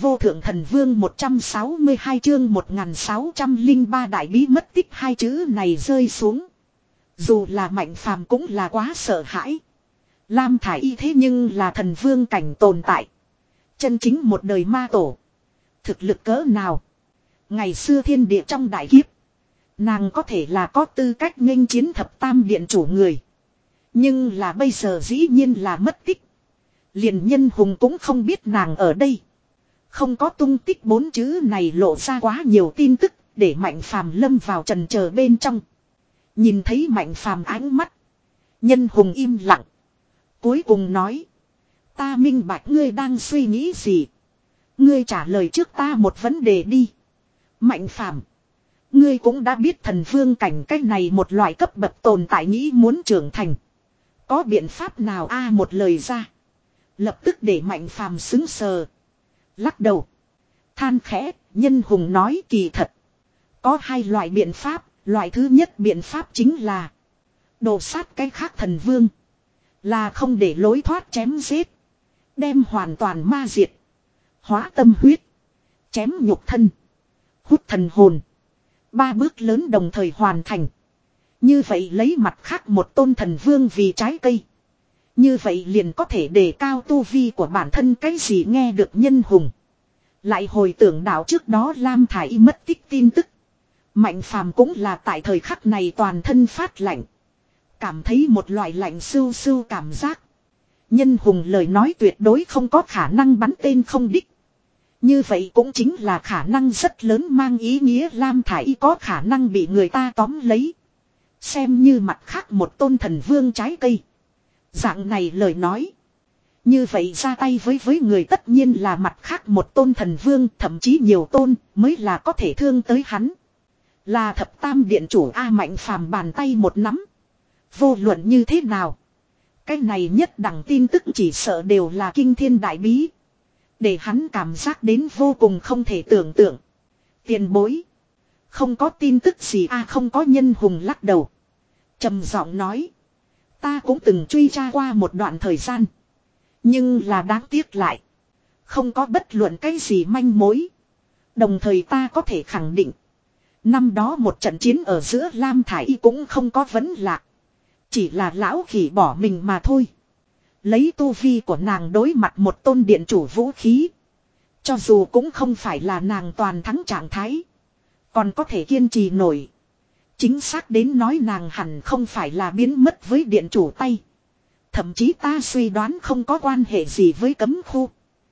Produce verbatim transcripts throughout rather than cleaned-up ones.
vô thượng thần vương một trăm sáu mươi hai chương một nghìn sáu trăm lẻ ba đại bí mất tích hai chữ này rơi xuống. Dù là Mạnh Phàm cũng là quá sợ hãi. Lam Thải Y thế nhưng là thần vương cảnh tồn tại. Chân chính một đời ma tổ. Thực lực cỡ nào. Ngày xưa thiên địa trong đại kiếp. Nàng có thể là có tư cách nghênh chiến thập tam điện chủ người. Nhưng là bây giờ dĩ nhiên là mất tích. Liền Nhân Hùng cũng không biết nàng ở đây. Không có tung tích bốn chữ này lộ ra quá nhiều tin tức. Để Mạnh Phàm lâm vào trần chờ bên trong. Nhìn thấy Mạnh Phàm ánh mắt. Nhân Hùng im lặng. Cuối cùng nói. Ta minh bạch ngươi đang suy nghĩ gì. Ngươi trả lời trước ta một vấn đề đi. Mạnh Phàm, ngươi cũng đã biết thần vương cảnh cách này một loại cấp bậc tồn tại nghĩ muốn trưởng thành. Có biện pháp nào a một lời ra. Lập tức để Mạnh Phàm xứng sờ. Lắc đầu. Than khẽ, Nhân Hùng nói kỳ thật. Có hai loại biện pháp, loại thứ nhất biện pháp chính là. Đồ sát cái khác thần vương. Là không để lối thoát chém giết. Đem hoàn toàn ma diệt. Hóa tâm huyết. Chém nhục thân. Hút thần hồn. Ba bước lớn đồng thời hoàn thành. Như vậy lấy mặt khác một tôn thần vương vì trái cây. Như vậy liền có thể đề cao tu vi của bản thân cái gì nghe được Nhân Hùng. Lại hồi tưởng đạo trước đó Lam Thải Y mất tích tin tức. Mạnh Phàm cũng là tại thời khắc này toàn thân phát lạnh. Cảm thấy một loại lạnh sưu sưu cảm giác. Nhân Hùng lời nói tuyệt đối không có khả năng bắn tên không đích. Như vậy cũng chính là khả năng rất lớn mang ý nghĩa Lam Thải Y có khả năng bị người ta tóm lấy. Xem như mặt khác một tôn thần vương trái cây. Dạng này lời nói. Như vậy ra tay với với người tất nhiên là mặt khác một tôn thần vương thậm chí nhiều tôn mới là có thể thương tới hắn. Là thập tam điện chủ A Mạnh Phàm bàn tay một nắm. Vô luận như thế nào. Cái này nhất đẳng tin tức chỉ sợ đều là kinh thiên đại bí. Để hắn cảm giác đến vô cùng không thể tưởng tượng. Tiền bối. Không có tin tức gì a à, không có. Nhân Hùng lắc đầu. Trầm giọng nói. Ta cũng từng truy tra qua một đoạn thời gian. Nhưng là đáng tiếc lại. Không có bất luận cái gì manh mối. Đồng thời ta có thể khẳng định. Năm đó một trận chiến ở giữa Lam Thải Y cũng không có vấn lạc. Chỉ là lão khỉ bỏ mình mà thôi. Lấy tu vi của nàng đối mặt một tôn điện chủ vũ khí. Cho dù cũng không phải là nàng toàn thắng trạng thái. Còn có thể kiên trì nổi. Chính xác đến nói nàng hẳn không phải là biến mất với điện chủ tay. Thậm chí ta suy đoán không có quan hệ gì với cấm khu.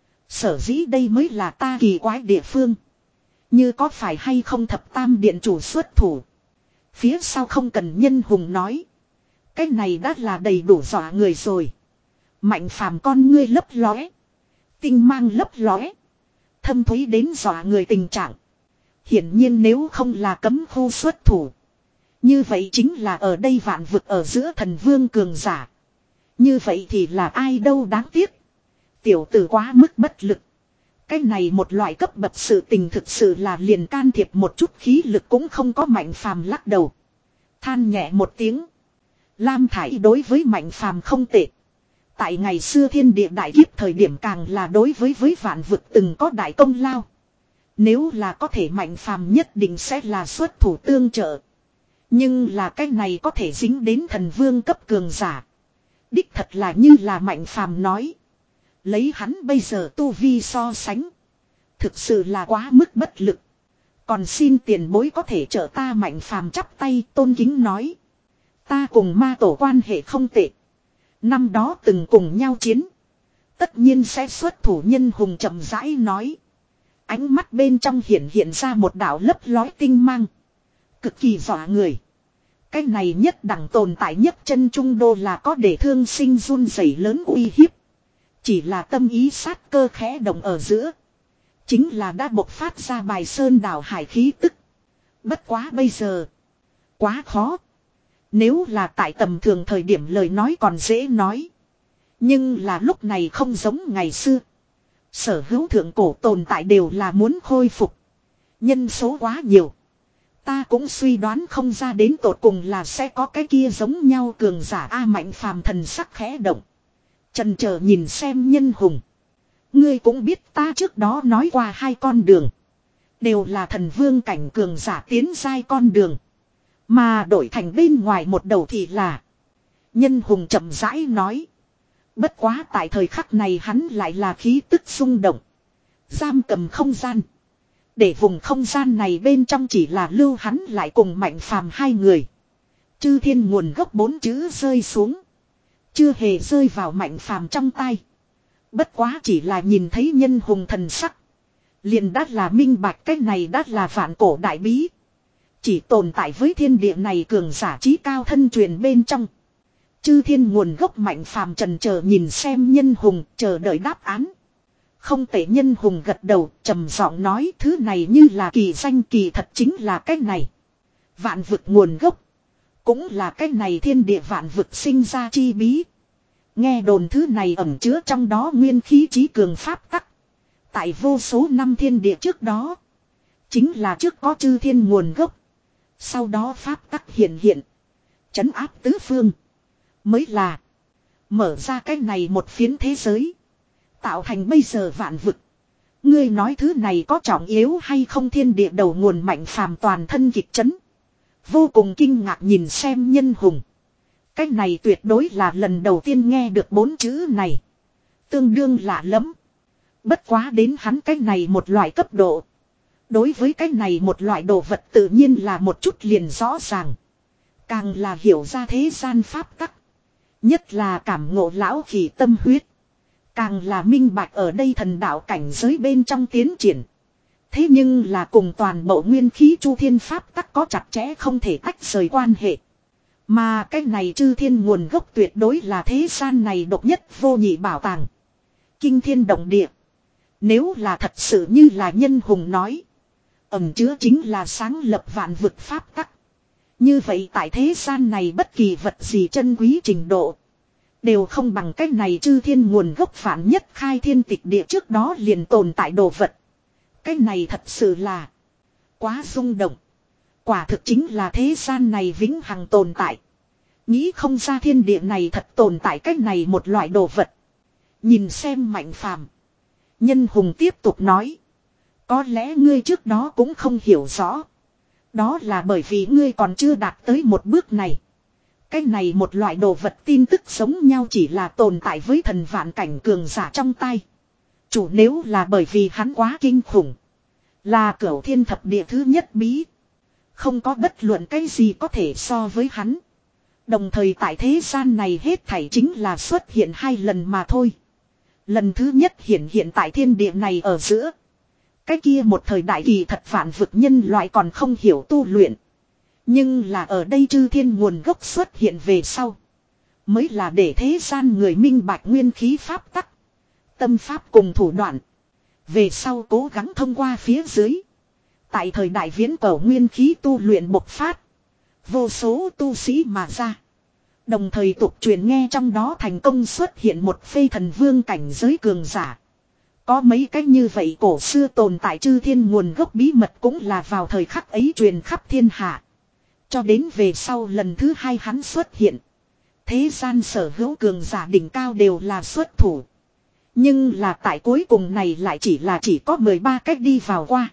Sở dĩ đây mới là ta kỳ quái địa phương. Như có phải hay không thập tam điện chủ xuất thủ. Phía sau không cần Nhân Hùng nói. Cái này đã là đầy đủ dọa người rồi. Mạnh Phàm con ngươi lấp lóe. Tinh mang lấp lóe. Thâm thúy đến dọa người tình trạng. Hiển nhiên nếu không là cấm khu xuất thủ. Như vậy chính là ở đây vạn vực ở giữa thần vương cường giả. Như vậy thì là ai đâu đáng tiếc. Tiểu tử quá mức bất lực. Cái này một loại cấp bậc sự tình thực sự là liền can thiệp một chút khí lực cũng không có. Mạnh Phàm lắc đầu. Than nhẹ một tiếng. Lam Thải Y đối với Mạnh Phàm không tệ. Tại ngày xưa thiên địa đại kiếp thời điểm càng là đối với với vạn vực từng có đại công lao. Nếu là có thể Mạnh Phàm nhất định sẽ là xuất thủ tương trợ. Nhưng là cái này có thể dính đến thần vương cấp cường giả. Đích thật là như là Mạnh Phàm nói. Lấy hắn bây giờ tu vi so sánh. Thực sự là quá mức bất lực. Còn xin tiền bối có thể trợ ta. Mạnh Phàm chắp tay tôn kính nói. Ta cùng ma tổ quan hệ không tệ. Năm đó từng cùng nhau chiến. Tất nhiên sẽ xuất thủ. Nhân Hùng chậm rãi nói. Ánh mắt bên trong hiện hiện ra một đạo lấp lói tinh mang. Cực kỳ dọa người. Cái này nhất đẳng tồn tại nhất chân trung đô là có để thương sinh run rẩy lớn uy hiếp. Chỉ là tâm ý sát cơ khẽ động ở giữa. Chính là đã bộc phát ra bài sơn đảo hải khí tức. Bất quá bây giờ. Quá khó. Nếu là tại tầm thường thời điểm lời nói còn dễ nói. Nhưng là lúc này không giống ngày xưa. Sở hữu thượng cổ tồn tại đều là muốn khôi phục. Nhân số quá nhiều. Ta cũng suy đoán không ra đến tột cùng là sẽ có cái kia giống nhau cường giả A Mạnh Phàm thần sắc khẽ động. Chần chờ nhìn xem Nhân Hùng. Ngươi cũng biết ta trước đó nói qua hai con đường. Đều là thần vương cảnh cường giả tiến giai con đường. Mà đổi thành bên ngoài một đầu thì là. Nhân hùng chậm rãi nói. Bất quá tại thời khắc này hắn lại là khí tức xung động. Giam cầm không gian. Để vùng không gian này bên trong chỉ là lưu hắn lại cùng Mạnh Phàm hai người. Chư thiên nguồn gốc bốn chữ rơi xuống. Chưa hề rơi vào Mạnh Phàm trong tay. Bất quá chỉ là nhìn thấy nhân hùng thần sắc. Liền đắt là minh bạch, cái này đắt là vạn cổ đại bí. Chỉ tồn tại với thiên địa này cường giả trí cao thân truyền bên trong. Chư thiên nguồn gốc Mạnh Phàm trần chờ nhìn xem nhân hùng, chờ đợi đáp án. Không tệ, nhân hùng gật đầu, trầm giọng nói thứ này như là kỳ danh, kỳ thật chính là cái này. Vạn vực nguồn gốc. Cũng là cái này thiên địa vạn vực sinh ra chi bí. Nghe đồn thứ này ẩn chứa trong đó nguyên khí trí cường pháp tắc. Tại vô số năm thiên địa trước đó. Chính là trước có chư thiên nguồn gốc. Sau đó pháp tắc hiện hiện. Trấn áp tứ phương. Mới là. Mở ra cái này một phiến thế giới. Tạo thành bây giờ vạn vực. Ngươi nói thứ này có trọng yếu hay không? Thiên địa đầu nguồn Mạnh Phàm toàn thân kịch chấn. Vô cùng kinh ngạc nhìn xem nhân hùng. Cái này tuyệt đối là lần đầu tiên nghe được bốn chữ này. Tương đương lạ lắm. Bất quá đến hắn cái này một loại cấp độ. Đối với cái này một loại đồ vật tự nhiên là một chút liền rõ ràng. Càng là hiểu ra thế gian pháp tắc. Nhất là cảm ngộ lão khỉ tâm huyết. Càng là minh bạch ở đây thần đạo cảnh giới bên trong tiến triển. Thế nhưng là cùng toàn bộ nguyên khí chu thiên pháp tắc có chặt chẽ không thể tách rời quan hệ. Mà cái này chư thiên nguồn gốc tuyệt đối là thế gian này độc nhất vô nhị bảo tàng. Kinh thiên động địa. Nếu là thật sự như là nhân hùng nói. Ẩn chứa chính là sáng lập vạn vực pháp tắc. Như vậy tại thế gian này bất kỳ vật gì chân quý trình độ. Đều không bằng cái này chư thiên nguồn gốc phản nhất khai thiên tịch địa trước đó liền tồn tại đồ vật. Cái này thật sự là quá rung động. Quả thực chính là thế gian này vĩnh hằng tồn tại. Nghĩ không ra thiên địa này thật tồn tại cái này một loại đồ vật. Nhìn xem Mạnh Phàm, nhân hùng tiếp tục nói. Có lẽ ngươi trước đó cũng không hiểu rõ. Đó là bởi vì ngươi còn chưa đạt tới một bước này. Cái này một loại đồ vật tin tức giống nhau chỉ là tồn tại với thần vạn cảnh cường giả trong tay. Chủ nếu là bởi vì hắn quá kinh khủng. Là cửu thiên thập địa thứ nhất bí. Không có bất luận cái gì có thể so với hắn. Đồng thời tại thế gian này hết thảy chính là xuất hiện hai lần mà thôi. Lần thứ nhất hiện hiện tại thiên địa này ở giữa. Cái kia một thời đại kỳ thật vạn vực nhân loại còn không hiểu tu luyện. Nhưng là ở đây chư thiên nguồn gốc xuất hiện về sau. Mới là để thế gian người minh bạch nguyên khí pháp tắc. Tâm pháp cùng thủ đoạn. Về sau cố gắng thông qua phía dưới. Tại thời đại viễn cổ nguyên khí tu luyện bộc phát. Vô số tu sĩ mà ra. Đồng thời tục truyền nghe trong đó thành công xuất hiện một phê thần vương cảnh giới cường giả. Có mấy cách như vậy cổ xưa tồn tại chư thiên nguồn gốc bí mật cũng là vào thời khắc ấy truyền khắp thiên hạ. Cho đến về sau lần thứ hai hắn xuất hiện. Thế gian sở hữu cường giả đỉnh cao đều là xuất thủ. Nhưng là tại cuối cùng này lại chỉ là chỉ có mười ba cách đi vào qua.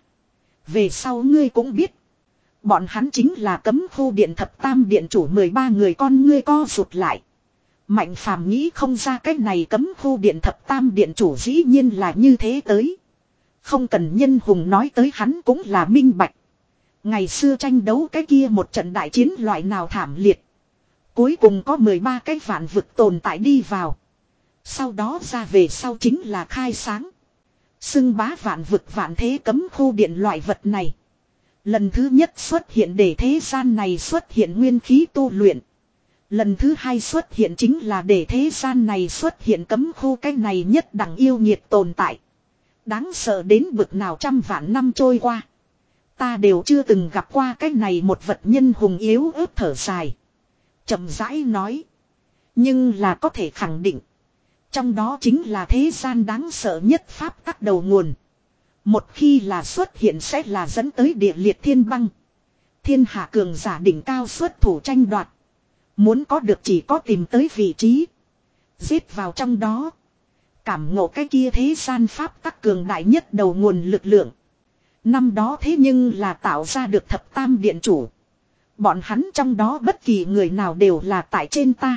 Về sau ngươi cũng biết. Bọn hắn chính là cấm khu điện thập tam điện chủ mười ba người con ngươi co rụt lại. Mạnh Phàm nghĩ không ra cách này cấm khu điện thập tam điện chủ dĩ nhiên là như thế tới. Không cần nhân hùng nói tới hắn cũng là minh bạch. Ngày xưa tranh đấu cái kia một trận đại chiến loại nào thảm liệt. Cuối cùng có mười ba cái vạn vực tồn tại đi vào. Sau đó ra về sau chính là khai sáng. Xưng bá vạn vực vạn thế cấm khu điện loại vật này. Lần thứ nhất xuất hiện để thế gian này xuất hiện nguyên khí tu luyện. Lần thứ hai xuất hiện chính là để thế gian này xuất hiện cấm khu cái này nhất đẳng yêu nhiệt tồn tại. Đáng sợ đến bực nào trăm vạn năm trôi qua. Ta đều chưa từng gặp qua cái này một vật nhân hùng yếu ớt thở dài. Chậm rãi nói. Nhưng là có thể khẳng định. Trong đó chính là thế gian đáng sợ nhất pháp tắc đầu nguồn. Một khi là xuất hiện sẽ là dẫn tới địa liệt thiên băng. Thiên hạ cường giả đỉnh cao xuất thủ tranh đoạt. Muốn có được chỉ có tìm tới vị trí. Giết vào trong đó. cảm ngộ cái kia thế gian pháp tắc cường đại nhất đầu nguồn lực lượng. Năm đó thế nhưng là tạo ra được thập tam điện chủ. Bọn hắn trong đó bất kỳ người nào đều là tại trên ta.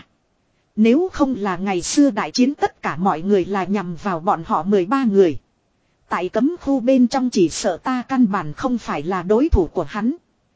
Nếu không là ngày xưa đại chiến tất cả mọi người là nhằm vào bọn họ mười ba người. Tại cấm khu bên trong chỉ sợ ta căn bản không phải là đối thủ của hắn.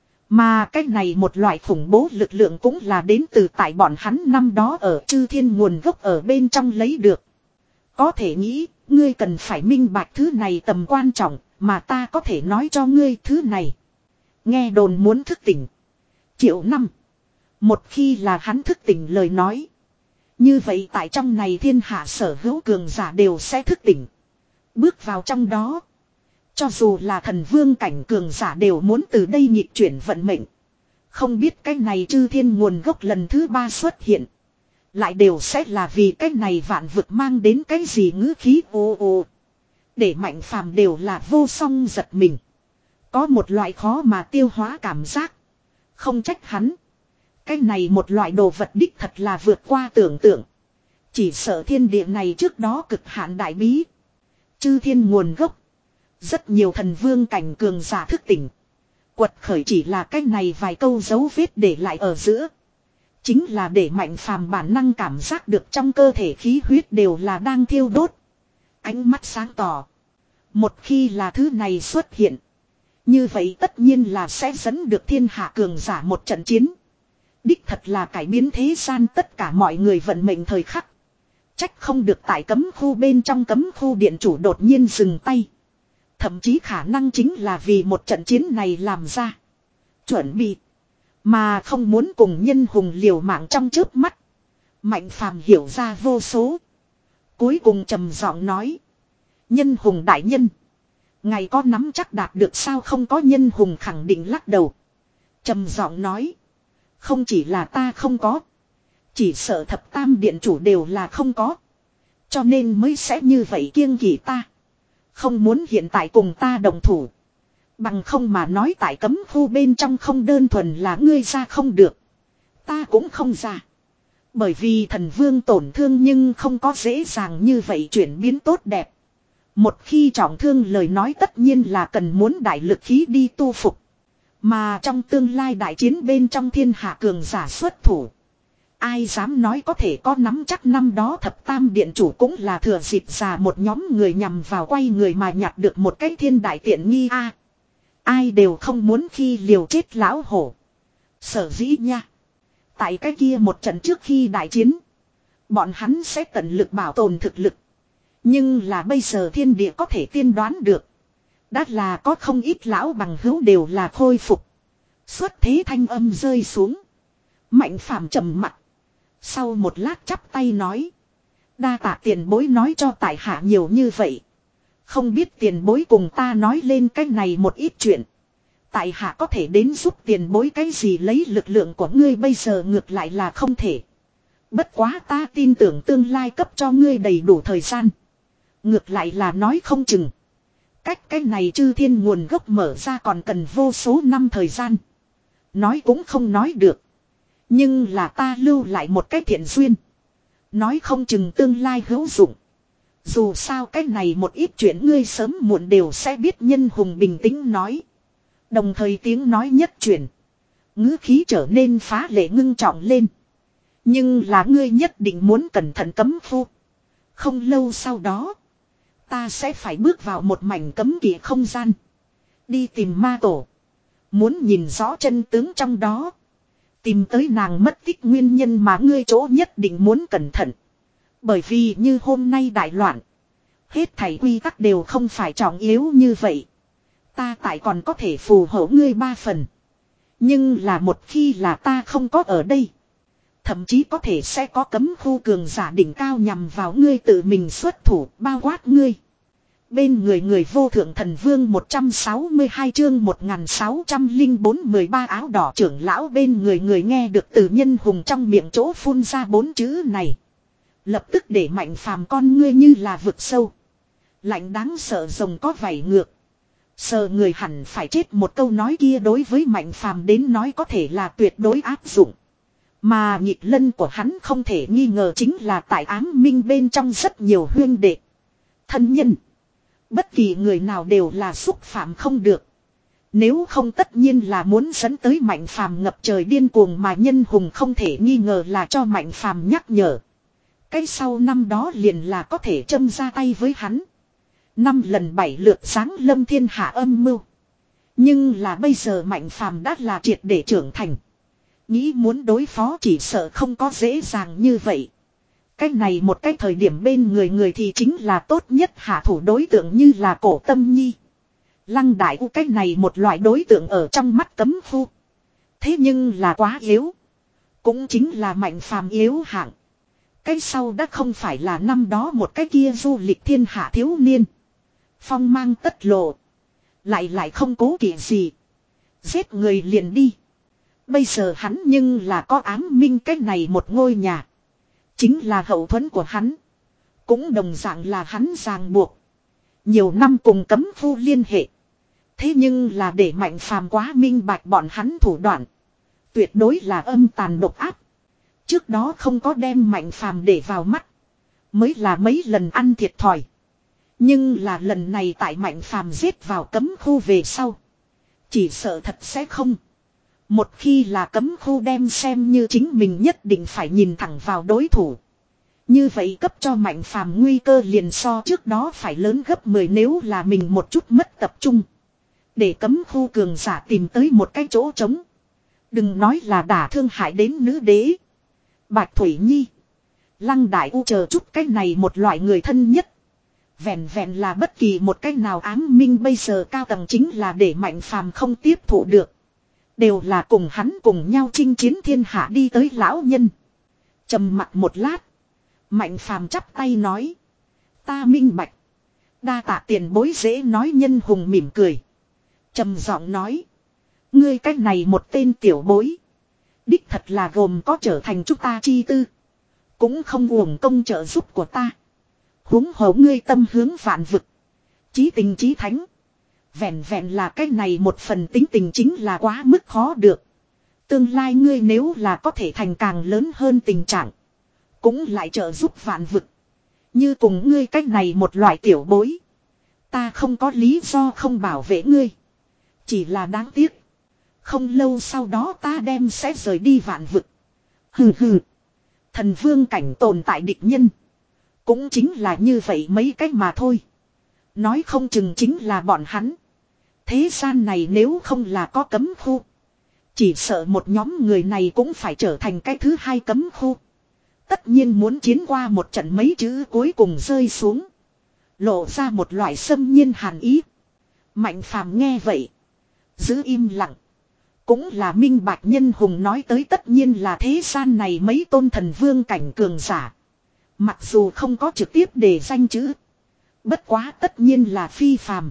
Mà cái này một loại khủng bố lực lượng cũng là đến từ tại bọn hắn năm đó ở chư thiên nguồn gốc ở bên trong lấy được. Có thể nghĩ, ngươi cần phải minh bạch thứ này tầm quan trọng, mà ta có thể nói cho ngươi thứ này. Nghe đồn muốn thức tỉnh. Triệu năm. Một khi là hắn thức tỉnh lời nói. Như vậy tại trong này thiên hạ sở hữu cường giả đều sẽ thức tỉnh. Bước vào trong đó. Cho dù là thần vương cảnh cường giả đều muốn từ đây nhịp chuyển vận mệnh. Không biết cái này chư thiên nguồn gốc lần thứ ba xuất hiện. Lại đều sẽ là vì cái này vạn vực mang đến cái gì ngữ khí ô ô. Để mạnh phàm đều là vô song giật mình. Có một loại khó mà tiêu hóa cảm giác. Không trách hắn. Cái này một loại đồ vật đích thật là vượt qua tưởng tượng. Chỉ sợ thiên địa này trước đó cực hạn đại bí. Chư thiên nguồn gốc. Rất nhiều thần vương cảnh cường giả thức tỉnh. Quật khởi chỉ là cái này vài câu dấu vết để lại ở giữa. Chính là để mạnh phàm bản năng cảm giác được trong cơ thể khí huyết đều là đang thiêu đốt. Ánh mắt sáng tỏ. Một khi là thứ này xuất hiện. Như vậy tất nhiên là sẽ dẫn được thiên hạ cường giả một trận chiến. Đích thật là cải biến thế gian tất cả mọi người vận mệnh thời khắc. Trách không được tại cấm khu bên trong cấm khu điện chủ đột nhiên dừng tay. Thậm chí khả năng chính là vì một trận chiến này làm ra. Chuẩn bị. Mà không muốn cùng nhân hùng liều mạng trong trước mắt. Mạnh phàm hiểu ra vô số. Cuối cùng trầm giọng nói. Nhân hùng đại nhân. Ngày có nắm chắc đạt được sao không có nhân hùng khẳng định lắc đầu. Trầm giọng nói. Không chỉ là ta không có. Chỉ sợ thập tam điện chủ đều là không có. Cho nên mới sẽ như vậy kiêng kỵ ta. Không muốn hiện tại cùng ta đồng thủ. Bằng không mà nói tại cấm khu bên trong không đơn thuần là ngươi ra không được. Ta cũng không ra. Bởi vì thần vương tổn thương nhưng không có dễ dàng như vậy chuyển biến tốt đẹp. Một khi trọng thương lời nói tất nhiên là cần muốn đại lực khí đi tu phục. Mà trong tương lai đại chiến bên trong thiên hạ cường giả xuất thủ. Ai dám nói có thể có nắm chắc năm đó thập tam điện chủ cũng là thừa dịp già một nhóm người nhằm vào quay người mà nhặt được một cái thiên đại tiện nghi a. Ai đều không muốn khi liều chết lão hổ. Sở dĩ nha. Tại cái kia một trận trước khi đại chiến. Bọn hắn sẽ tận lực bảo tồn thực lực. Nhưng là bây giờ thiên địa có thể tiên đoán được. Đã là có không ít lão bằng hữu đều là khôi phục. Xuất thế thanh âm rơi xuống. Mạnh phàm trầm mặt. Sau một lát chắp tay nói. Đa tạ tiền bối nói cho tại hạ nhiều như vậy. Không biết tiền bối cùng ta nói lên cái này một ít chuyện. Tại hạ có thể đến giúp tiền bối cái gì lấy lực lượng của ngươi bây giờ ngược lại là không thể. Bất quá ta tin tưởng tương lai cấp cho ngươi đầy đủ thời gian. Ngược lại là nói không chừng. Cách cái này chư thiên nguồn gốc mở ra còn cần vô số năm thời gian. Nói cũng không nói được. Nhưng là ta lưu lại một cái thiện duyên. Nói không chừng tương lai hữu dụng. Dù sao cái này một ít chuyện ngươi sớm muộn đều sẽ biết nhân hùng bình tĩnh nói. Đồng thời tiếng nói nhất chuyển. Ngữ khí trở nên phá lệ ngưng trọng lên. Nhưng là ngươi nhất định muốn cẩn thận cấm phu. Không lâu sau đó. Ta sẽ phải bước vào một mảnh cấm kỵ không gian. Đi tìm ma tổ. Muốn nhìn rõ chân tướng trong đó. Tìm tới nàng mất tích nguyên nhân mà ngươi chỗ nhất định muốn cẩn thận. Bởi vì như hôm nay đại loạn. Hết thảy quy tắc đều không phải trọng yếu như vậy. Ta tại còn có thể phù hộ ngươi ba phần. Nhưng là một khi là ta không có ở đây. Thậm chí có thể sẽ có cấm khu cường giả đỉnh cao nhằm vào ngươi tự mình xuất thủ bao quát ngươi. Bên người người vô thượng thần vương một trăm sáu mươi hai chương một nghìn sáu trăm lẻ bốn mười ba áo đỏ trưởng lão bên người người nghe được từ nhân hùng trong miệng chỗ phun ra bốn chữ này. Lập tức để mạnh phàm con ngươi như là vực sâu. Lạnh đáng sợ rồng có vảy ngược. Sợ người hẳn phải chết một câu nói kia đối với mạnh phàm đến nói có thể là tuyệt đối áp dụng. Mà nhịp lân của hắn không thể nghi ngờ chính là tại ám minh bên trong rất nhiều huyên đệ. Thân nhân. Bất kỳ người nào đều là xúc phạm không được. Nếu không tất nhiên là muốn dẫn tới Mạnh Phàm ngập trời điên cuồng mà Nhân Hùng không thể nghi ngờ là cho Mạnh Phàm nhắc nhở. Cái sau năm đó liền là có thể châm ra tay với hắn. Năm lần bảy lượt sáng lâm thiên hạ âm mưu. Nhưng là bây giờ Mạnh Phàm đã là triệt để trưởng thành. Nghĩ muốn đối phó chỉ sợ không có dễ dàng như vậy. Cái này một cái thời điểm bên người người thì chính là tốt nhất hạ thủ đối tượng như là Cổ Tâm Nhi. Lăng Đại U cái này một loại đối tượng ở trong mắt cấm phu. Thế nhưng là quá yếu. Cũng chính là Mạnh Phàm yếu hạng. Cái sau đã không phải là năm đó một cái kia du lịch thiên hạ thiếu niên. Phong mang tất lộ. Lại lại không cố kỵ gì. Giết người liền đi. Bây giờ hắn nhưng là có ám minh cái này một ngôi nhà. Chính là hậu thuẫn của hắn. Cũng đồng dạng là hắn ràng buộc. Nhiều năm cùng cấm phu liên hệ. Thế nhưng là để Mạnh Phàm quá minh bạch bọn hắn thủ đoạn. Tuyệt đối là âm tàn độc ác. Trước đó không có đem Mạnh Phàm để vào mắt. Mới là mấy lần ăn thiệt thòi. Nhưng là lần này tại Mạnh Phàm giết vào cấm khu về sau. Chỉ sợ thật sẽ không. Một khi là cấm khu đem xem như chính mình nhất định phải nhìn thẳng vào đối thủ. Như vậy cấp cho Mạnh Phàm nguy cơ liền so trước đó phải lớn gấp mười nếu là mình một chút mất tập trung. Để cấm khu cường giả tìm tới một cái chỗ trống. Đừng nói là đả thương hại đến nữ đế. Bạch Thủy Nhi. Lăng Đại U chờ chút cái này một loại người thân nhất. Vẹn vẹn là bất kỳ một cái nào ám minh bây giờ cao tầng chính là để Mạnh Phàm không tiếp thụ được. Đều là cùng hắn cùng nhau chinh chiến thiên hạ đi tới lão nhân. Trầm mặt một lát. Mạnh Phàm chắp tay nói. Ta minh bạch. Đa tạ tiền bối dễ nói. Nhân Hùng mỉm cười. Trầm giọng nói. Ngươi cách này một tên tiểu bối. Đích thật là gồm có trở thành chúng ta chi tư. Cũng không uổng công trợ giúp của ta. Huống hồ ngươi tâm hướng vạn vực. Chí tình chí thánh. Vẹn vẹn là cái này một phần tính tình chính là quá mức khó được. Tương lai ngươi nếu là có thể thành càng lớn hơn tình trạng. Cũng lại trợ giúp vạn vực. Như cùng ngươi cách này một loại tiểu bối. Ta không có lý do không bảo vệ ngươi. Chỉ là đáng tiếc. Không lâu sau đó ta đem sẽ rời đi vạn vực. Hừ hừ. Thần vương cảnh tồn tại địch nhân. Cũng chính là như vậy mấy cách mà thôi. Nói không chừng chính là bọn hắn. Thế gian này nếu không là có cấm khu. Chỉ sợ một nhóm người này cũng phải trở thành cái thứ hai cấm khu. Tất nhiên muốn chiến qua một trận mấy chữ cuối cùng rơi xuống. Lộ ra một loại xâm nhiên hàn ý. Mạnh Phàm nghe vậy. Giữ im lặng. Cũng là minh bạch Nhân Hùng nói tới tất nhiên là thế gian này mấy tôn thần vương cảnh cường giả. Mặc dù không có trực tiếp đề danh chữ. Bất quá tất nhiên là phi phàm.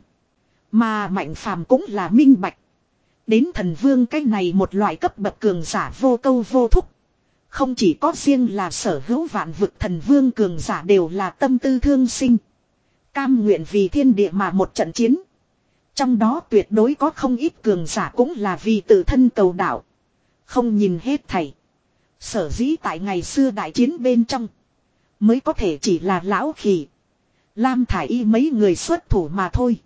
Mà Mạnh Phàm cũng là minh bạch. Đến thần vương cái này một loại cấp bậc cường giả vô câu vô thúc. Không chỉ có riêng là sở hữu vạn vực thần vương cường giả đều là tâm tư thương sinh. Cam nguyện vì thiên địa mà một trận chiến. Trong đó tuyệt đối có không ít cường giả cũng là vì tự thân cầu đạo. Không nhìn hết thảy. Sở dĩ tại ngày xưa đại chiến bên trong. Mới có thể chỉ là lão khỉ. Lam Thải Y mấy người xuất thủ mà thôi.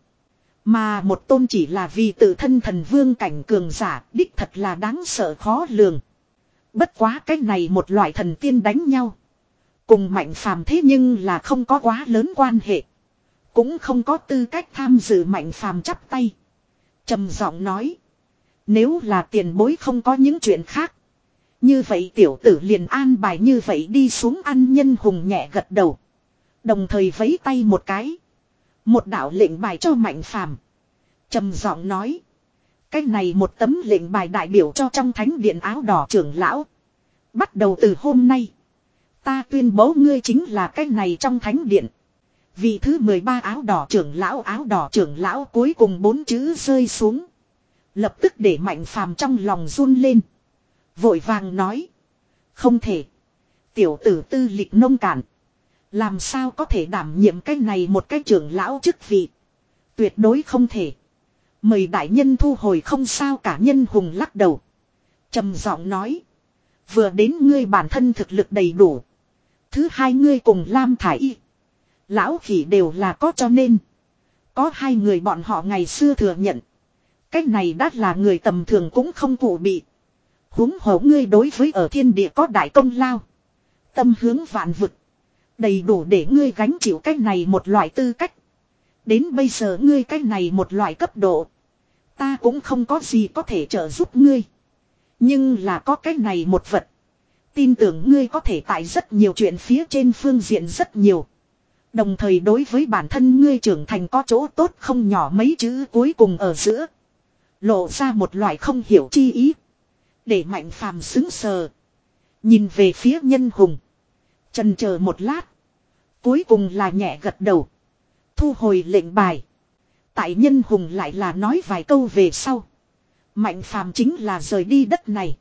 Mà một tôn chỉ là vì tự thân thần vương cảnh cường giả đích thật là đáng sợ khó lường. Bất quá cái này một loại thần tiên đánh nhau. Cùng Mạnh Phàm thế nhưng là không có quá lớn quan hệ. Cũng không có tư cách tham dự. Mạnh Phàm chắp tay. Trầm giọng nói. Nếu là tiền bối không có những chuyện khác. Như vậy tiểu tử liền an bài như vậy đi xuống. Ăn. Nhân Hùng nhẹ gật đầu. Đồng thời vẫy tay một cái. Một đạo lệnh bài cho Mạnh Phàm. Trầm giọng nói. Cái này một tấm lệnh bài đại biểu cho trong thánh điện áo đỏ trưởng lão. Bắt đầu từ hôm nay. Ta tuyên bố ngươi chính là cái này trong thánh điện. Vị thứ mười ba áo đỏ trưởng lão áo đỏ trưởng lão cuối cùng bốn chữ rơi xuống. Lập tức để Mạnh Phàm trong lòng run lên. Vội vàng nói. Không thể. Tiểu tử tư lịch nông cạn. Làm sao có thể đảm nhiệm cái này một cái trưởng lão chức vị. Tuyệt đối không thể. Mời đại nhân thu hồi. Không sao cả. Nhân Hùng lắc đầu. Trầm giọng nói. Vừa đến ngươi bản thân thực lực đầy đủ. Thứ hai ngươi cùng Lam Thải Y. Lão khỉ đều là có cho nên. Có hai người bọn họ ngày xưa thừa nhận. Cái này đã là người tầm thường cũng không cụ bị. Huống hồ ngươi đối với ở thiên địa có đại công lao. Tâm hướng vạn vực. Đầy đủ để ngươi gánh chịu cái này một loại tư cách. Đến bây giờ ngươi cái này một loại cấp độ. Ta cũng không có gì có thể trợ giúp ngươi. Nhưng là có cái này một vật. Tin tưởng ngươi có thể tại rất nhiều chuyện phía trên phương diện rất nhiều. Đồng thời đối với bản thân ngươi trưởng thành có chỗ tốt không nhỏ mấy chữ cuối cùng ở giữa. Lộ ra một loại không hiểu chi ý. Để Mạnh Phàm xứng sờ. Nhìn về phía Nhân Hùng. Chần chờ một lát. Cuối cùng là nhẹ gật đầu. Thu hồi lệnh bài. Tại Nhân Hùng lại là nói vài câu về sau. Mạnh Phàm chính là rời đi đất này.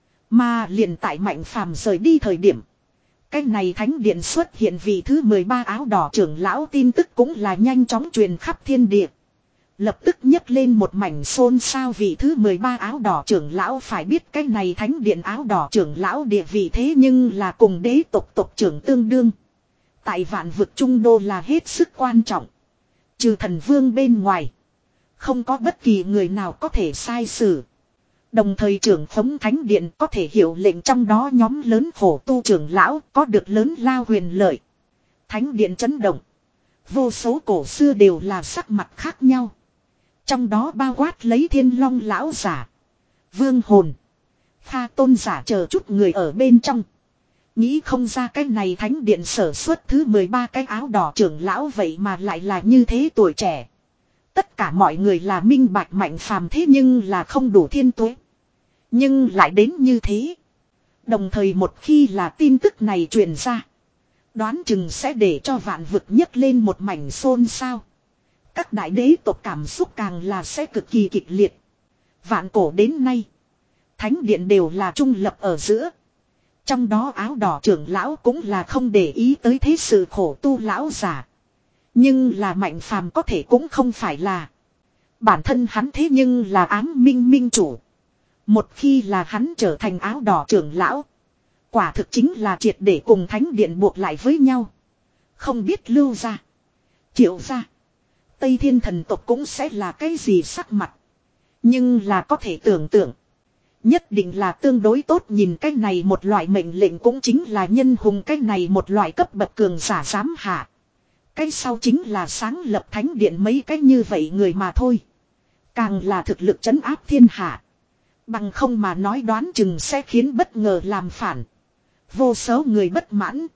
Mà liền tại Mạnh Phàm rời đi thời điểm. Cái này thánh điện xuất hiện vị thứ mười ba áo đỏ trưởng lão tin tức cũng là nhanh chóng truyền khắp thiên địa. Lập tức nhấc lên một mảnh xôn xao vị thứ mười ba áo đỏ trưởng lão phải biết cái này thánh điện áo đỏ trưởng lão địa vị thế nhưng là cùng đế tộc tộc trưởng tương đương. Tại vạn vực trung đô là hết sức quan trọng. Trừ thần vương bên ngoài. Không có bất kỳ người nào có thể sai xử. Đồng thời trưởng phóng thánh điện có thể hiệu lệnh trong đó nhóm lớn khổ tu trưởng lão có được lớn lao huyền lợi. Thánh điện chấn động. Vô số cổ xưa đều là sắc mặt khác nhau. Trong đó bao quát lấy thiên long lão giả. Vương hồn. Pha tôn giả chờ chút người ở bên trong. Nghĩ không ra cái này thánh điện sở xuất thứ mười ba cái áo đỏ trưởng lão vậy mà lại là như thế tuổi trẻ. Tất cả mọi người là minh bạch Mạnh Phàm thế nhưng là không đủ thiên tuế. Nhưng lại đến như thế. Đồng thời một khi là tin tức này truyền ra. Đoán chừng sẽ để cho vạn vực nhấc lên một mảnh xôn xao. Các đại đế tộc cảm xúc càng là sẽ cực kỳ kịch liệt. Vạn cổ đến nay. Thánh điện đều là trung lập ở giữa. Trong đó áo đỏ trưởng lão cũng là không để ý tới thế sự khổ tu lão giả. Nhưng là Mạnh Phàm có thể cũng không phải là. Bản thân hắn thế nhưng là ám minh minh chủ. Một khi là hắn trở thành áo đỏ trưởng lão. Quả thực chính là triệt để cùng thánh điện buộc lại với nhau. Không biết lưu ra. Triệu ra. Tây Thiên thần tộc cũng sẽ là cái gì sắc mặt. Nhưng là có thể tưởng tượng. Nhất định là tương đối tốt nhìn cái này một loại mệnh lệnh cũng chính là Nhân Hùng cái này một loại cấp bậc cường giả dám hạ. Cái sau chính là sáng lập thánh điện mấy cái như vậy người mà thôi. Càng là thực lực trấn áp thiên hạ. Bằng không mà nói đoán chừng sẽ khiến bất ngờ làm phản. Vô số người bất mãn.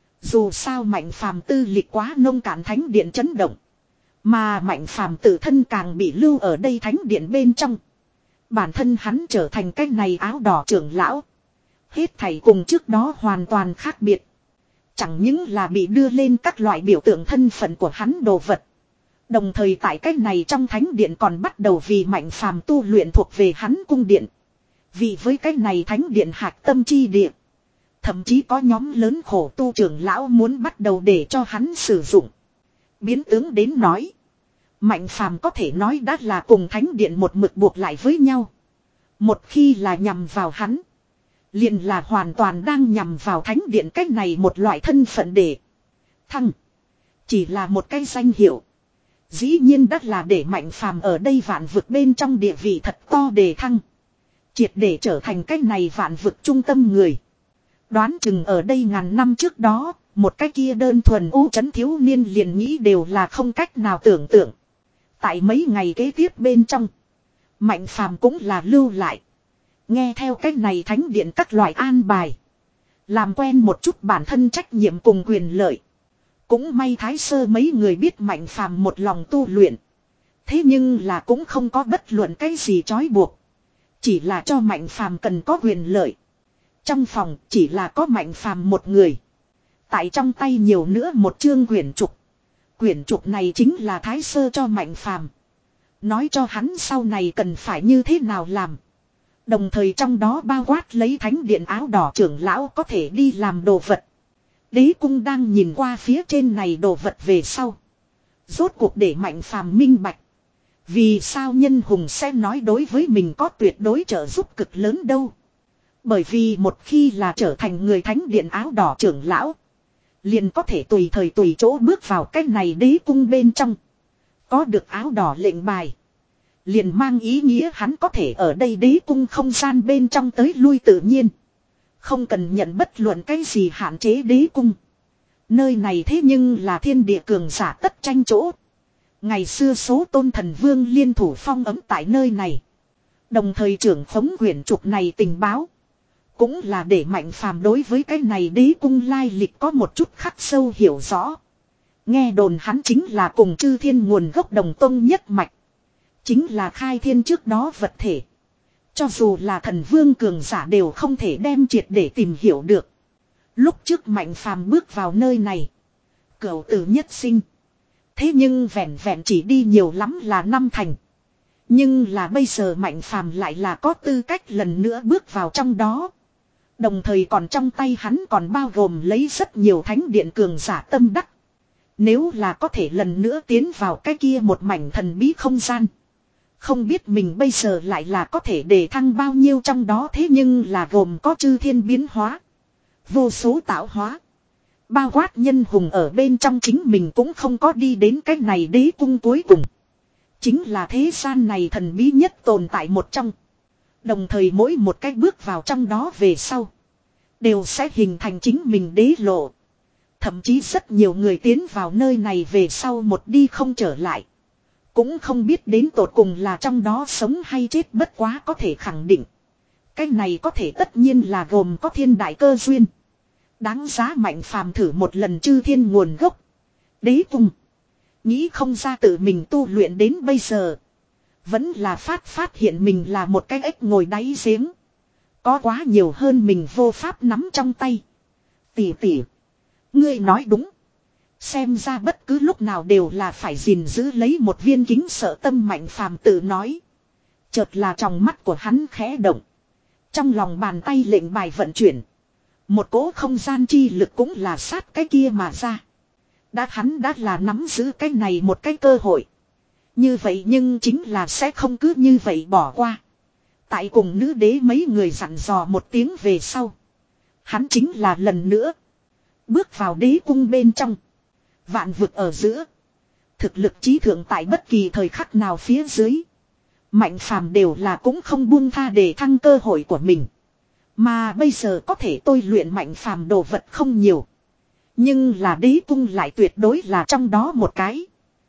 Dù sao Mạnh Phàm tư lịch quá nông cạn thánh điện chấn động. Mà Mạnh Phàm tự thân càng bị lưu ở đây thánh điện bên trong. Bản thân hắn trở thành cái này áo đỏ trưởng lão. Hết thảy cùng trước đó hoàn toàn khác biệt. Chẳng những là bị đưa lên các loại biểu tượng thân phận của hắn đồ vật. Đồng thời tại cái này trong thánh điện còn bắt đầu vì Mạnh Phàm tu luyện thuộc về hắn cung điện. Vì với cái này thánh điện hạch tâm chi địa. Thậm chí có nhóm lớn khổ tu trưởng lão muốn bắt đầu để cho hắn sử dụng. Biến tướng đến nói. Mạnh Phàm có thể nói đã là cùng thánh điện một mực buộc lại với nhau. Một khi là nhằm vào hắn. Liền là hoàn toàn đang nhằm vào thánh điện cách này một loại thân phận để thăng. Chỉ là một cái danh hiệu. Dĩ nhiên đã là để Mạnh Phàm ở đây vạn vực bên trong địa vị thật to đề thăng. Triệt để trở thành cái này vạn vực trung tâm người. Đoán chừng ở đây ngàn năm trước đó, một cái kia đơn thuần u trấn thiếu niên liền nghĩ đều là không cách nào tưởng tượng. Tại mấy ngày kế tiếp bên trong, Mạnh Phàm cũng là lưu lại. Nghe theo cách này thánh điện các loại an bài. Làm quen một chút bản thân trách nhiệm cùng quyền lợi. Cũng may Thái Sơ mấy người biết Mạnh Phàm một lòng tu luyện. Thế nhưng là cũng không có bất luận cái gì trói buộc. Chỉ là cho Mạnh Phàm cần có quyền lợi. Trong phòng chỉ là có Mạnh Phàm một người. Tại trong tay nhiều nữa một chương quyển trục. Quyển trục này chính là Thái Sơ cho Mạnh Phàm. Nói cho hắn sau này cần phải như thế nào làm. Đồng thời trong đó bao quát lấy thánh điện áo đỏ trưởng lão có thể đi làm đồ vật. Đế cung đang nhìn qua phía trên này đồ vật về sau. Rốt cuộc để Mạnh Phàm minh bạch. Vì sao Nhân Hùng sẽ nói đối với mình có tuyệt đối trợ giúp cực lớn đâu. Bởi vì một khi là trở thành người thánh điện áo đỏ trưởng lão. liền có thể tùy thời tùy chỗ bước vào cái này đế cung bên trong. Có được áo đỏ lệnh bài. Liền mang ý nghĩa hắn có thể ở đây đế cung không gian bên trong tới lui tự nhiên. Không cần nhận bất luận cái gì hạn chế đế cung. Nơi này thế nhưng là thiên địa cường giả tất tranh chỗ. Ngày xưa số tôn thần vương liên thủ phong ấm tại nơi này. Đồng thời trưởng khống quyển trục này tình báo. Cũng là để Mạnh Phàm đối với cái này đế cung lai lịch có một chút khắc sâu hiểu rõ. Nghe đồn hắn chính là cùng chư thiên nguồn gốc đồng tông nhất mạch. Chính là khai thiên trước đó vật thể. Cho dù là thần vương cường giả đều không thể đem triệt để tìm hiểu được. Lúc trước Mạnh Phàm bước vào nơi này. Cửu tử nhất sinh. Thế nhưng vẹn vẹn chỉ đi nhiều lắm là năm thành. Nhưng là bây giờ Mạnh Phàm lại là có tư cách lần nữa bước vào trong đó. Đồng thời còn trong tay hắn còn bao gồm lấy rất nhiều thánh điện cường giả tâm đắc. Nếu là có thể lần nữa tiến vào cái kia một mảnh thần bí không gian. Không biết mình bây giờ lại là có thể đề thăng bao nhiêu trong đó, thế nhưng là gồm có chư thiên biến hóa. Vô số tạo hóa. Bao quát nhân hùng ở bên trong chính mình cũng không có đi đến cái này đế cung cuối cùng. Chính là thế gian này thần bí nhất tồn tại một trong. Đồng thời mỗi một cái bước vào trong đó về sau. Đều sẽ hình thành chính mình đế lộ. Thậm chí rất nhiều người tiến vào nơi này về sau một đi không trở lại. Cũng không biết đến tột cùng là trong đó sống hay chết, bất quá có thể khẳng định. Cái này có thể tất nhiên là gồm có thiên đại cơ duyên. Đáng giá Mạnh Phàm thử một lần chư thiên nguồn gốc. Đế cung. Nghĩ không ra tự mình tu luyện đến bây giờ. Vẫn là phát phát hiện mình là một cái ếch ngồi đáy giếng. Có quá nhiều hơn mình vô pháp nắm trong tay. Tỷ tỷ. Ngươi nói đúng. Xem ra bất cứ lúc nào đều là phải gìn giữ lấy một viên kính sợ tâm, Mạnh Phàm tự nói. Chợt là trong mắt của hắn khẽ động. Trong lòng bàn tay lệnh bài vận chuyển. Một cỗ không gian chi lực cũng là sát cái kia mà ra. Đã hắn đã là nắm giữ cái này một cái cơ hội. Như vậy nhưng chính là sẽ không cứ như vậy bỏ qua. Tại cùng nữ đế mấy người dặn dò một tiếng về sau. Hắn chính là lần nữa. Bước vào đế cung bên trong. Vạn vực ở giữa. Thực lực chí thượng tại bất kỳ thời khắc nào phía dưới. Mạnh Phàm đều là cũng không buông tha để thăng cơ hội của mình. Mà bây giờ có thể tôi luyện Mạnh Phàm đồ vật không nhiều. Nhưng là đế cung lại tuyệt đối là trong đó một cái.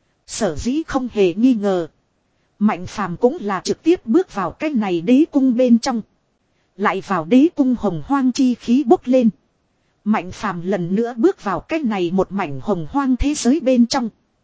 Sở dĩ không hề nghi ngờ. Mạnh Phàm cũng là trực tiếp bước vào cái này đế cung bên trong. Lại vào đế cung hồng hoang chi khí bốc lên. Mạnh Phàm lần nữa bước vào cái này một mảnh hồng hoang thế giới bên trong.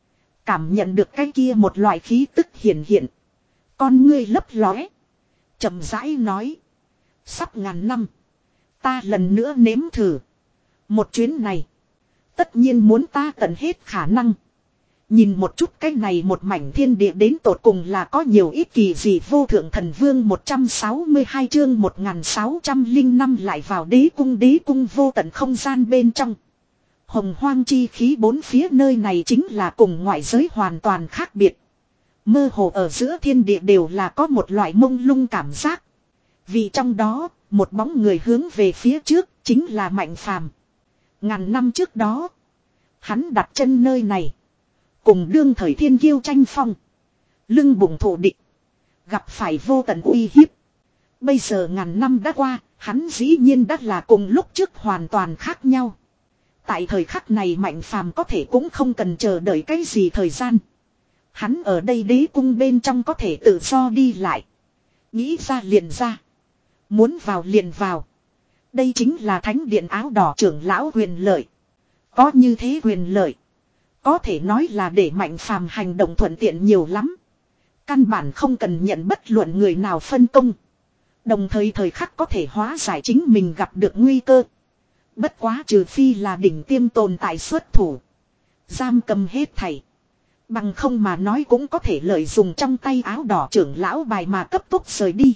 Cảm nhận được cái kia một loại khí tức hiển hiện. Con ngươi lấp lóe. Chậm rãi nói. Sắp ngàn năm. Ta lần nữa nếm thử. Một chuyến này. Tất nhiên muốn ta tận hết khả năng. Nhìn một chút cái này một mảnh thiên địa đến tột cùng là có nhiều ít kỳ gì. Vô thượng thần vương một trăm sáu mươi hai chương một nghìn sáu trăm lẻ năm lại vào đế cung. Đế cung vô tận không gian bên trong. Hồng hoang chi khí bốn phía, nơi này chính là cùng ngoại giới hoàn toàn khác biệt. Mơ hồ ở giữa thiên địa đều là có một loại mông lung cảm giác. Vì trong đó, một bóng người hướng về phía trước chính là Mạnh Phàm. Ngàn năm trước đó, hắn đặt chân nơi này. Cùng đương thời thiên kiêu tranh phong. Lưng bụng thổ địch. Gặp phải vô tận uy hiếp. Bây giờ ngàn năm đã qua, hắn dĩ nhiên đã là cùng lúc trước hoàn toàn khác nhau. Tại thời khắc này Mạnh Phàm có thể cũng không cần chờ đợi cái gì thời gian. Hắn ở đây đế cung bên trong có thể tự do đi lại. Nghĩ ra liền ra. Muốn vào liền vào. Đây chính là thánh điện áo đỏ trưởng lão quyền lợi. Có như thế quyền lợi. Có thể nói là để Mạnh Phàm hành động thuận tiện nhiều lắm. Căn bản không cần nhận bất luận người nào phân công. Đồng thời thời khắc có thể hóa giải chính mình gặp được nguy cơ. Bất quá trừ phi là đỉnh tiêm tồn tại xuất thủ. Giam cầm hết thảy. Bằng không mà nói cũng có thể lợi dụng trong tay áo đỏ trưởng lão bài mà cấp tốc rời đi.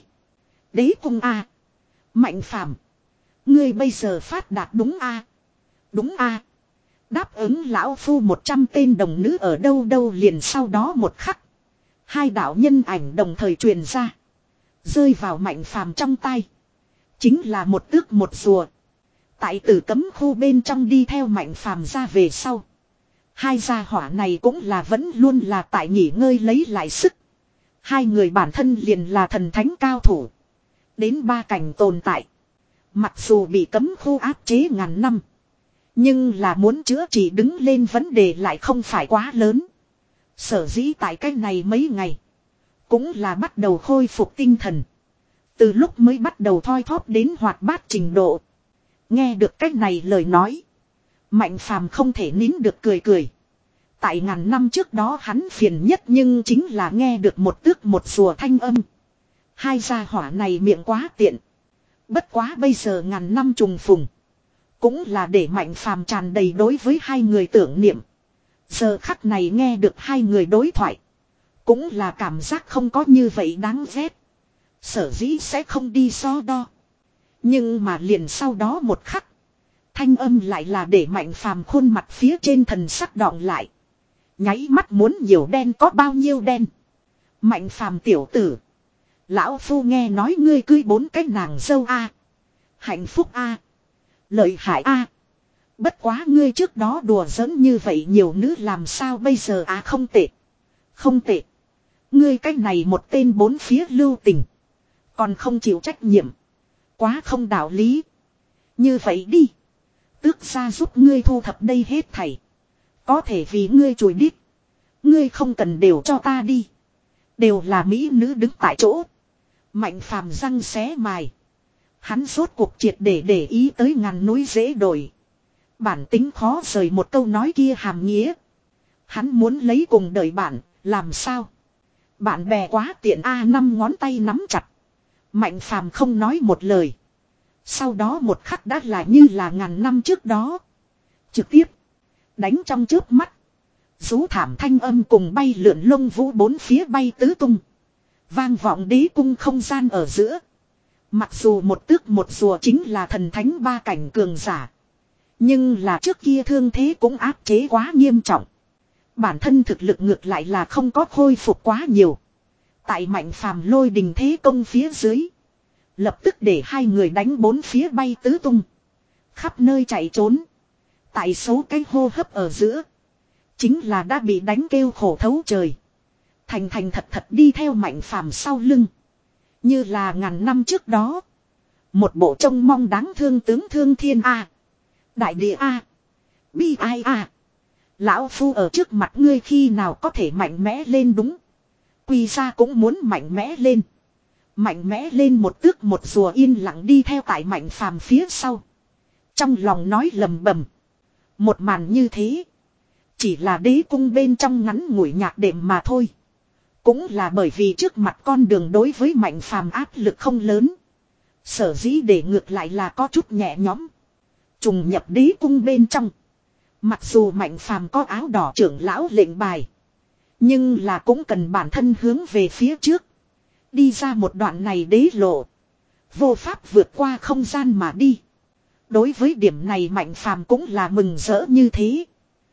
Đế cung A. Mạnh Phàm, ngươi bây giờ phát đạt đúng A. Đúng A. Đáp ứng lão phu một trăm tên đồng nữ ở đâu đâu. Liền sau đó một khắc. Hai đạo nhân ảnh đồng thời truyền ra. Rơi vào Mạnh Phàm trong tay. Chính là một tước một rùa. Tại tử cấm khu bên trong đi theo Mạnh Phàm ra về sau. Hai gia hỏa này cũng là vẫn luôn là tại nghỉ ngơi lấy lại sức. Hai người bản thân liền là thần thánh cao thủ. Đến ba cảnh tồn tại. Mặc dù bị cấm khu áp chế ngàn năm. Nhưng là muốn chữa trị đứng lên vấn đề lại không phải quá lớn. Sở dĩ tại cách này mấy ngày. Cũng là bắt đầu khôi phục tinh thần. Từ lúc mới bắt đầu thoi thóp đến hoạt bát trình độ. Nghe được cách này lời nói. Mạnh Phàm không thể nín được cười cười. Tại ngàn năm trước đó hắn phiền nhất nhưng chính là nghe được một tước một rùa thanh âm. Hai gia hỏa này miệng quá tiện. Bất quá bây giờ ngàn năm trùng phùng. Cũng là để Mạnh Phàm tràn đầy đối với hai người tưởng niệm. Giờ khắc này nghe được hai người đối thoại. Cũng là cảm giác không có như vậy đáng ghét. Sở dĩ sẽ không đi so đo. Nhưng mà liền sau đó một khắc. Thanh âm lại là để Mạnh Phàm khuôn mặt phía trên thần sắc đọng lại. Nháy mắt muốn nhiều đen có bao nhiêu đen. Mạnh Phàm tiểu tử. Lão phu nghe nói ngươi cưới bốn cái nàng dâu a, hạnh phúc a, lợi hại a. Bất quá ngươi trước đó đùa giỡn như vậy nhiều nữ làm sao bây giờ à, không tệ. Không tệ. Ngươi cách này một tên bốn phía lưu tình. Còn không chịu trách nhiệm. Quá không đạo lý. Như vậy đi. Tước gia giúp ngươi thu thập đây hết thảy. Có thể vì ngươi chùi đít. Ngươi không cần đều cho ta đi. Đều là mỹ nữ đứng tại chỗ. Mạnh Phàm răng xé mài. Hắn rốt cuộc triệt để để ý tới ngàn núi dễ đổi. Bản tính khó rời một câu nói kia hàm nghĩa. Hắn muốn lấy cùng đời bạn, làm sao? Bạn bè quá tiện a, năm ngón tay nắm chặt. Mạnh Phàm không nói một lời. Sau đó một khắc đã là như là ngàn năm trước đó. Trực tiếp. Đánh trong chớp mắt. Rú thảm thanh âm cùng bay lượn lông vũ bốn phía bay tứ tung. Vang vọng đế cung không gian ở giữa. Mặc dù một tước một rùa chính là thần thánh ba cảnh cường giả. Nhưng là trước kia thương thế cũng áp chế quá nghiêm trọng. Bản thân thực lực ngược lại là không có khôi phục quá nhiều. Tại Mạnh Phàm lôi đình thế công phía dưới. Lập tức để hai người đánh bốn phía bay tứ tung. Khắp nơi chạy trốn. Tại số cái hô hấp ở giữa. Chính là đã bị đánh kêu khổ thấu trời. Thành thành thật thật đi theo Mạnh Phàm sau lưng. Như là ngàn năm trước đó. Một bộ trông mong đáng thương tướng thương thiên A. Đại địa A. Bi ai A. Lão phu ở trước mặt ngươi khi nào có thể mạnh mẽ lên đúng. Quy ra cũng muốn mạnh mẽ lên. Mạnh mẽ lên một tước một rùa yên lặng đi theo tại Mạnh Phàm phía sau. Trong lòng nói lầm bầm. Một màn như thế. Chỉ là đế cung bên trong ngắn ngủi nhạc đệm mà thôi. Cũng là bởi vì trước mặt con đường đối với Mạnh Phàm áp lực không lớn. Sở dĩ để ngược lại là có chút nhẹ nhõm. Trùng nhập đế cung bên trong. Mặc dù Mạnh Phàm có áo đỏ trưởng lão lệnh bài. Nhưng là cũng cần bản thân hướng về phía trước. Đi ra một đoạn này đế lộ. Vô pháp vượt qua không gian mà đi. Đối với điểm này Mạnh Phàm cũng là mừng rỡ như thế.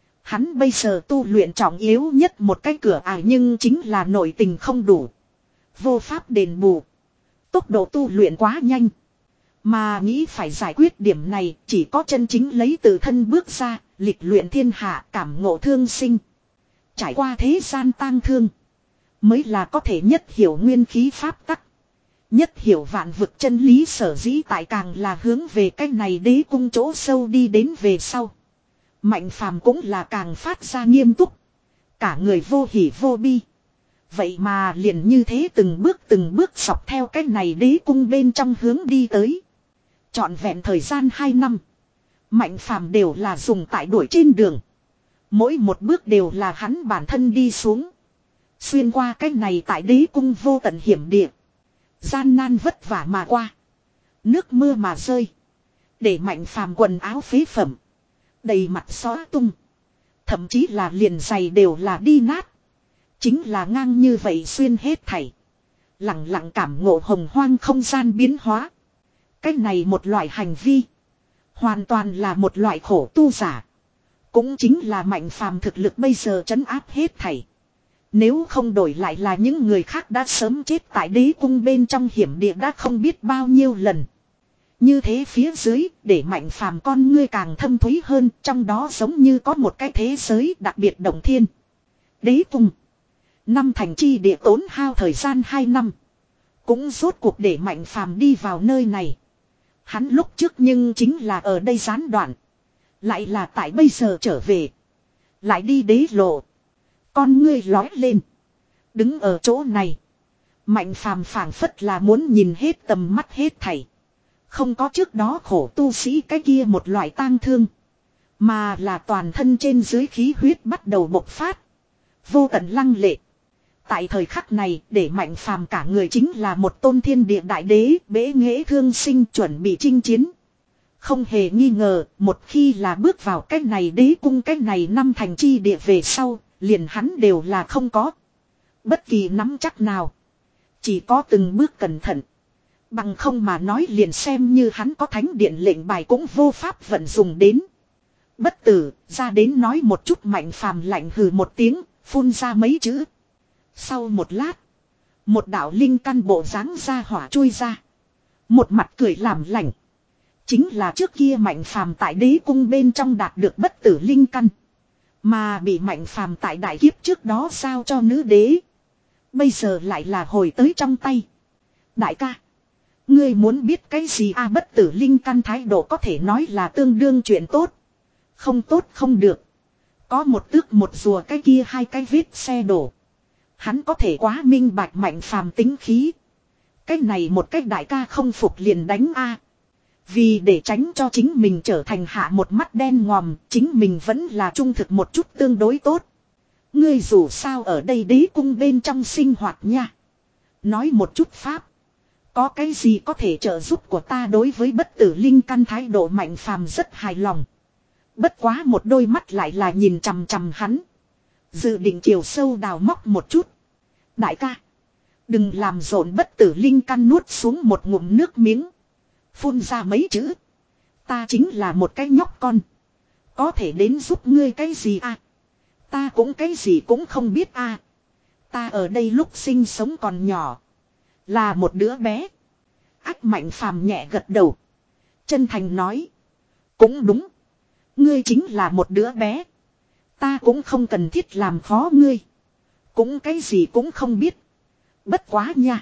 Hắn bây giờ tu luyện trọng yếu nhất một cái cửa ải nhưng chính là nội tình không đủ. Vô pháp đền bù. Tốc độ tu luyện quá nhanh. Mà nghĩ phải giải quyết điểm này chỉ có chân chính lấy tự thân bước ra, lịch luyện thiên hạ cảm ngộ thương sinh. Trải qua thế gian tang thương. Mới là có thể nhất hiểu nguyên khí pháp tắc. Nhất hiểu vạn vực chân lý sở dĩ tại càng là hướng về cách này đế cung chỗ sâu đi đến về sau. Mạnh Phàm cũng là càng phát ra nghiêm túc. Cả người vô hỉ vô bi. Vậy mà liền như thế từng bước từng bước dọc theo cách này đế cung bên trong hướng đi tới. Trọn vẹn thời gian hai năm. Mạnh Phàm đều là dùng tại đuổi trên đường. Mỗi một bước đều là hắn bản thân đi xuống. Xuyên qua cách này tại đế cung vô tận hiểm địa. Gian nan vất vả mà qua. Nước mưa mà rơi. Để Mạnh Phàm quần áo phế phẩm. Đầy mặt xóa tung. Thậm chí là liền giày đều là đi nát. Chính là ngang như vậy xuyên hết thảy. Lặng lặng cảm ngộ hồng hoang không gian biến hóa. Cái này một loại hành vi. Hoàn toàn là một loại khổ tu giả. Cũng chính là Mạnh Phàm thực lực bây giờ trấn áp hết thảy. Nếu không đổi lại là những người khác đã sớm chết tại đế cung bên trong hiểm địa đã không biết bao nhiêu lần. Như thế phía dưới, để Mạnh Phàm con ngươi càng thâm thúy hơn, trong đó giống như có một cái thế giới đặc biệt động thiên. Đế cung. Năm thành chi địa tốn hao thời gian hai năm. Cũng rốt cuộc để Mạnh Phàm đi vào nơi này. Hắn lúc trước nhưng chính là ở đây gián đoạn. Lại là tại bây giờ trở về. Lại đi đế lộ. Con ngươi lói lên. Đứng ở chỗ này. Mạnh Phàm phảng phất là muốn nhìn hết tầm mắt hết thảy. Không có trước đó khổ tu sĩ cái kia một loại tang thương. Mà là toàn thân trên dưới khí huyết bắt đầu bộc phát. Vô tận lăng lệ. Tại thời khắc này để Mạnh Phàm cả người chính là một tôn thiên địa đại đế bế nghệ thương sinh chuẩn bị chinh chiến. Không hề nghi ngờ một khi là bước vào cái này đế cung cái này năm thành chi địa về sau liền hắn đều là không có. Bất kỳ nắm chắc nào. Chỉ có từng bước cẩn thận. Bằng không mà nói liền xem như hắn có thánh điện lệnh bài cũng vô pháp vận dùng đến. Bất tử ra đến nói một chút Mạnh Phàm lạnh hừ một tiếng phun ra mấy chữ. Sau một lát. Một đạo linh căn bộ dáng ra hỏa chui ra. Một mặt cười làm lành. Chính là trước kia Mạnh Phàm tại đế cung bên trong đạt được bất tử linh căn. Mà bị Mạnh Phàm tại đại kiếp trước đó giao cho nữ đế. Bây giờ lại là hồi tới trong tay. Đại ca. Ngươi muốn biết cái gì a bất tử linh căn thái độ có thể nói là tương đương chuyện tốt. Không tốt không được. Có một tước một rùa cái kia hai cái vết xe đổ. Hắn có thể quá minh bạch Mạnh Phàm tính khí. Cái này một cách đại ca không phục liền đánh a. Vì để tránh cho chính mình trở thành hạ một mắt đen ngòm, chính mình vẫn là trung thực một chút tương đối tốt. Ngươi dù sao ở đây đế cung bên trong sinh hoạt nha. Nói một chút pháp. Có cái gì có thể trợ giúp của ta đối với bất tử linh căn thái độ Mạnh Phàm rất hài lòng. Bất quá một đôi mắt lại là nhìn chằm chằm hắn. Dự định chiều sâu đào móc một chút. Đại ca. Đừng làm rộn bất tử linh căn nuốt xuống một ngụm nước miếng. Phun ra mấy chữ. Ta chính là một cái nhóc con. Có thể đến giúp ngươi cái gì à? Ta cũng cái gì cũng không biết à. Ta ở đây lúc sinh sống còn nhỏ. Là một đứa bé. Ác Mạnh Phàm nhẹ gật đầu. Chân thành nói. Cũng đúng. Ngươi chính là một đứa bé. Ta cũng không cần thiết làm khó ngươi. Cũng cái gì cũng không biết. Bất quá nha.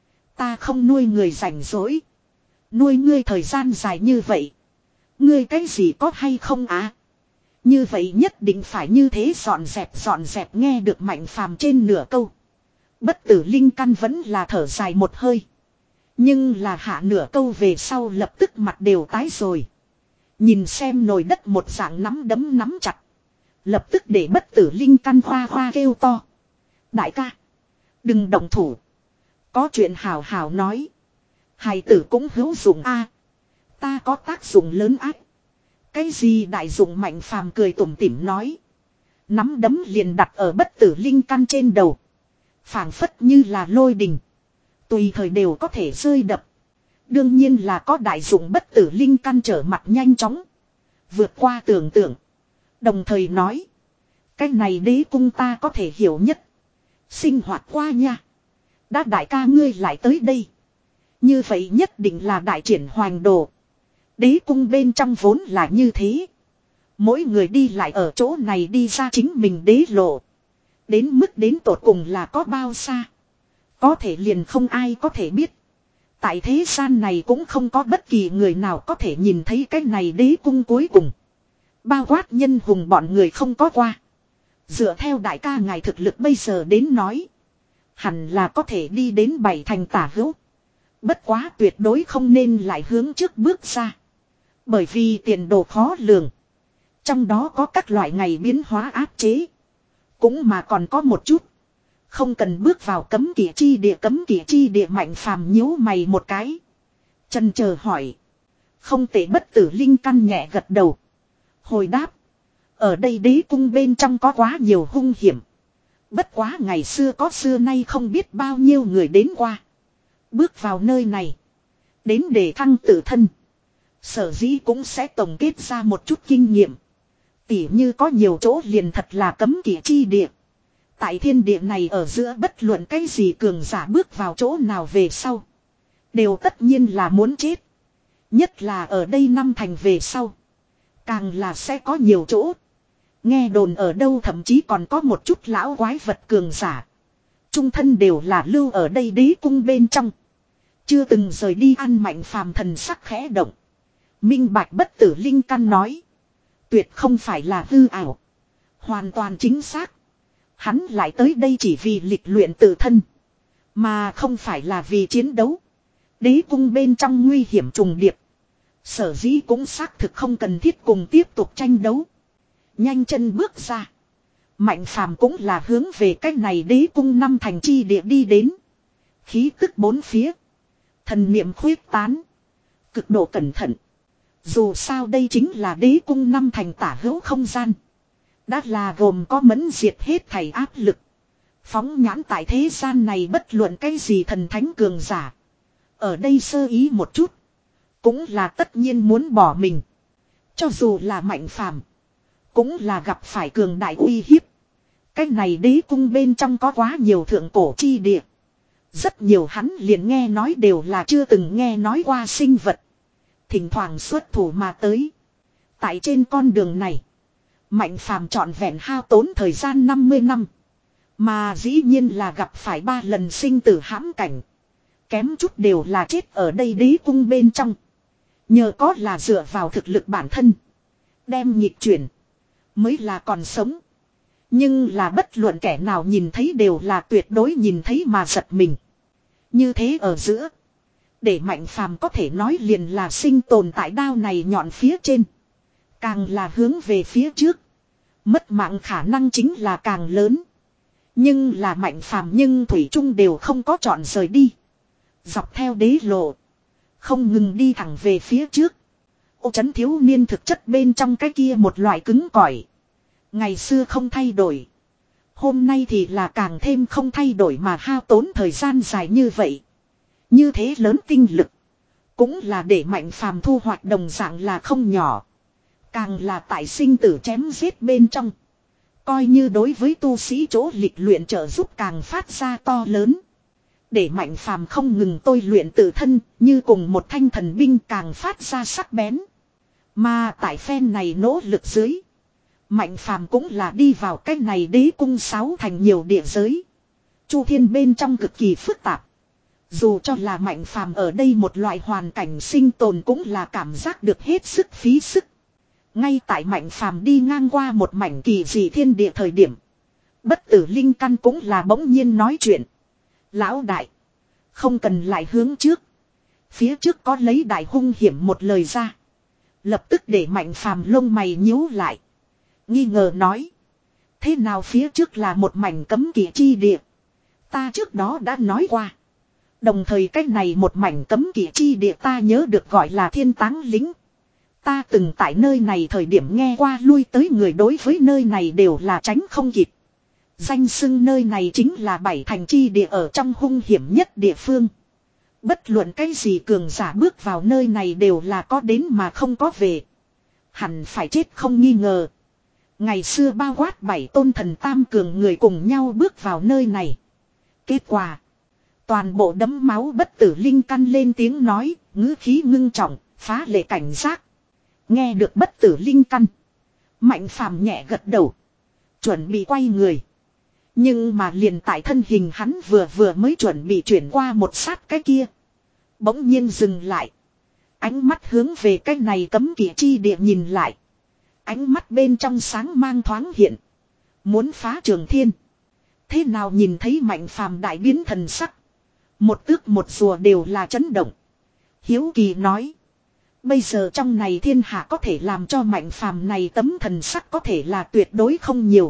Ta không nuôi người rảnh rỗi. Nuôi ngươi thời gian dài như vậy. Ngươi cái gì có hay không á? À? Như vậy nhất định phải như thế dọn dẹp dọn dẹp nghe được Mạnh Phàm trên nửa câu. Bất tử linh căn vẫn là thở dài một hơi. Nhưng là hạ nửa câu về sau lập tức mặt đều tái rồi. Nhìn xem nồi đất một dạng nắm đấm nắm chặt. Lập tức để bất tử linh căn hoa hoa kêu to. Đại ca. Đừng động thủ. Có chuyện hào hào nói. Hài tử cũng hữu dụng a. À, ta có tác dụng lớn ác. Cái gì đại dụng Mạnh Phàm cười tủm tỉm nói. Nắm đấm liền đặt ở bất tử linh căn trên đầu. Phảng phất như là lôi đình. Tùy thời đều có thể rơi đập. Đương nhiên là có đại dụng bất tử linh căn trở mặt nhanh chóng. Vượt qua tưởng tượng. Đồng thời nói. Cái này đế cung ta có thể hiểu nhất. Sinh hoạt qua nha. Đã đại ca ngươi lại tới đây. Như vậy nhất định là đại triển hoành đồ. Đế cung bên trong vốn là như thế. Mỗi người đi lại ở chỗ này đi ra chính mình đế lộ. Đến mức đến tột cùng là có bao xa. Có thể liền không ai có thể biết. Tại thế gian này cũng không có bất kỳ người nào có thể nhìn thấy cái này đế cung cuối cùng. Bao quát nhân hùng bọn người không có qua. Dựa theo đại ca ngài thực lực bây giờ đến nói. Hẳn là có thể đi đến bảy thành tả hữu. Bất quá tuyệt đối không nên lại hướng trước bước ra. Bởi vì tiền đồ khó lường. Trong đó có các loại ngày biến hóa áp chế. Cũng mà còn có một chút. Không cần bước vào cấm kỵ chi địa cấm kỵ chi địa Mạnh Phàm nhíu mày một cái. Chần chờ hỏi. Không tệ bất tử linh căn nhẹ gật đầu. Hồi đáp. Ở đây đế cung bên trong có quá nhiều hung hiểm. Bất quá ngày xưa có xưa nay không biết bao nhiêu người đến qua. Bước vào nơi này. Đến để thăng tự thân. Sở dĩ cũng sẽ tổng kết ra một chút kinh nghiệm. Tỉ như có nhiều chỗ liền thật là cấm kỵ chi địa. Tại thiên địa này ở giữa bất luận cái gì cường giả bước vào chỗ nào về sau. Đều tất nhiên là muốn chết. Nhất là ở đây năm thành về sau. Càng là sẽ có nhiều chỗ. Nghe đồn ở đâu thậm chí còn có một chút lão quái vật cường giả. Trung thân đều là lưu ở đây đế cung bên trong. Chưa từng rời đi ăn Mạnh Phàm thần sắc khẽ động. Minh bạch bất tử linh căn nói. Tuyệt không phải là hư ảo. Hoàn toàn chính xác. Hắn lại tới đây chỉ vì lịch luyện tự thân. Mà không phải là vì chiến đấu. Đế cung bên trong nguy hiểm trùng điệp. Sở dĩ cũng xác thực không cần thiết cùng tiếp tục tranh đấu. Nhanh chân bước ra. Mạnh Phàm cũng là hướng về cách này đế cung năm thành chi địa đi đến. Khí tức bốn phía. Thần niệm khuyết tán. Cực độ cẩn thận. Dù sao đây chính là đế cung năm thành tả hữu không gian. Đã là gồm có mẫn diệt hết thảy áp lực. Phóng nhãn tại thế gian này bất luận cái gì thần thánh cường giả. Ở đây sơ ý một chút. Cũng là tất nhiên muốn bỏ mình. Cho dù là Mạnh Phàm cũng là gặp phải cường đại uy hiếp. Cái này đế cung bên trong có quá nhiều thượng cổ chi địa. Rất nhiều hắn liền nghe nói đều là chưa từng nghe nói qua sinh vật. Thỉnh thoảng xuất thủ mà tới. Tại trên con đường này. Mạnh Phàm trọn vẹn hao tốn thời gian năm mươi năm. Mà dĩ nhiên là gặp phải ba lần sinh tử hãm cảnh. Kém chút đều là chết ở đây đế cung bên trong. Nhờ có là dựa vào thực lực bản thân. Đem nhịp chuyển. Mới là còn sống. Nhưng là bất luận kẻ nào nhìn thấy đều là tuyệt đối nhìn thấy mà giật mình. Như thế ở giữa. Để Mạnh Phàm có thể nói liền là sinh tồn tại đao này nhọn phía trên. Càng là hướng về phía trước. Mất mạng khả năng chính là càng lớn. Nhưng là Mạnh Phàm nhưng thủy chung đều không có chọn rời đi. Dọc theo đế lộ. Không ngừng đi thẳng về phía trước. Ô trấn thiếu niên thực chất bên trong cái kia một loại cứng cỏi. Ngày xưa không thay đổi. Hôm nay thì là càng thêm không thay đổi mà hao tốn thời gian dài như vậy. Như thế lớn tinh lực. Cũng là để Mạnh Phàm thu hoạch đồng dạng là không nhỏ. Càng là tại sinh tử chém giết bên trong. Coi như đối với tu sĩ chỗ lịch luyện trợ giúp càng phát ra to lớn. Để Mạnh Phàm không ngừng tôi luyện tự thân, như cùng một thanh thần binh càng phát ra sắc bén. Mà tại phen này nỗ lực dưới. Mạnh Phàm cũng là đi vào cách này đế cung sáu thành nhiều địa giới. Chu thiên bên trong cực kỳ phức tạp. Dù cho là Mạnh Phàm ở đây một loại hoàn cảnh sinh tồn cũng là cảm giác được hết sức phí sức. Ngay tại Mạnh Phàm đi ngang qua một mảnh kỳ dị thiên địa thời điểm. Bất tử linh căn cũng là bỗng nhiên nói chuyện. Lão đại. Không cần lại hướng trước. Phía trước có lấy đại hung hiểm một lời ra. Lập tức để Mạnh Phàm lông mày nhíu lại. Nghi ngờ nói. Thế nào phía trước là một mảnh cấm kỵ chi địa. Ta trước đó đã nói qua. Đồng thời cách này một mảnh cấm kỵ chi địa ta nhớ được gọi là thiên táng lính. Ta từng tại nơi này thời điểm nghe qua lui tới người đối với nơi này đều là tránh không kịp. Danh xưng nơi này chính là bảy thành chi địa ở trong hung hiểm nhất địa phương. Bất luận cái gì cường giả bước vào nơi này đều là có đến mà không có về. Hẳn phải chết không nghi ngờ. Ngày xưa bao quát bảy tôn thần tam cường người cùng nhau bước vào nơi này. Kết quả. Toàn bộ đấm máu bất tử linh căn lên tiếng nói, ngữ khí ngưng trọng, phá lệ cảnh giác. Nghe được bất tử linh căn. Mạnh Phàm nhẹ gật đầu. Chuẩn bị quay người. Nhưng mà liền tại thân hình hắn vừa vừa mới chuẩn bị chuyển qua một sát cái kia. Bỗng nhiên dừng lại. Ánh mắt hướng về cái này cấm kỵ chi địa nhìn lại. Ánh mắt bên trong sáng mang thoáng hiện. Muốn phá trường thiên. Thế nào nhìn thấy Mạnh Phàm đại biến thần sắc. Một tước một rùa đều là chấn động. Hiếu kỳ nói. Bây giờ trong này thiên hạ có thể làm cho Mạnh Phàm này tấm thần sắc có thể là tuyệt đối không nhiều.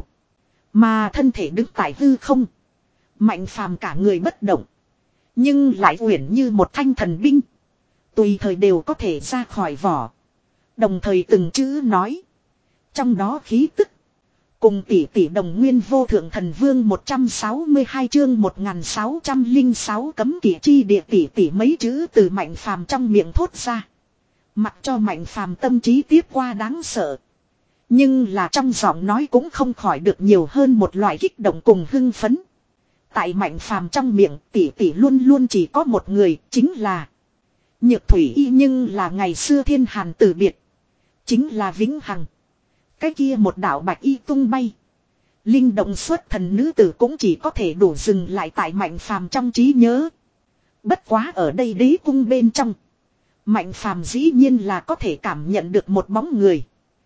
Mà thân thể đứng tại hư không. Mạnh Phàm cả người bất động. Nhưng lại uyển như một thanh thần binh. Tùy thời đều có thể ra khỏi vỏ. Đồng thời từng chữ nói. Trong đó khí tức. Cùng tỷ tỷ đồng nguyên vô thượng thần vương một trăm sáu mươi hai chương một nghìn sáu trăm lẻ sáu cấm kỵ chi địa tỷ tỷ mấy chữ từ Mạnh Phàm trong miệng thốt ra. Mặc cho Mạnh Phàm tâm trí tiếp qua đáng sợ. Nhưng là trong giọng nói cũng không khỏi được nhiều hơn một loại kích động cùng hưng phấn. Tại Mạnh Phàm trong miệng tỷ tỷ luôn luôn chỉ có một người, chính là. Nhược thủy y nhưng là ngày xưa thiên hàn từ biệt. Chính là vĩnh hằng. Cái kia một đạo bạch y tung bay. Linh động xuất thần nữ tử cũng chỉ có thể đủ dừng lại tại Mạnh Phàm trong trí nhớ. Bất quá ở đây đế cung bên trong. Mạnh Phàm dĩ nhiên là có thể cảm nhận được một bóng người.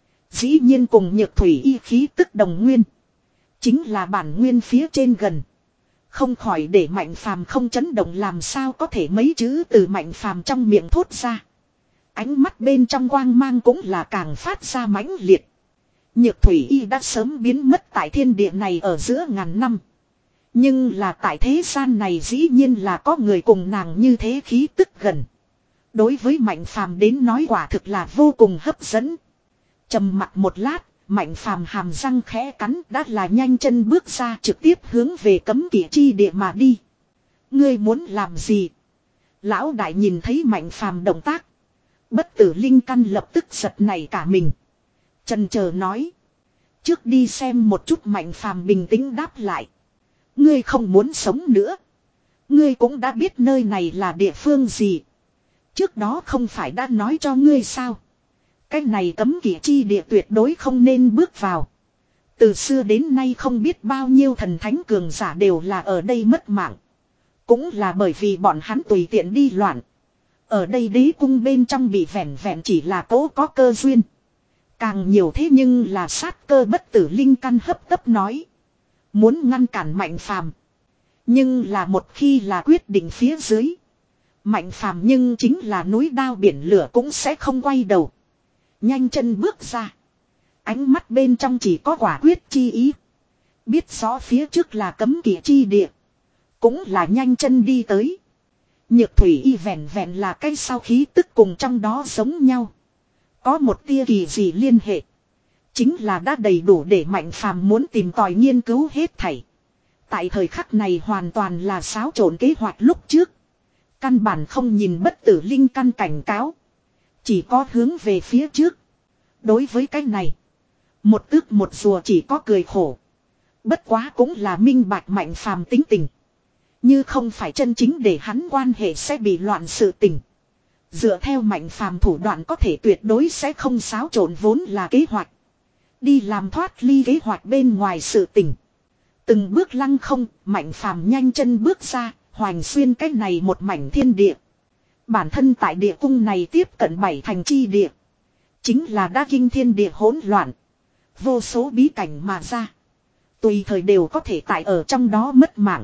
Dĩ nhiên cùng nhược thủy y khí tức đồng nguyên. Chính là bản nguyên phía trên gần. Không khỏi để Mạnh Phàm không chấn động, làm sao có thể mấy chữ từ Mạnh Phàm trong miệng thốt ra. Ánh mắt bên trong quang mang cũng là càng phát ra mãnh liệt. Nhược thủy y đã sớm biến mất tại thiên địa này ở giữa ngàn năm. Nhưng là tại thế gian này dĩ nhiên là có người cùng nàng như thế khí tức gần. Đối với Mạnh Phàm đến nói quả thực là vô cùng hấp dẫn. Trầm mặc một lát, Mạnh Phàm hàm răng khẽ cắn, đã là nhanh chân bước ra trực tiếp hướng về cấm kỵ chi địa mà đi. Ngươi muốn làm gì? Lão đại nhìn thấy Mạnh Phàm động tác. Bất tử linh căn lập tức giật nảy cả mình. Chần chờ nói. Trước đi xem một chút. Mạnh Phàm bình tĩnh đáp lại. Ngươi không muốn sống nữa. Ngươi cũng đã biết nơi này là địa phương gì. Trước đó không phải đã nói cho ngươi sao? Cái này cấm kỵ chi địa tuyệt đối không nên bước vào. Từ xưa đến nay không biết bao nhiêu thần thánh cường giả đều là ở đây mất mạng. Cũng là bởi vì bọn hắn tùy tiện đi loạn. Ở đây đế cung bên trong bị vẻn vẹn chỉ là cố có cơ duyên. Càng nhiều thế nhưng là sát cơ. Bất tử linh căn hấp tấp nói. Muốn ngăn cản Mạnh Phàm. Nhưng là một khi là quyết định phía dưới. Mạnh Phàm nhưng chính là núi đao biển lửa cũng sẽ không quay đầu. Nhanh chân bước ra. Ánh mắt bên trong chỉ có quả quyết chi ý. Biết rõ phía trước là cấm kỵ chi địa. Cũng là nhanh chân đi tới. Nhược thủy y vẹn vẹn là cái sau khí tức cùng trong đó giống nhau. Có một tia kỳ dị liên hệ. Chính là đã đầy đủ để Mạnh Phàm muốn tìm tòi nghiên cứu hết thảy. Tại thời khắc này hoàn toàn là xáo trộn kế hoạch lúc trước. Căn bản không nhìn bất tử linh căn cảnh cáo. Chỉ có hướng về phía trước. Đối với cái này. Một tước một rùa chỉ có cười khổ. Bất quá cũng là minh bạch Mạnh Phàm tính tình. Như không phải chân chính để hắn quan hệ sẽ bị loạn sự tình. Dựa theo Mạnh Phàm thủ đoạn có thể tuyệt đối sẽ không xáo trộn vốn là kế hoạch. Đi làm thoát ly kế hoạch bên ngoài sự tình. Từng bước lăng không, Mạnh Phàm nhanh chân bước ra, hoành xuyên cái này một mảnh thiên địa. Bản thân tại địa cung này tiếp cận bảy thành chi địa. Chính là đã kinh thiên địa hỗn loạn. Vô số bí cảnh mà ra. Tùy thời đều có thể tại ở trong đó mất mạng.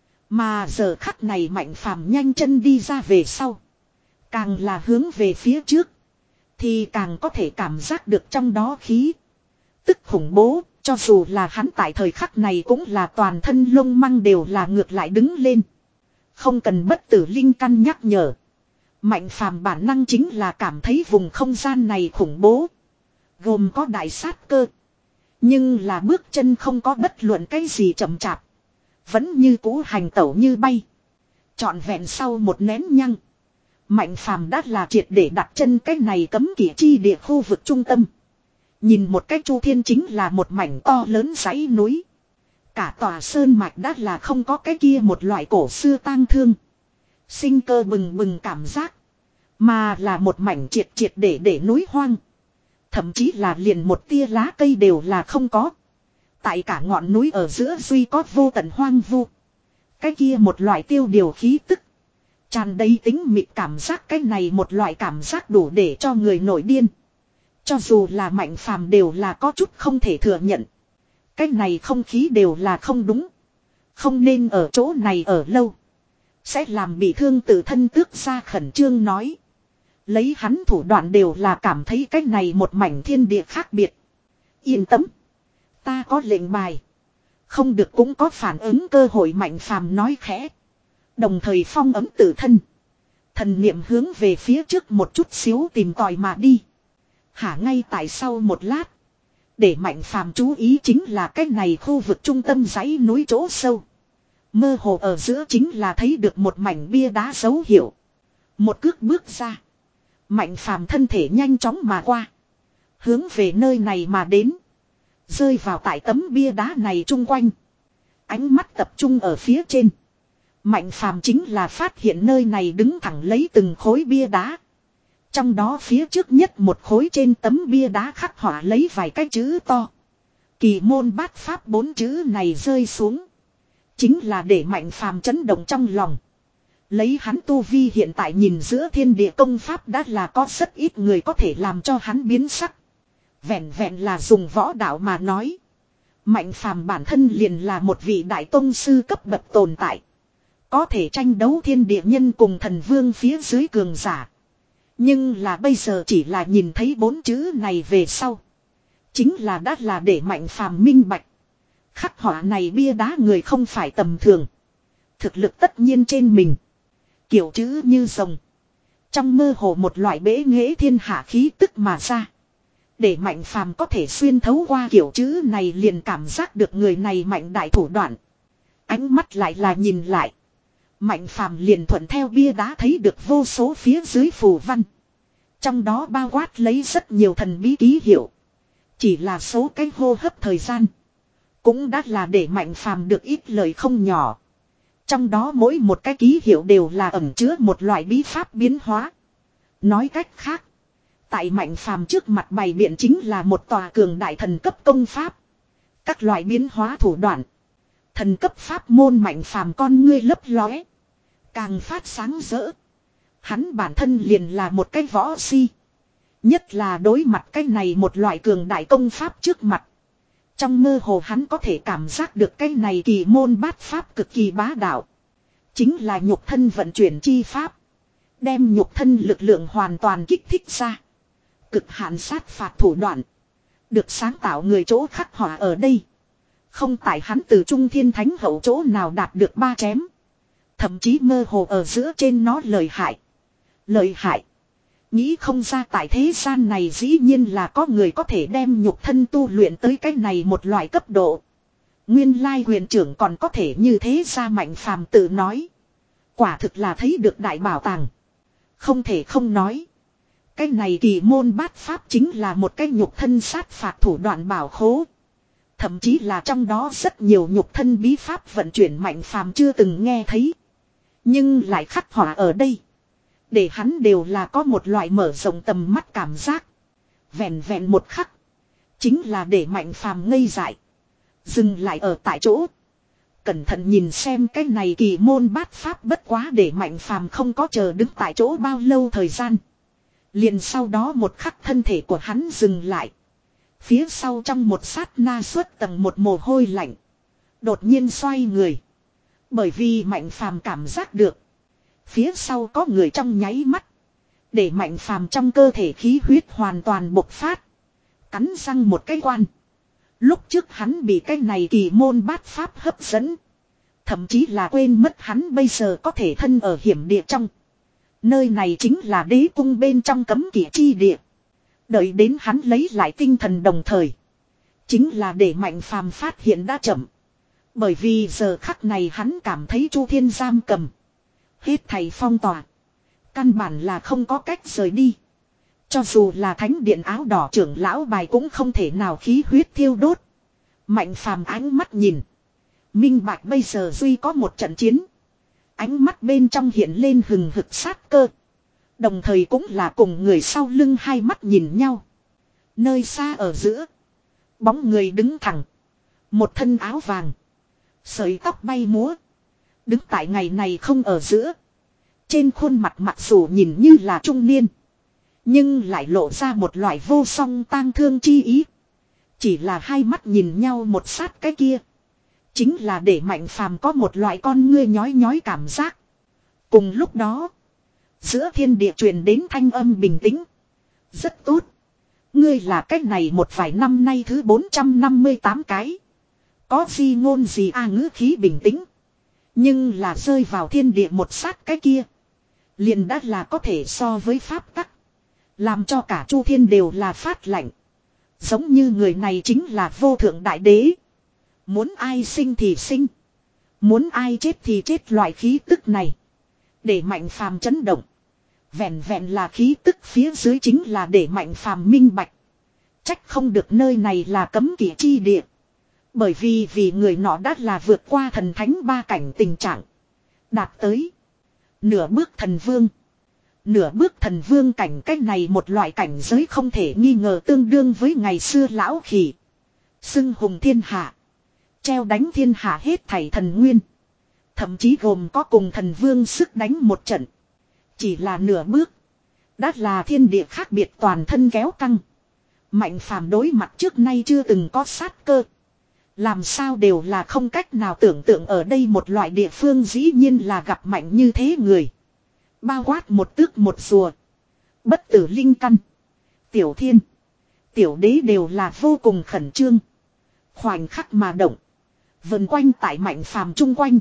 Mà giờ khắc này Mạnh Phàm nhanh chân đi ra về sau. Càng là hướng về phía trước. Thì càng có thể cảm giác được trong đó khí. Tức khủng bố. Cho dù là hắn tại thời khắc này cũng là toàn thân lông măng đều là ngược lại đứng lên. Không cần bất tử linh căn nhắc nhở. Mạnh Phàm bản năng chính là cảm thấy vùng không gian này khủng bố. Gồm có đại sát cơ. Nhưng là bước chân không có bất luận cái gì chậm chạp. Vẫn như cũ hành tẩu như bay. Trọn vẹn sau một nén nhăng. Mạnh Phàm đã là triệt để đặt chân cái này cấm kỵ chi địa khu vực trung tâm. Nhìn một cách chu thiên chính là một mảnh to lớn dãy núi. Cả tòa sơn mạch đã là không có cái kia một loại cổ xưa tang thương. Sinh cơ bừng bừng cảm giác. Mà là một mảnh triệt triệt để để núi hoang. Thậm chí là liền một tia lá cây đều là không có. Tại cả ngọn núi ở giữa duy có vô tận hoang vu. Cái kia một loại tiêu điều khí tức. Tràn đầy tính mịt cảm giác, cái này một loại cảm giác đủ để cho người nổi điên. Cho dù là Mạnh Phàm đều là có chút không thể thừa nhận. Cái này không khí đều là không đúng. Không nên ở chỗ này ở lâu. Sẽ làm bị thương tự thân tước ra khẩn trương nói. Lấy hắn thủ đoạn đều là cảm thấy cái này một mảnh thiên địa khác biệt. Yên tâm. Ta có lệnh bài. Không được cũng có phản ứng cơ hội, Mạnh Phàm nói khẽ. Đồng thời phong ấm tự thân. Thần niệm hướng về phía trước một chút xíu tìm tòi mà đi. Hả, ngay tại sau một lát. Để Mạnh Phàm chú ý chính là cái này khu vực trung tâm dãy núi chỗ sâu. Mơ hồ ở giữa chính là thấy được một mảnh bia đá dấu hiệu. Một cước bước ra. Mạnh Phàm thân thể nhanh chóng mà qua. Hướng về nơi này mà đến. Rơi vào tại tấm bia đá này chung quanh. Ánh mắt tập trung ở phía trên. Mạnh phàm chính là phát hiện nơi này đứng thẳng lấy từng khối bia đá. Trong đó phía trước nhất một khối trên tấm bia đá khắc họa lấy vài cái chữ to. Kỳ môn bát pháp, bốn chữ này rơi xuống. Chính là để Mạnh phàm chấn động trong lòng. Lấy hắn tu vi hiện tại nhìn giữa thiên địa công pháp đã là có rất ít người có thể làm cho hắn biến sắc. Vẹn vẹn là dùng võ đạo mà nói. Mạnh phàm bản thân liền là một vị đại tông sư cấp bậc tồn tại. Có thể tranh đấu thiên địa nhân cùng thần vương phía dưới cường giả. Nhưng là bây giờ chỉ là nhìn thấy bốn chữ này về sau. Chính là đã là để Mạnh phàm minh bạch. Khắc họa này bia đá người không phải tầm thường. Thực lực tất nhiên trên mình. Kiểu chữ như rồng. Trong mơ hồ một loại bế nghệ thiên hạ khí tức mà ra. Để Mạnh phàm có thể xuyên thấu qua kiểu chữ này liền cảm giác được người này mạnh đại thủ đoạn. Ánh mắt lại là nhìn lại. Mạnh phàm liền thuận theo bia đá thấy được vô số phía dưới phù văn. Trong đó bao quát lấy rất nhiều thần bí ký hiệu. Chỉ là số cái hô hấp thời gian. Cũng đã là để Mạnh phàm được ít lời không nhỏ. Trong đó mỗi một cái ký hiệu đều là ẩn chứa một loại bí pháp biến hóa. Nói cách khác. Tại Mạnh phàm trước mặt bày biện chính là một tòa cường đại thần cấp công pháp. Các loại biến hóa thủ đoạn. Thần cấp pháp môn Mạnh phàm con ngươi lấp lóe. Càng phát sáng rỡ. Hắn bản thân liền là một cái võ si. Nhất là đối mặt cái này một loại cường đại công pháp trước mặt. Trong mơ hồ hắn có thể cảm giác được cái này kỳ môn bát pháp cực kỳ bá đạo. Chính là nhục thân vận chuyển chi pháp. Đem nhục thân lực lượng hoàn toàn kích thích ra. Cực hạn sát phạt thủ đoạn. Được sáng tạo người chỗ khắc họa ở đây. Không tại hắn từ trung thiên thánh hậu chỗ nào đạt được ba chém. Thậm chí mơ hồ ở giữa trên nó lợi hại. Lợi hại. Nghĩ không ra tại thế gian này dĩ nhiên là có người có thể đem nhục thân tu luyện tới cái này một loại cấp độ. Nguyên lai huyền trưởng còn có thể như thế ra Mạnh phàm tự nói. Quả thực là thấy được đại bảo tàng. Không thể không nói. Cái này kỳ môn bát pháp chính là một cái nhục thân sát phạt thủ đoạn bảo khố. Thậm chí là trong đó rất nhiều nhục thân bí pháp vận chuyển Mạnh phàm chưa từng nghe thấy. Nhưng lại khắc họa ở đây. Để hắn đều là có một loại mở rộng tầm mắt cảm giác. Vẹn vẹn một khắc. Chính là để Mạnh phàm ngây dại. Dừng lại ở tại chỗ. Cẩn thận nhìn xem cái này kỳ môn bát pháp bất quá để Mạnh phàm không có chờ đứng tại chỗ bao lâu thời gian. Liền sau đó một khắc thân thể của hắn dừng lại. Phía sau trong một sát na xuất tầng một mồ hôi lạnh. Đột nhiên xoay người. Bởi vì Mạnh phàm cảm giác được. Phía sau có người trong nháy mắt. Để Mạnh phàm trong cơ thể khí huyết hoàn toàn bộc phát. Cắn răng một cái quan. Lúc trước hắn bị cái này kỳ môn bát pháp hấp dẫn. Thậm chí là quên mất hắn bây giờ có thể thân ở hiểm địa trong. Nơi này chính là đế cung bên trong cấm kỵ chi địa. Đợi đến hắn lấy lại tinh thần đồng thời. Chính là để Mạnh phàm phát hiện đã chậm. Bởi vì giờ khắc này hắn cảm thấy Chu Thiên giam cầm. Hết thầy phong tỏa. Căn bản là không có cách rời đi. Cho dù là thánh điện áo đỏ trưởng lão bài cũng không thể nào khí huyết thiêu đốt. Mạnh phàm ánh mắt nhìn. Minh bạch bây giờ duy có một trận chiến. Ánh mắt bên trong hiện lên hừng hực sát cơ. Đồng thời cũng là cùng người sau lưng hai mắt nhìn nhau. Nơi xa ở giữa. Bóng người đứng thẳng. Một thân áo vàng. Sợi tóc bay múa. Đứng tại ngày này không ở giữa. Trên khuôn mặt mặc dù nhìn như là trung niên. Nhưng lại lộ ra một loại vô song tang thương chi ý. Chỉ là hai mắt nhìn nhau một sát cái kia. Chính là để Mạnh phàm có một loại con ngươi nhói nhói cảm giác. Cùng lúc đó. Giữa thiên địa truyền đến thanh âm bình tĩnh. Rất tốt. Ngươi là cách này một vài năm nay thứ bốn trăm năm mươi tám cái. Có gì ngôn gì a à, ngữ khí bình tĩnh. Nhưng là rơi vào thiên địa một sát cái kia. Liền đã là có thể so với pháp tắc. Làm cho cả Chu Thiên đều là phát lạnh. Giống như người này chính là vô thượng đại đế. Muốn ai sinh thì sinh. Muốn ai chết thì chết, loại khí tức này. Để Mạnh phàm chấn động. Vẹn vẹn là khí tức phía dưới chính là để Mạnh phàm minh bạch. Trách không được nơi này là cấm kỵ chi địa. Bởi vì vì người nọ đã là vượt qua thần thánh ba cảnh tình trạng. Đạt tới. Nửa bước thần vương. Nửa bước thần vương cảnh, cách này một loại cảnh giới không thể nghi ngờ tương đương với ngày xưa lão khỉ. Xưng hùng thiên hạ. Treo đánh thiên hạ hết thảy thần nguyên. Thậm chí gồm có cùng thần vương sức đánh một trận. Chỉ là nửa bước. Đã là thiên địa khác biệt toàn thân kéo căng. Mạnh phàm đối mặt trước nay chưa từng có sát cơ. Làm sao đều là không cách nào tưởng tượng ở đây một loại địa phương dĩ nhiên là gặp mạnh như thế người. Bao quát một tước một rùa. Bất tử linh căn. Tiểu thiên. Tiểu đế đều là vô cùng khẩn trương. Khoảnh khắc mà động. Vần quanh tại mạnh phàm chung quanh.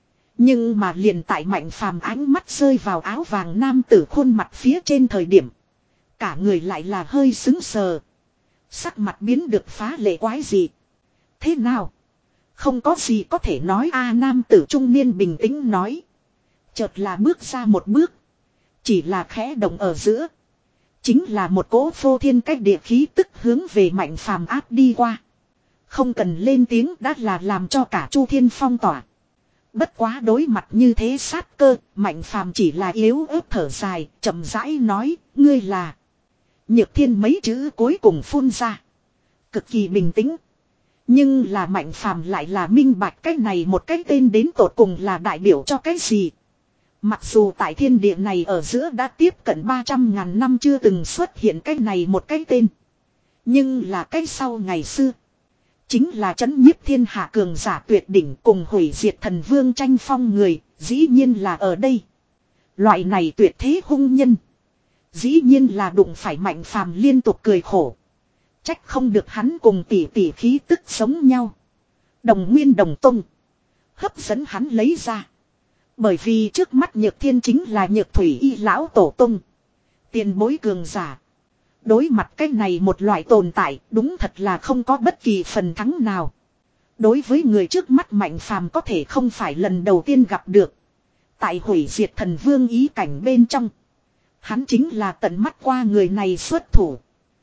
Nhưng mà liền tại mạnh phàm ánh mắt rơi vào áo vàng nam tử khuôn mặt phía trên thời điểm. Cả người lại là hơi sững sờ. Sắc mặt biến được phá lệ quái dị. Thế nào? Không có gì có thể nói a nam tử trung niên bình tĩnh nói. Chợt là bước ra một bước. Chỉ là khẽ động ở giữa. Chính là một cỗ phô thiên cách địa khí tức hướng về mạnh phàm áp đi qua. Không cần lên tiếng đã là làm cho cả Chu Thiên phong tỏa. Bất quá đối mặt như thế sát cơ, mạnh phàm chỉ là yếu ớt thở dài, chậm rãi nói, ngươi là. Nhược Thiên mấy chữ cuối cùng phun ra. Cực kỳ bình tĩnh. Nhưng là mạnh phàm lại là minh bạch cái này một cái tên đến tột cùng là đại biểu cho cái gì. Mặc dù tại thiên địa này ở giữa đã tiếp cận ba trăm ngàn năm chưa từng xuất hiện cái này một cái tên. Nhưng là cái sau ngày xưa. Chính là chấn nhiếp thiên hạ cường giả tuyệt đỉnh cùng hủy diệt thần vương tranh phong người, dĩ nhiên là ở đây. Loại này tuyệt thế hung nhân. Dĩ nhiên là đụng phải mạnh phàm liên tục cười khổ. Trách không được hắn cùng tỷ tỷ khí tức sống nhau. Đồng nguyên đồng tung. Hấp dẫn hắn lấy ra. Bởi vì trước mắt Nhược Thiên chính là Nhược Thủy Y lão tổ tung. Tiền bối cường giả. Đối mặt cái này một loại tồn tại đúng thật là không có bất kỳ phần thắng nào. Đối với người trước mắt mạnh phàm có thể không phải lần đầu tiên gặp được. Tại hủy diệt thần vương ý cảnh bên trong. Hắn chính là tận mắt qua người này xuất thủ.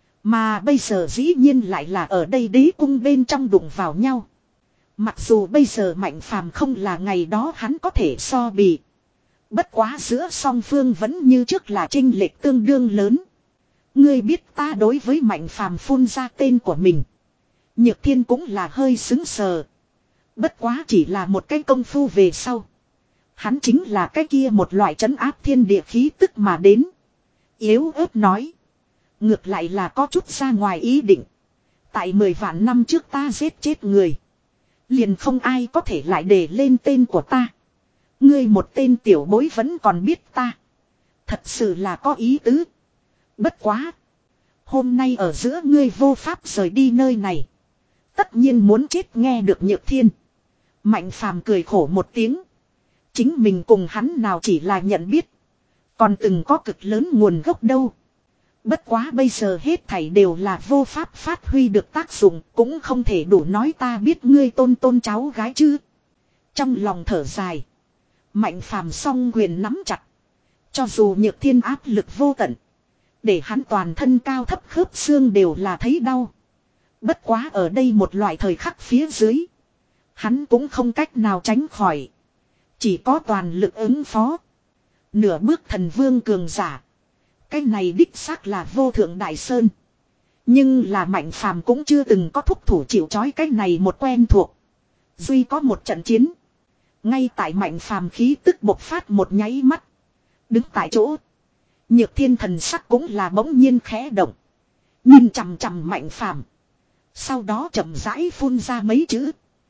Mà bây giờ dĩ nhiên lại là ở đây đế cung bên trong đụng vào nhau. Mặc dù bây giờ mạnh phàm không là ngày đó hắn có thể so bì. Bất quá giữa song phương vẫn như trước là chênh lệch tương đương lớn. Ngươi biết ta đối với mạnh phàm phun ra tên của mình. Nhược Thiên cũng là hơi xứng sờ. Bất quá chỉ là một cái công phu về sau. Hắn chính là cái kia một loại trấn áp thiên địa khí tức mà đến. Yếu ớt nói. Ngược lại là có chút ra ngoài ý định. Tại mười vạn năm trước ta giết chết người. Liền không ai có thể lại để lên tên của ta. Ngươi một tên tiểu bối vẫn còn biết ta. Thật sự là có ý tứ. Bất quá. Hôm nay ở giữa ngươi vô pháp rời đi nơi này. Tất nhiên muốn chết nghe được Nhược Thiên. Mạnh phàm cười khổ một tiếng. Chính mình cùng hắn nào chỉ là nhận biết. Còn từng có cực lớn nguồn gốc đâu. Bất quá bây giờ hết thảy đều là vô pháp phát huy được tác dụng. Cũng không thể đủ nói ta biết ngươi tôn tôn cháu gái chứ. Trong lòng thở dài. Mạnh phàm song quyền nắm chặt. Cho dù Nhược Thiên áp lực vô tận. Để hắn toàn thân cao thấp khớp xương đều là thấy đau. Bất quá ở đây một loại thời khắc phía dưới. Hắn cũng không cách nào tránh khỏi. Chỉ có toàn lực ứng phó. Nửa bước thần vương cường giả. Cái này đích xác là vô thượng đại sơn. Nhưng là mạnh phàm cũng chưa từng có thúc thủ chịu trói cái này một quen thuộc. Duy có một trận chiến. Ngay tại mạnh phàm khí tức bộc phát một nháy mắt. Đứng tại chỗ. Nhược Thiên thần sắc cũng là bỗng nhiên khẽ động. Nhìn chằm chằm mạnh phàm. Sau đó chậm rãi phun ra mấy chữ.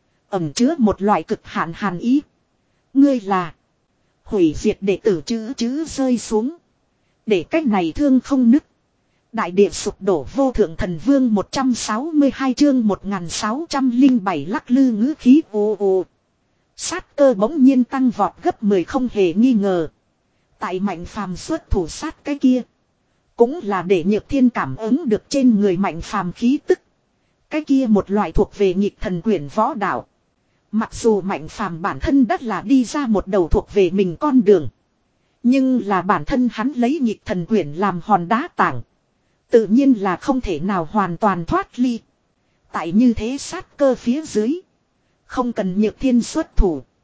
Ẩn chứa một loại cực hạn hàn ý. Ngươi là. Hủy diệt đệ tử chữ chữ rơi xuống. Để cách này thương không nứt. Đại địa sụp đổ vô thượng thần vương một trăm sáu mươi hai chương một nghìn sáu trăm lẻ bảy lắc lư ngữ khí ồ ồ. Sát cơ bỗng nhiên tăng vọt gấp mười không hề nghi ngờ. Tại mạnh phàm xuất thủ sát cái kia. Cũng là để Nhược Thiên cảm ứng được trên người mạnh phàm khí tức. Cái kia một loại thuộc về nghịch thần quyển võ đạo. Mặc dù mạnh phàm bản thân đất là đi ra một đầu thuộc về mình con đường. Nhưng là bản thân hắn lấy nghịch thần quyển làm hòn đá tảng. Tự nhiên là không thể nào hoàn toàn thoát ly. Tại như thế sát cơ phía dưới. Không cần Nhược Thiên xuất thủ.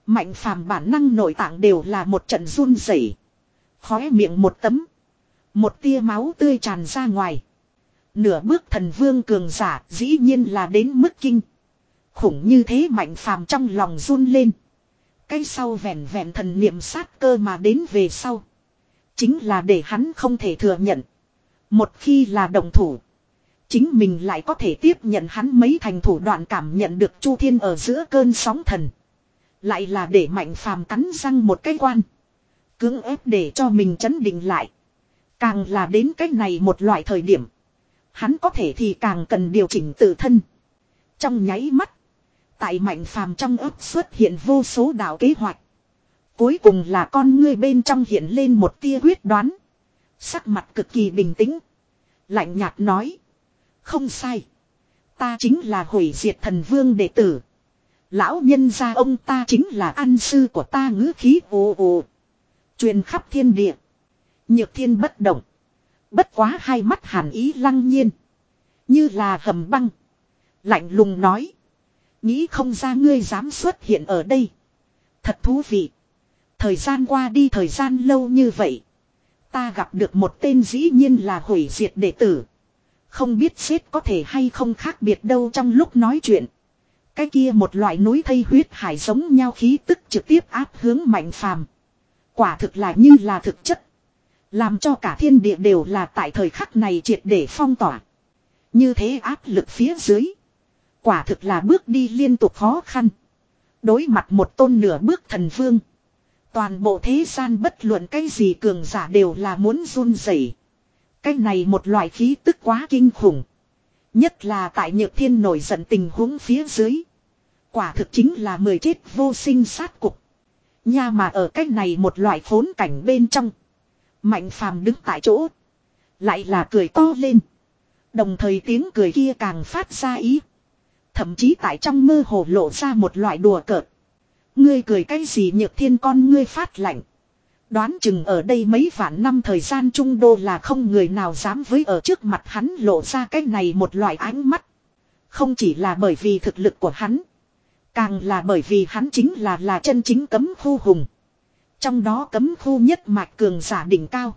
Mạnh phàm bản năng nội tạng đều là một trận run rẩy. Khóe miệng một tấm. Một tia máu tươi tràn ra ngoài. Nửa bước thần vương cường giả dĩ nhiên là đến mức kinh. Khủng như thế mạnh phàm trong lòng run lên. Cái sau vẹn vẹn thần niệm sát cơ mà đến về sau. Chính là để hắn không thể thừa nhận. Một khi là đồng thủ. Chính mình lại có thể tiếp nhận hắn mấy thành thủ đoạn cảm nhận được Chu Thiên ở giữa cơn sóng thần. Lại là để mạnh phàm cắn răng một cái quan. Cưỡng ép để cho mình chấn định lại. Càng là đến cái này một loại thời điểm. Hắn có thể thì càng cần điều chỉnh tự thân. Trong nháy mắt. Tại mạnh phàm trong ấp xuất hiện vô số đạo kế hoạch. Cuối cùng là con ngươi bên trong hiện lên một tia quyết đoán. Sắc mặt cực kỳ bình tĩnh. Lạnh nhạt nói. Không sai. Ta chính là hủy diệt thần vương đệ tử. Lão nhân gia ông ta chính là ăn sư của ta ngữ khí ồ ồ. Truyền khắp thiên địa. Nhược thiên bất động. Bất quá hai mắt hàn ý lăng nhiên. Như là hầm băng. Lạnh lùng nói. Nghĩ không ra ngươi dám xuất hiện ở đây. Thật thú vị. Thời gian qua đi thời gian lâu như vậy. Ta gặp được một tên dĩ nhiên là hủy diệt đệ tử. Không biết xếp có thể hay không khác biệt đâu trong lúc nói chuyện. Cái kia một loại núi thây huyết hải giống nhau khí tức trực tiếp áp hướng mạnh phàm. Quả thực là như là thực chất. Làm cho cả thiên địa đều là tại thời khắc này triệt để phong tỏa. Như thế áp lực phía dưới. Quả thực là bước đi liên tục khó khăn. Đối mặt một tôn nửa bước thần vương. Toàn bộ thế gian bất luận cái gì cường giả đều là muốn run rẩy. Cái này một loại khí tức quá kinh khủng. Nhất là tại Nhược Thiên nổi giận tình huống phía dưới. Quả thực chính là mười chết vô sinh sát cục. Nha mà ở cái này một loại khốn cảnh bên trong. Mạnh phàm đứng tại chỗ. Lại là cười to lên. Đồng thời tiếng cười kia càng phát ra ý. Thậm chí tại trong mơ hồ lộ ra một loại đùa cợt. Ngươi cười cái gì Nhược Thiên con ngươi phát lạnh. Đoán chừng ở đây mấy vạn năm thời gian trung đô là không người nào dám với ở trước mặt hắn lộ ra cái này một loại ánh mắt. Không chỉ là bởi vì thực lực của hắn. Càng là bởi vì hắn chính là là chân chính cấm khu hùng. Trong đó cấm khu nhất mạch cường giả đỉnh cao.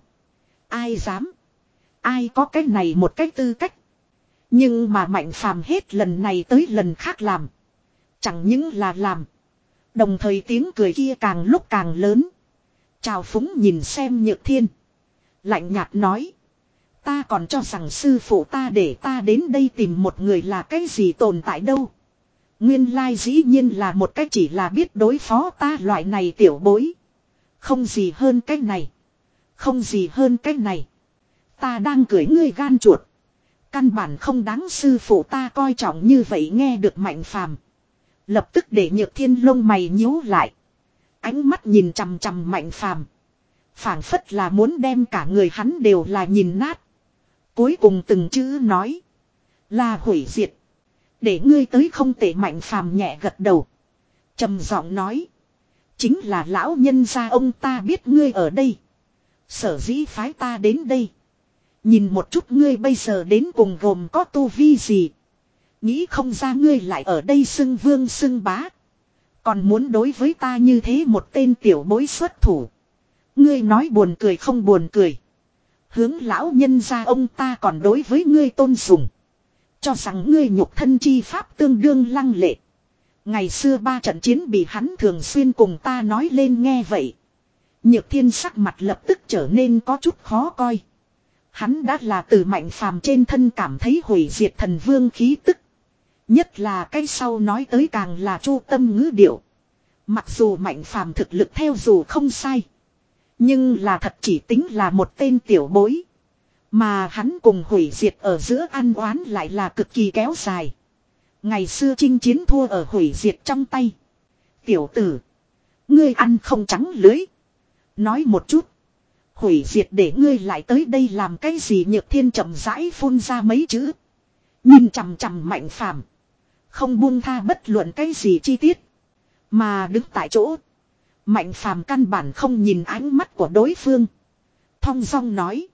Ai dám? Ai có cái này một cái tư cách? Nhưng mà Mạnh Phàm hết lần này tới lần khác làm. Chẳng những là làm. Đồng thời tiếng cười kia càng lúc càng lớn. Chào phúng nhìn xem Nhược Thiên. Lạnh nhạt nói. Ta còn cho rằng sư phụ ta để ta đến đây tìm một người là cái gì tồn tại đâu. Nguyên lai dĩ nhiên là một cái chỉ là biết đối phó ta loại này tiểu bối. Không gì hơn cái này. Không gì hơn cái này. Ta đang cười ngươi gan chuột. Căn bản không đáng sư phụ ta coi trọng như vậy nghe được Mạnh Phàm. Lập tức để Nhược Thiên lông mày nhíu lại. Ánh mắt nhìn chằm chằm Mạnh Phàm. Phảng phất là muốn đem cả người hắn đều là nhìn nát. Cuối cùng từng chữ nói. Là hủy diệt. Để ngươi tới không tệ Mạnh Phàm nhẹ gật đầu. Trầm giọng nói. Chính là lão nhân gia ông ta biết ngươi ở đây. Sở dĩ phái ta đến đây. Nhìn một chút ngươi bây giờ đến cùng gồm có tu vi gì. Nghĩ không ra ngươi lại ở đây xưng vương xưng bá. Còn muốn đối với ta như thế một tên tiểu bối xuất thủ. Ngươi nói buồn cười không buồn cười. Hướng lão nhân gia ông ta còn đối với ngươi tôn sùng. Cho rằng ngươi nhục thân chi pháp tương đương lăng lệ. Ngày xưa ba trận chiến bị hắn thường xuyên cùng ta nói lên nghe vậy. Nhược Thiên sắc mặt lập tức trở nên có chút khó coi. Hắn đã là từ Mạnh Phàm trên thân cảm thấy hủy diệt thần vương khí tức. Nhất là cái sau nói tới càng là chu tâm ngữ điệu. Mặc dù Mạnh Phàm thực lực theo dù không sai. Nhưng là thật chỉ tính là một tên tiểu bối. Mà hắn cùng hủy diệt ở giữa ăn oán lại là cực kỳ kéo dài. Ngày xưa chinh chiến thua ở hủy diệt trong tay. Tiểu tử. Ngươi ăn không trắng lưới. Nói một chút. Hủy diệt để ngươi lại tới đây làm cái gì Nhược Thiên chậm rãi phun ra mấy chữ. Nhìn chằm chằm Mạnh Phàm. Không buông tha bất luận cái gì chi tiết. Mà đứng tại chỗ. Mạnh Phàm căn bản không nhìn ánh mắt của đối phương. Thong dong nói.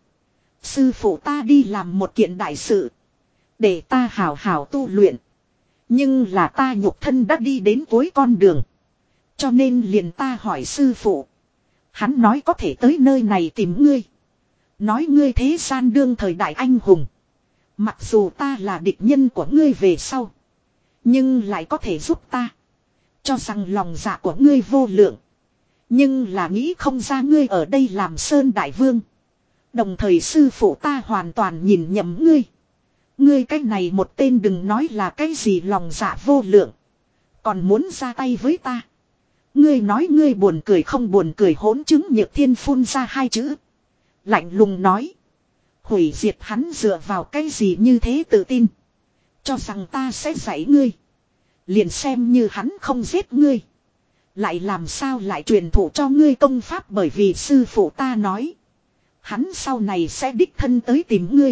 Sư phụ ta đi làm một kiện đại sự. Để ta hảo hảo tu luyện. Nhưng là ta nhục thân đã đi đến cuối con đường. Cho nên liền ta hỏi sư phụ. Hắn nói có thể tới nơi này tìm ngươi. Nói ngươi thế gian đương thời đại anh hùng. Mặc dù ta là địch nhân của ngươi về sau. Nhưng lại có thể giúp ta. Cho rằng lòng dạ của ngươi vô lượng. Nhưng là nghĩ không ra ngươi ở đây làm Sơn Đại Vương. Đồng thời sư phụ ta hoàn toàn nhìn nhầm ngươi. Ngươi cái này một tên đừng nói là cái gì lòng dạ vô lượng. Còn muốn ra tay với ta. Ngươi nói ngươi buồn cười không buồn cười hỗn chứng Nhược Thiên phun ra hai chữ. Lạnh lùng nói. Hủy diệt hắn dựa vào cái gì như thế tự tin. Cho rằng ta sẽ dạy ngươi. Liền xem như hắn không giết ngươi. Lại làm sao lại truyền thụ cho ngươi công pháp bởi vì sư phụ ta nói. Hắn sau này sẽ đích thân tới tìm ngươi.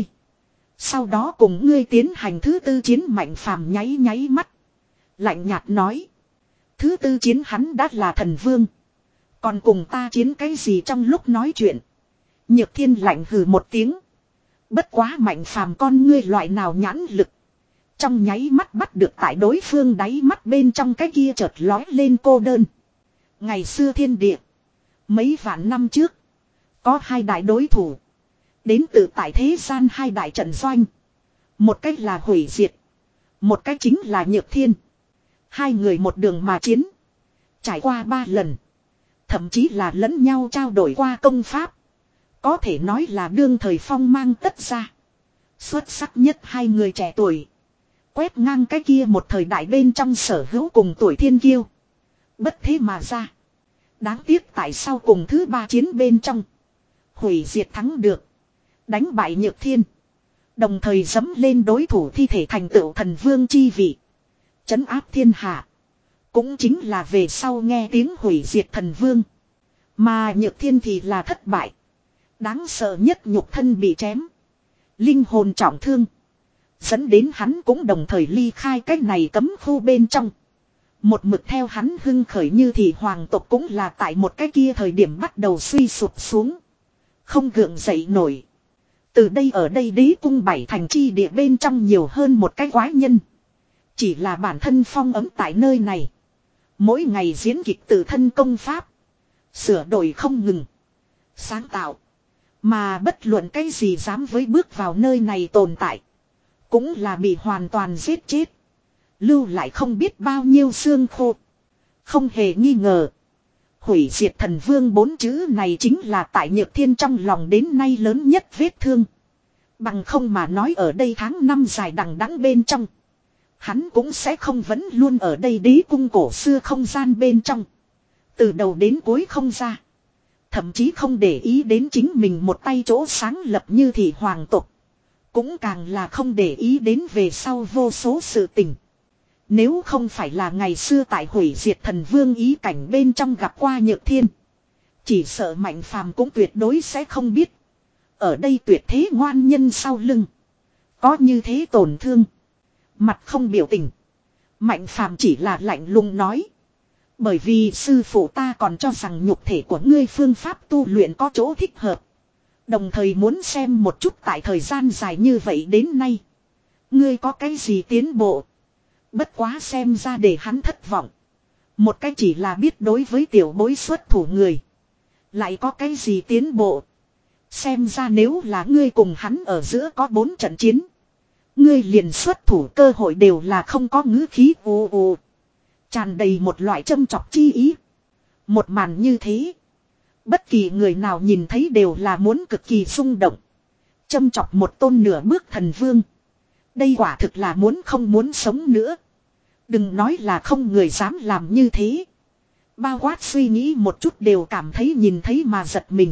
Sau đó cùng ngươi tiến hành thứ tư chiến Mạnh Phàm nháy nháy mắt. Lạnh nhạt nói. Thứ tư chiến hắn đã là thần vương. Còn cùng ta chiến cái gì trong lúc nói chuyện. Nhược Thiên lạnh hừ một tiếng. Bất quá Mạnh Phàm con ngươi loại nào nhãn lực. Trong nháy mắt bắt được tại đối phương đáy mắt bên trong cái kia chợt lói lên cô đơn. Ngày xưa thiên địa. Mấy vạn năm trước. Có hai đại đối thủ. Đến từ tại thế gian hai đại trận doanh. Một cách là hủy diệt. Một cách chính là Nhược Thiên. Hai người một đường mà chiến. Trải qua ba lần. Thậm chí là lẫn nhau trao đổi qua công pháp. Có thể nói là đương thời phong mang tất ra. Xuất sắc nhất hai người trẻ tuổi. Quét ngang cái kia một thời đại bên trong sở hữu cùng tuổi thiên kiêu. Bất thế mà ra. Đáng tiếc tại sao cùng thứ ba chiến bên trong. Hủy diệt thắng được. Đánh bại Nhược Thiên. Đồng thời dẫm lên đối thủ thi thể thành tựu thần vương chi vị. Trấn áp thiên hạ. Cũng chính là về sau nghe tiếng hủy diệt thần vương. Mà Nhược Thiên thì là thất bại. Đáng sợ nhất nhục thân bị chém. Linh hồn trọng thương. Dẫn đến hắn cũng đồng thời ly khai cách này cấm khu bên trong. Một mực theo hắn hưng khởi như thì hoàng tộc cũng là tại một cái kia thời điểm bắt đầu suy sụp xuống. Không gượng dậy nổi. Từ đây ở đây đế cung bảy thành chi địa bên trong nhiều hơn một cái quái nhân. Chỉ là bản thân phong ấm tại nơi này. Mỗi ngày diễn kịch tự thân công pháp. Sửa đổi không ngừng. Sáng tạo. Mà bất luận cái gì dám với bước vào nơi này tồn tại. Cũng là bị hoàn toàn giết chết. Lưu lại không biết bao nhiêu xương khô. Không hề nghi ngờ. Hủy diệt thần vương bốn chữ này chính là tại Nhược Thiên trong lòng đến nay lớn nhất vết thương. Bằng không mà nói ở đây tháng năm dài đằng đẵng bên trong. Hắn cũng sẽ không vẫn luôn ở đây đế cung cổ xưa không gian bên trong. Từ đầu đến cuối không ra. Thậm chí không để ý đến chính mình một tay chỗ sáng lập như thì hoàng tộc. Cũng càng là không để ý đến về sau vô số sự tình. Nếu không phải là ngày xưa tại hủy diệt thần vương ý cảnh bên trong gặp qua Nhược Thiên. Chỉ sợ Mạnh Phàm cũng tuyệt đối sẽ không biết. Ở đây tuyệt thế ngoan nhân sau lưng. Có như thế tổn thương. Mặt không biểu tình. Mạnh Phàm chỉ là lạnh lùng nói. Bởi vì sư phụ ta còn cho rằng nhục thể của ngươi phương pháp tu luyện có chỗ thích hợp. Đồng thời muốn xem một chút tại thời gian dài như vậy đến nay. Ngươi có cái gì tiến bộ. Bất quá xem ra để hắn thất vọng. Một cái chỉ là biết đối với tiểu bối xuất thủ người. Lại có cái gì tiến bộ. Xem ra nếu là ngươi cùng hắn ở giữa có bốn trận chiến. Ngươi liền xuất thủ cơ hội đều là không có ngữ khí ồ ồ. Tràn đầy một loại châm chọc chi ý. Một màn như thế. Bất kỳ người nào nhìn thấy đều là muốn cực kỳ xung động. Châm chọc một tôn nửa bước thần vương. Đây quả thực là muốn không muốn sống nữa. Đừng nói là không người dám làm như thế. Bao quát suy nghĩ một chút đều cảm thấy nhìn thấy mà giật mình.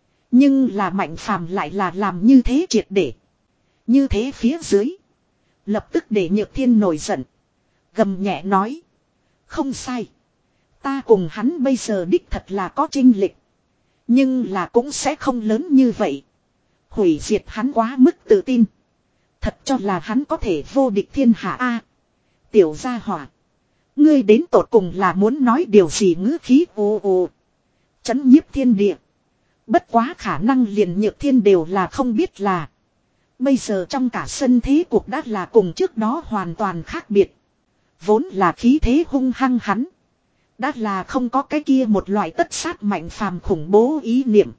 Nhưng là Mạnh Phàm lại là làm như thế triệt để. Như thế phía dưới. Lập tức để Nhược Thiên nổi giận. Gầm nhẹ nói. Không sai. Ta cùng hắn bây giờ đích thật là có chênh lệch. Nhưng là cũng sẽ không lớn như vậy. Hủy diệt hắn quá mức tự tin. Thật cho là hắn có thể vô địch thiên hạ a. Tiểu gia hỏa. Ngươi đến tột cùng là muốn nói điều gì ngữ khí ồ ồ. Chấn nhiếp thiên địa. Bất quá khả năng liền Nhược Thiên đều là không biết là. Bây giờ trong cả sân thế cuộc đã là cùng trước đó hoàn toàn khác biệt. Vốn là khí thế hung hăng hắn. Đã là không có cái kia một loại tất sát Mạnh Phàm khủng bố ý niệm.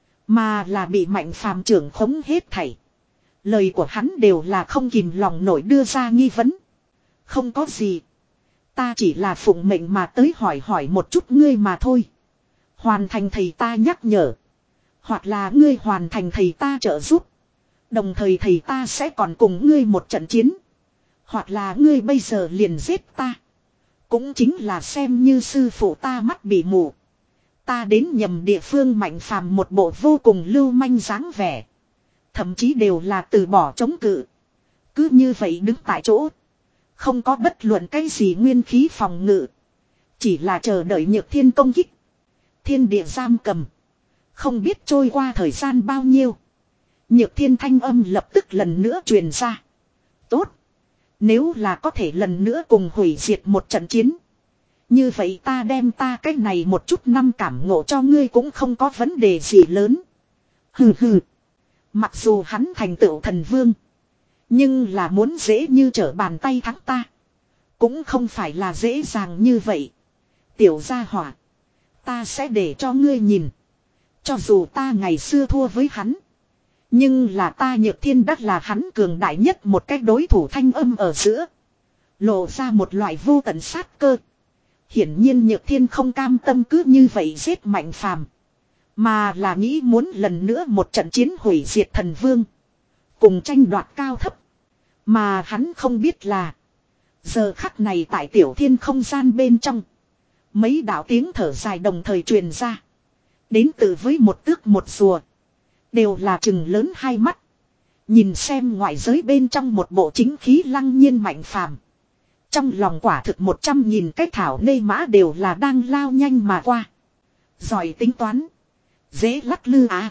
Mà là bị Mạnh Phàm trưởng khống hết thảy. Lời của hắn đều là không kìm lòng nổi đưa ra nghi vấn. Không có gì. Ta chỉ là phụng mệnh mà tới hỏi hỏi một chút ngươi mà thôi. Hoàn thành thầy ta nhắc nhở. Hoặc là ngươi hoàn thành thầy ta trợ giúp. Đồng thời thầy ta sẽ còn cùng ngươi một trận chiến. Hoặc là ngươi bây giờ liền giết ta. Cũng chính là xem như sư phụ ta mắt bị mù. Ta đến nhầm địa phương Mạnh Phàm một bộ vô cùng lưu manh dáng vẻ. Thậm chí đều là từ bỏ chống cự. Cứ như vậy đứng tại chỗ. Không có bất luận cái gì nguyên khí phòng ngự. Chỉ là chờ đợi Nhược Thiên công kích. Thiên địa giam cầm. Không biết trôi qua thời gian bao nhiêu. Nhược Thiên thanh âm lập tức lần nữa truyền ra. Tốt. Nếu là có thể lần nữa cùng hủy diệt một trận chiến. Như vậy ta đem ta cái này một chút năm cảm ngộ cho ngươi cũng không có vấn đề gì lớn. Hừ hừ. Mặc dù hắn thành tựu thần vương. Nhưng là muốn dễ như trở bàn tay thắng ta. Cũng không phải là dễ dàng như vậy. Tiểu gia hỏa. Ta sẽ để cho ngươi nhìn. Cho dù ta ngày xưa thua với hắn. Nhưng là ta Nhược Thiên đắc là hắn cường đại nhất một cách đối thủ thanh âm ở giữa. Lộ ra một loại vô tận sát cơ. Hiển nhiên Nhược Thiên không cam tâm cứ như vậy giết Mạnh Phàm. Mà là nghĩ muốn lần nữa một trận chiến hủy diệt thần vương. Cùng tranh đoạt cao thấp. Mà hắn không biết là. Giờ khắc này tại tiểu thiên không gian bên trong. Mấy đạo tiếng thở dài đồng thời truyền ra. Đến từ với một tước một rùa. Đều là trừng lớn hai mắt. Nhìn xem ngoại giới bên trong một bộ chính khí lăng nhiên Mạnh Phàm. Trong lòng quả thực một trăm nghìn cái thảo nê mã đều là đang lao nhanh mà qua. Giỏi tính toán. Dễ lắc lư à.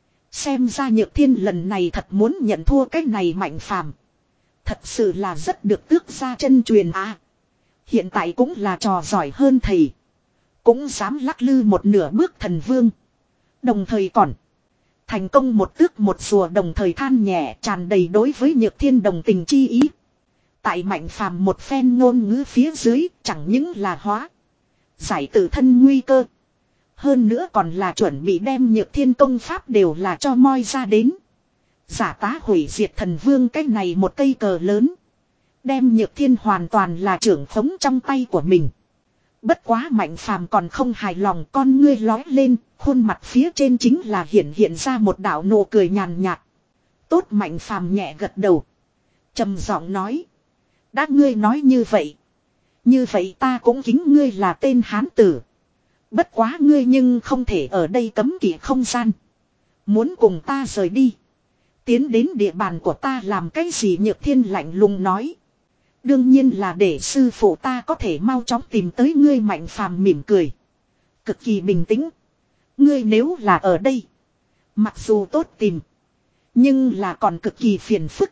Xem ra Nhược Thiên lần này thật muốn nhận thua cái này Mạnh Phàm. Thật sự là rất được tước ra chân truyền à. Hiện tại cũng là trò giỏi hơn thầy. Cũng dám lắc lư một nửa bước thần vương. Đồng thời còn. Thành công một tước một rùa đồng thời than nhẹ tràn đầy đối với Nhược Thiên đồng tình chi ý. Tại Mạnh Phàm một phen ngôn ngữ phía dưới chẳng những là hóa. Giải tự thân nguy cơ. Hơn nữa còn là chuẩn bị đem Nhược Thiên công pháp đều là cho moi ra đến. Giả tá hủy diệt thần vương cái này một cây cờ lớn. Đem Nhược Thiên hoàn toàn là trưởng khống trong tay của mình. Bất quá Mạnh Phàm còn không hài lòng con ngươi lói lên. Khuôn mặt phía trên chính là hiện hiện ra một đạo nụ cười nhàn nhạt. Tốt Mạnh Phàm nhẹ gật đầu. Trầm giọng nói. Đã ngươi nói như vậy. Như vậy ta cũng kính ngươi là tên hán tử. Bất quá ngươi nhưng không thể ở đây cấm kỵ không gian. Muốn cùng ta rời đi. Tiến đến địa bàn của ta làm cái gì Nhược Thiên lạnh lùng nói. Đương nhiên là để sư phụ ta có thể mau chóng tìm tới ngươi Mạnh Phàm mỉm cười. Cực kỳ bình tĩnh. Ngươi nếu là ở đây. Mặc dù tốt tìm. Nhưng là còn cực kỳ phiền phức.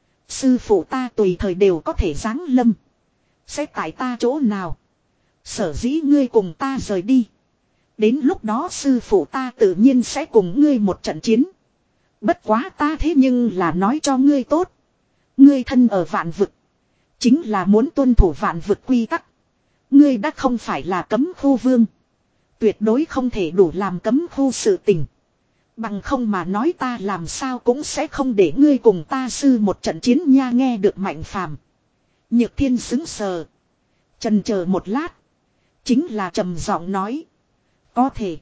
Sư phụ ta tùy thời đều có thể giáng lâm. Sẽ tại ta chỗ nào. Sở dĩ ngươi cùng ta rời đi. Đến lúc đó sư phụ ta tự nhiên sẽ cùng ngươi một trận chiến. Bất quá ta thế nhưng là nói cho ngươi tốt. Ngươi thân ở vạn vực. Chính là muốn tuân thủ vạn vực quy tắc. Ngươi đã không phải là cấm khu vương. Tuyệt đối không thể đủ làm cấm khu sự tình. Bằng không mà nói ta làm sao cũng sẽ không để ngươi cùng ta sư một trận chiến nha nghe được Mạnh Phàm. Nhược Thiên sững sờ. Chần chờ một lát. Chính là trầm giọng nói. Có thể.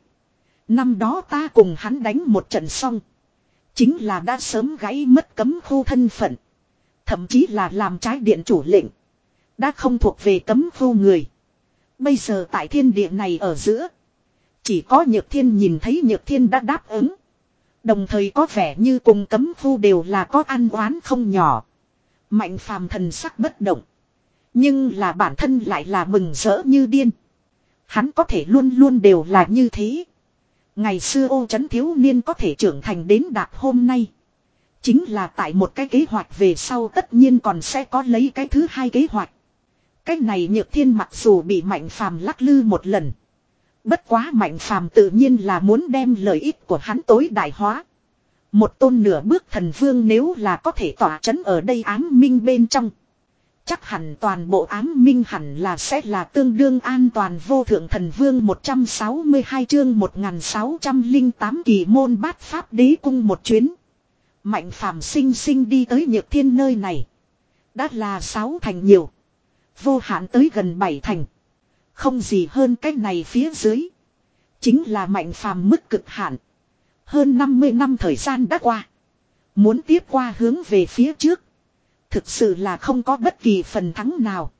Năm đó ta cùng hắn đánh một trận xong. Chính là đã sớm gãy mất cấm khu thân phận. Thậm chí là làm trái điện chủ lệnh. Đã không thuộc về cấm khu người. Bây giờ tại thiên địa này ở giữa. Chỉ có Nhược Thiên nhìn thấy Nhược Thiên đã đáp ứng. Đồng thời có vẻ như cùng cấm khu đều là có ăn oán không nhỏ. Mạnh Phàm thần sắc bất động. Nhưng là bản thân lại là mừng rỡ như điên. Hắn có thể luôn luôn đều là như thế. Ngày xưa Ô Trấn thiếu niên có thể trưởng thành đến đạt hôm nay. Chính là tại một cái kế hoạch về sau tất nhiên còn sẽ có lấy cái thứ hai kế hoạch. Cái này Nhược Thiên mặc dù bị Mạnh Phàm lắc lư một lần. Bất quá Mạnh Phàm tự nhiên là muốn đem lợi ích của hắn tối đại hóa. Một tôn nửa bước thần vương nếu là có thể tỏa chấn ở đây ám minh bên trong. Chắc hẳn toàn bộ ám minh hẳn là sẽ là tương đương an toàn. Vô thượng thần vương một trăm sáu mươi hai chương một nghìn sáu trăm lẻ tám kỳ môn bát pháp đế cung một chuyến. Mạnh phàm sinh sinh đi tới Nhược Thiên nơi này. Đã là sáu thành nhiều. Vô hạn tới gần bảy thành. Không gì hơn cách này phía dưới. Chính là mạnh phàm mức cực hạn. Hơn năm mươi năm thời gian đã qua. Muốn tiếp qua hướng về phía trước. Thực sự là không có bất kỳ phần thắng nào.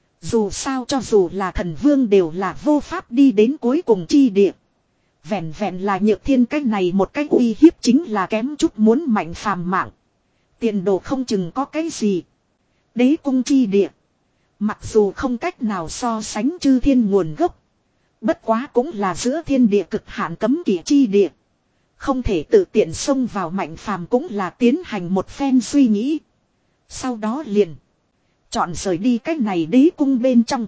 Dù sao cho dù là thần vương đều là vô pháp đi đến cuối cùng chi địa. Vẹn vẹn là Nhược Thiên cách này một cách uy hiếp chính là kém chút muốn mạnh phàm mạng. Tiền đồ không chừng có cái gì. Đế cung chi địa. Mặc dù không cách nào so sánh chư thiên nguồn gốc. Bất quá cũng là giữa thiên địa cực hạn cấm kỵ chi địa. Không thể tự tiện xông vào mạnh phàm cũng là tiến hành một phen suy nghĩ. Sau đó liền. Chọn rời đi cách này đế cung bên trong.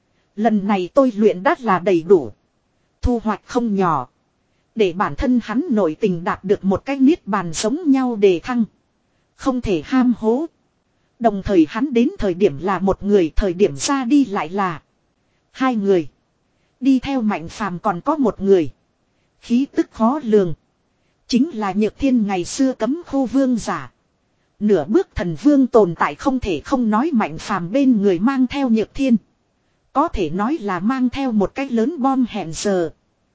Lần này tôi luyện đắt là đầy đủ. Thu hoạch không nhỏ. Để bản thân hắn nội tình đạt được một cách niết bàn giống nhau đề thăng. Không thể ham hố. Đồng thời hắn đến thời điểm là một người, thời điểm ra đi lại là hai người. Đi theo mạnh phàm còn có một người. Khí tức khó lường. Chính là Nhược Thiên ngày xưa cấm khu vương giả. Nửa bước thần vương tồn tại không thể không nói mạnh phàm bên người mang theo Nhược Thiên. Có thể nói là mang theo một cái lớn bom hẹn giờ.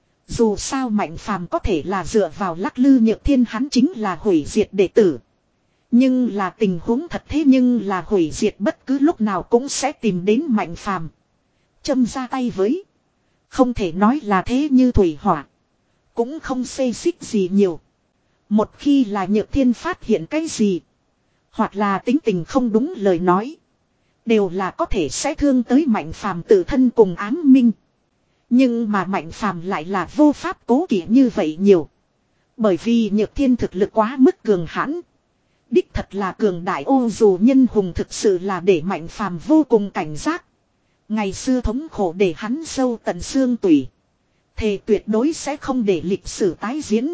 Dù sao mạnh phàm có thể là dựa vào lắc lư Nhược Thiên, hắn chính là hủy diệt đệ tử. Nhưng là tình huống thật thế nhưng là hủy diệt bất cứ lúc nào cũng sẽ tìm đến mạnh phàm. Châm ra tay với. Không thể nói là thế như thủy hỏa. Cũng không xê xích gì nhiều. Một khi là Nhược Thiên phát hiện cái gì. Hoặc là tính tình không đúng lời nói. Đều là có thể sẽ thương tới mạnh phàm tự thân cùng ám minh. Nhưng mà mạnh phàm lại là vô pháp cố kỵ như vậy nhiều. Bởi vì Nhược Thiên thực lực quá mức cường hãn. Đích thật là cường đại, ô dù nhân hùng thực sự là để mạnh phàm vô cùng cảnh giác. Ngày xưa thống khổ để hắn sâu tận xương tủy. Thề tuyệt đối sẽ không để lịch sử tái diễn.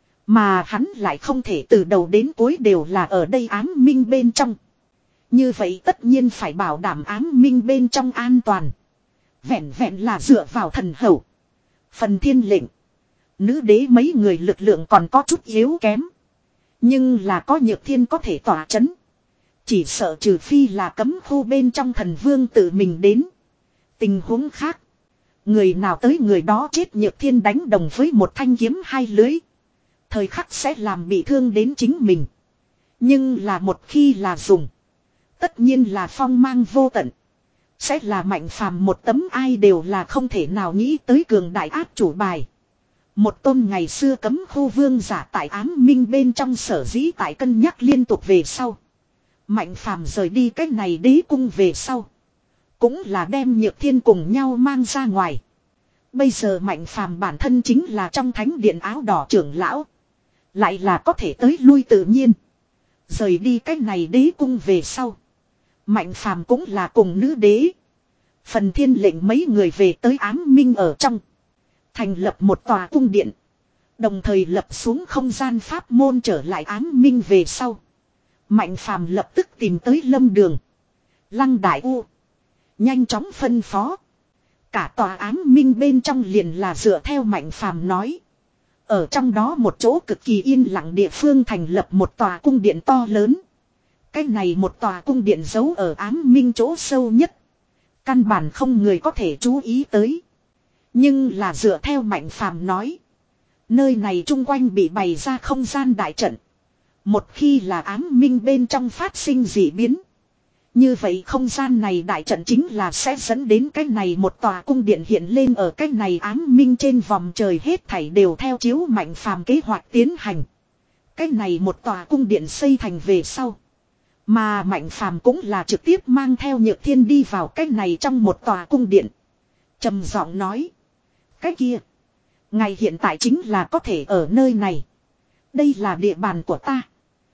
Mà hắn lại không thể từ đầu đến cuối đều là ở đây ám minh bên trong. Như vậy tất nhiên phải bảo đảm ám minh bên trong an toàn. Vẹn vẹn là dựa vào thần hậu. Phần thiên lệnh. Nữ đế mấy người lực lượng còn có chút yếu kém. Nhưng là có Nhược Thiên có thể tỏa chấn. Chỉ sợ trừ phi là cấm khu bên trong thần vương tự mình đến. Tình huống khác. Người nào tới người đó chết. Nhược Thiên đánh đồng với một thanh kiếm hai lưới. Thời khắc sẽ làm bị thương đến chính mình. Nhưng là một khi là dùng. Tất nhiên là phong mang vô tận. Sẽ là mạnh phàm một tấm ai đều là không thể nào nghĩ tới cường đại áp chủ bài. Một tôn ngày xưa cấm khu vương giả tại ám minh bên trong sở dĩ tại cân nhắc liên tục về sau. Mạnh phàm rời đi cách này đế cung về sau. Cũng là đem Nhược Thiên cùng nhau mang ra ngoài. Bây giờ mạnh phàm bản thân chính là trong thánh điện áo đỏ trưởng lão. Lại là có thể tới lui tự nhiên. Rời đi cách này đế cung về sau. Mạnh phàm cũng là cùng nữ đế. Phần thiên lệnh mấy người về tới ám minh ở trong. Thành lập một tòa cung điện. Đồng thời lập xuống không gian pháp môn trở lại ám minh về sau. Mạnh phàm lập tức tìm tới Lâm Đường. Lăng Đại U. Nhanh chóng phân phó. Cả tòa ám minh bên trong liền là dựa theo mạnh phàm nói. Ở trong đó một chỗ cực kỳ yên lặng địa phương thành lập một tòa cung điện to lớn. Cái này một tòa cung điện giấu ở ám minh chỗ sâu nhất. Căn bản không người có thể chú ý tới. Nhưng là dựa theo mạnh phàm nói. Nơi này chung quanh bị bày ra không gian đại trận. Một khi là ám minh bên trong phát sinh dị biến. Như vậy không gian này đại trận chính là sẽ dẫn đến cái này một tòa cung điện hiện lên ở cái này ám minh trên vòng trời, hết thảy đều theo chiếu mạnh phàm kế hoạch tiến hành. Cái này một tòa cung điện xây thành về sau. Mà mạnh phàm cũng là trực tiếp mang theo Nhược Thiên đi vào cái này trong một tòa cung điện. Trầm giọng nói. Cái kia. Ngài hiện tại chính là có thể ở nơi này. Đây là địa bàn của ta.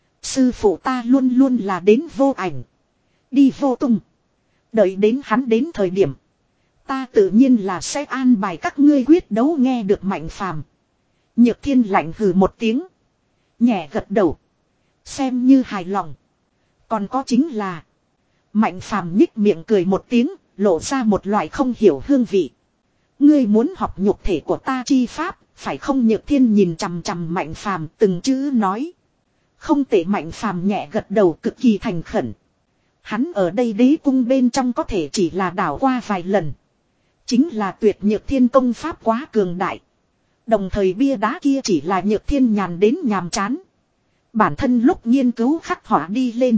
Sư phụ ta luôn luôn là đến vô ảnh. Đi vô tung. Đợi đến hắn đến thời điểm. Ta tự nhiên là sẽ an bài các ngươi quyết đấu. Nghe được mạnh phàm. Nhược Thiên lạnh hừ một tiếng. Nhẹ gật đầu. Xem như hài lòng. Còn có chính là. Mạnh phàm nhích miệng cười một tiếng, lộ ra một loại không hiểu hương vị. Ngươi muốn học nhục thể của ta chi pháp, phải không? Nhược Thiên nhìn chằm chằm Mạnh phàm từng chữ nói. Không tệ. Mạnh phàm nhẹ gật đầu cực kỳ thành khẩn. Hắn ở đây đế cung bên trong có thể chỉ là đảo qua vài lần. Chính là Tuyệt Nhược Thiên công pháp quá cường đại. Đồng thời bia đá kia chỉ là Nhược Thiên nhàn đến nhàm chán. Bản thân lúc nghiên cứu khắc họa đi lên.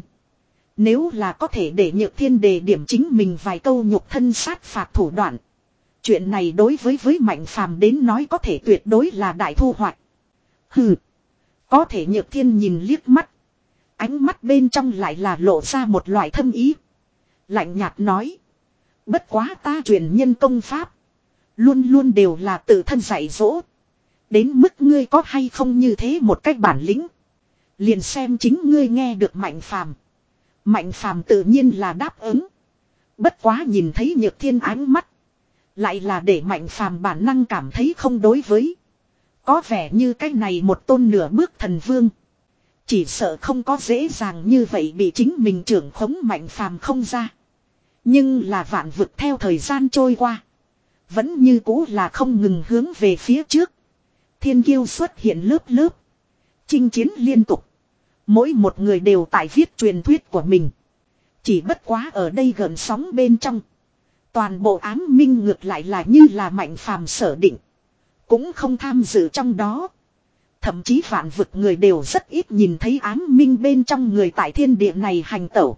Nếu là có thể để Nhược Thiên đề điểm chính mình vài câu nhục thân sát phạt thủ đoạn. Chuyện này đối với với Mạnh phàm đến nói có thể tuyệt đối là đại thu hoạch. Hừ. Có thể Nhược Thiên nhìn liếc mắt. Ánh mắt bên trong lại là lộ ra một loại thâm ý. Lạnh nhạt nói. Bất quá ta truyền nhân công pháp. Luôn luôn đều là tự thân dạy dỗ. Đến mức ngươi có hay không như thế một cách bản lĩnh. Liền xem chính ngươi nghe được Mạnh phàm. Mạnh phàm tự nhiên là đáp ứng. Bất quá nhìn thấy Nhược Thiên ánh mắt. Lại là để Mạnh phàm bản năng cảm thấy không đối với. Có vẻ như cái này một tôn nửa bước thần vương. Chỉ sợ không có dễ dàng như vậy bị chính mình trưởng khống. Mạnh phàm không ra. Nhưng là vạn vực theo thời gian trôi qua. Vẫn như cũ là không ngừng hướng về phía trước. Thiên kiêu xuất hiện lớp lớp. Chinh chiến liên tục. Mỗi một người đều tại viết truyền thuyết của mình. Chỉ bất quá ở đây gần sóng bên trong. Toàn bộ ám minh ngược lại là như là Mạnh phàm sở định. Cũng không tham dự trong đó. Thậm chí vạn vực người đều rất ít nhìn thấy ám minh bên trong người tại thiên địa này hành tẩu.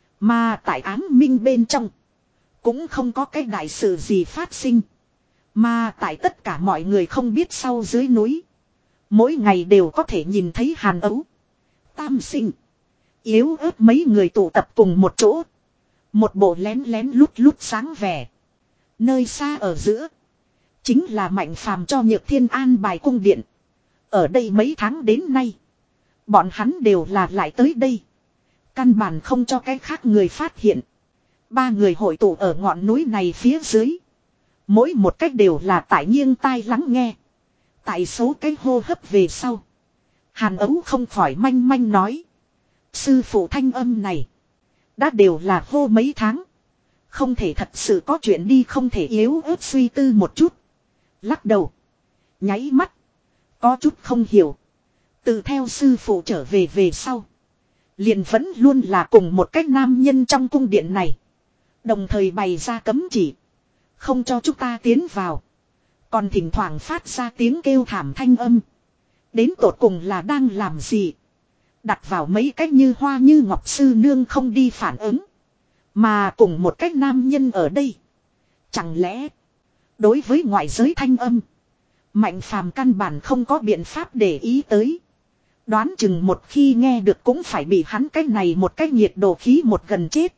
Mà tại ám minh bên trong. Cũng không có cái đại sự gì phát sinh. Mà tại tất cả mọi người không biết sau dưới núi. Mỗi ngày đều có thể nhìn thấy Hàn Ấu. Tam Sinh. Yếu ớt mấy người tụ tập cùng một chỗ. Một bộ lén lén lút lút sáng vẻ. Nơi xa ở giữa. Chính là Mạnh phàm cho Nhược Thiên an bài cung điện. Ở đây mấy tháng đến nay. Bọn hắn đều là lại tới đây. Căn bản không cho cái khác người phát hiện. Ba người hội tụ ở ngọn núi này phía dưới. Mỗi một cách đều là tại nghiêng tai lắng nghe. Tại số cái hô hấp về sau. Hàn Ấu không khỏi manh manh nói. Sư phụ thanh âm này. Đã đều là hô mấy tháng. Không thể thật sự có chuyện đi, không thể yếu ớt suy tư một chút. Lắc đầu. Nháy mắt. Có chút không hiểu. Từ theo sư phụ trở về về sau. Liền vẫn luôn là cùng một cách nam nhân trong cung điện này. Đồng thời bày ra cấm chỉ. Không cho chúng ta tiến vào. Còn thỉnh thoảng phát ra tiếng kêu thảm thanh âm. Đến tột cùng là đang làm gì? Đặt vào mấy cách như hoa như ngọc sư nương không đi phản ứng. Mà cùng một cách nam nhân ở đây. Chẳng lẽ. Đối với ngoại giới thanh âm. Mạnh phàm căn bản không có biện pháp để ý tới. Đoán chừng một khi nghe được cũng phải bị hắn cái này một cái nhiệt độ khí một gần chết.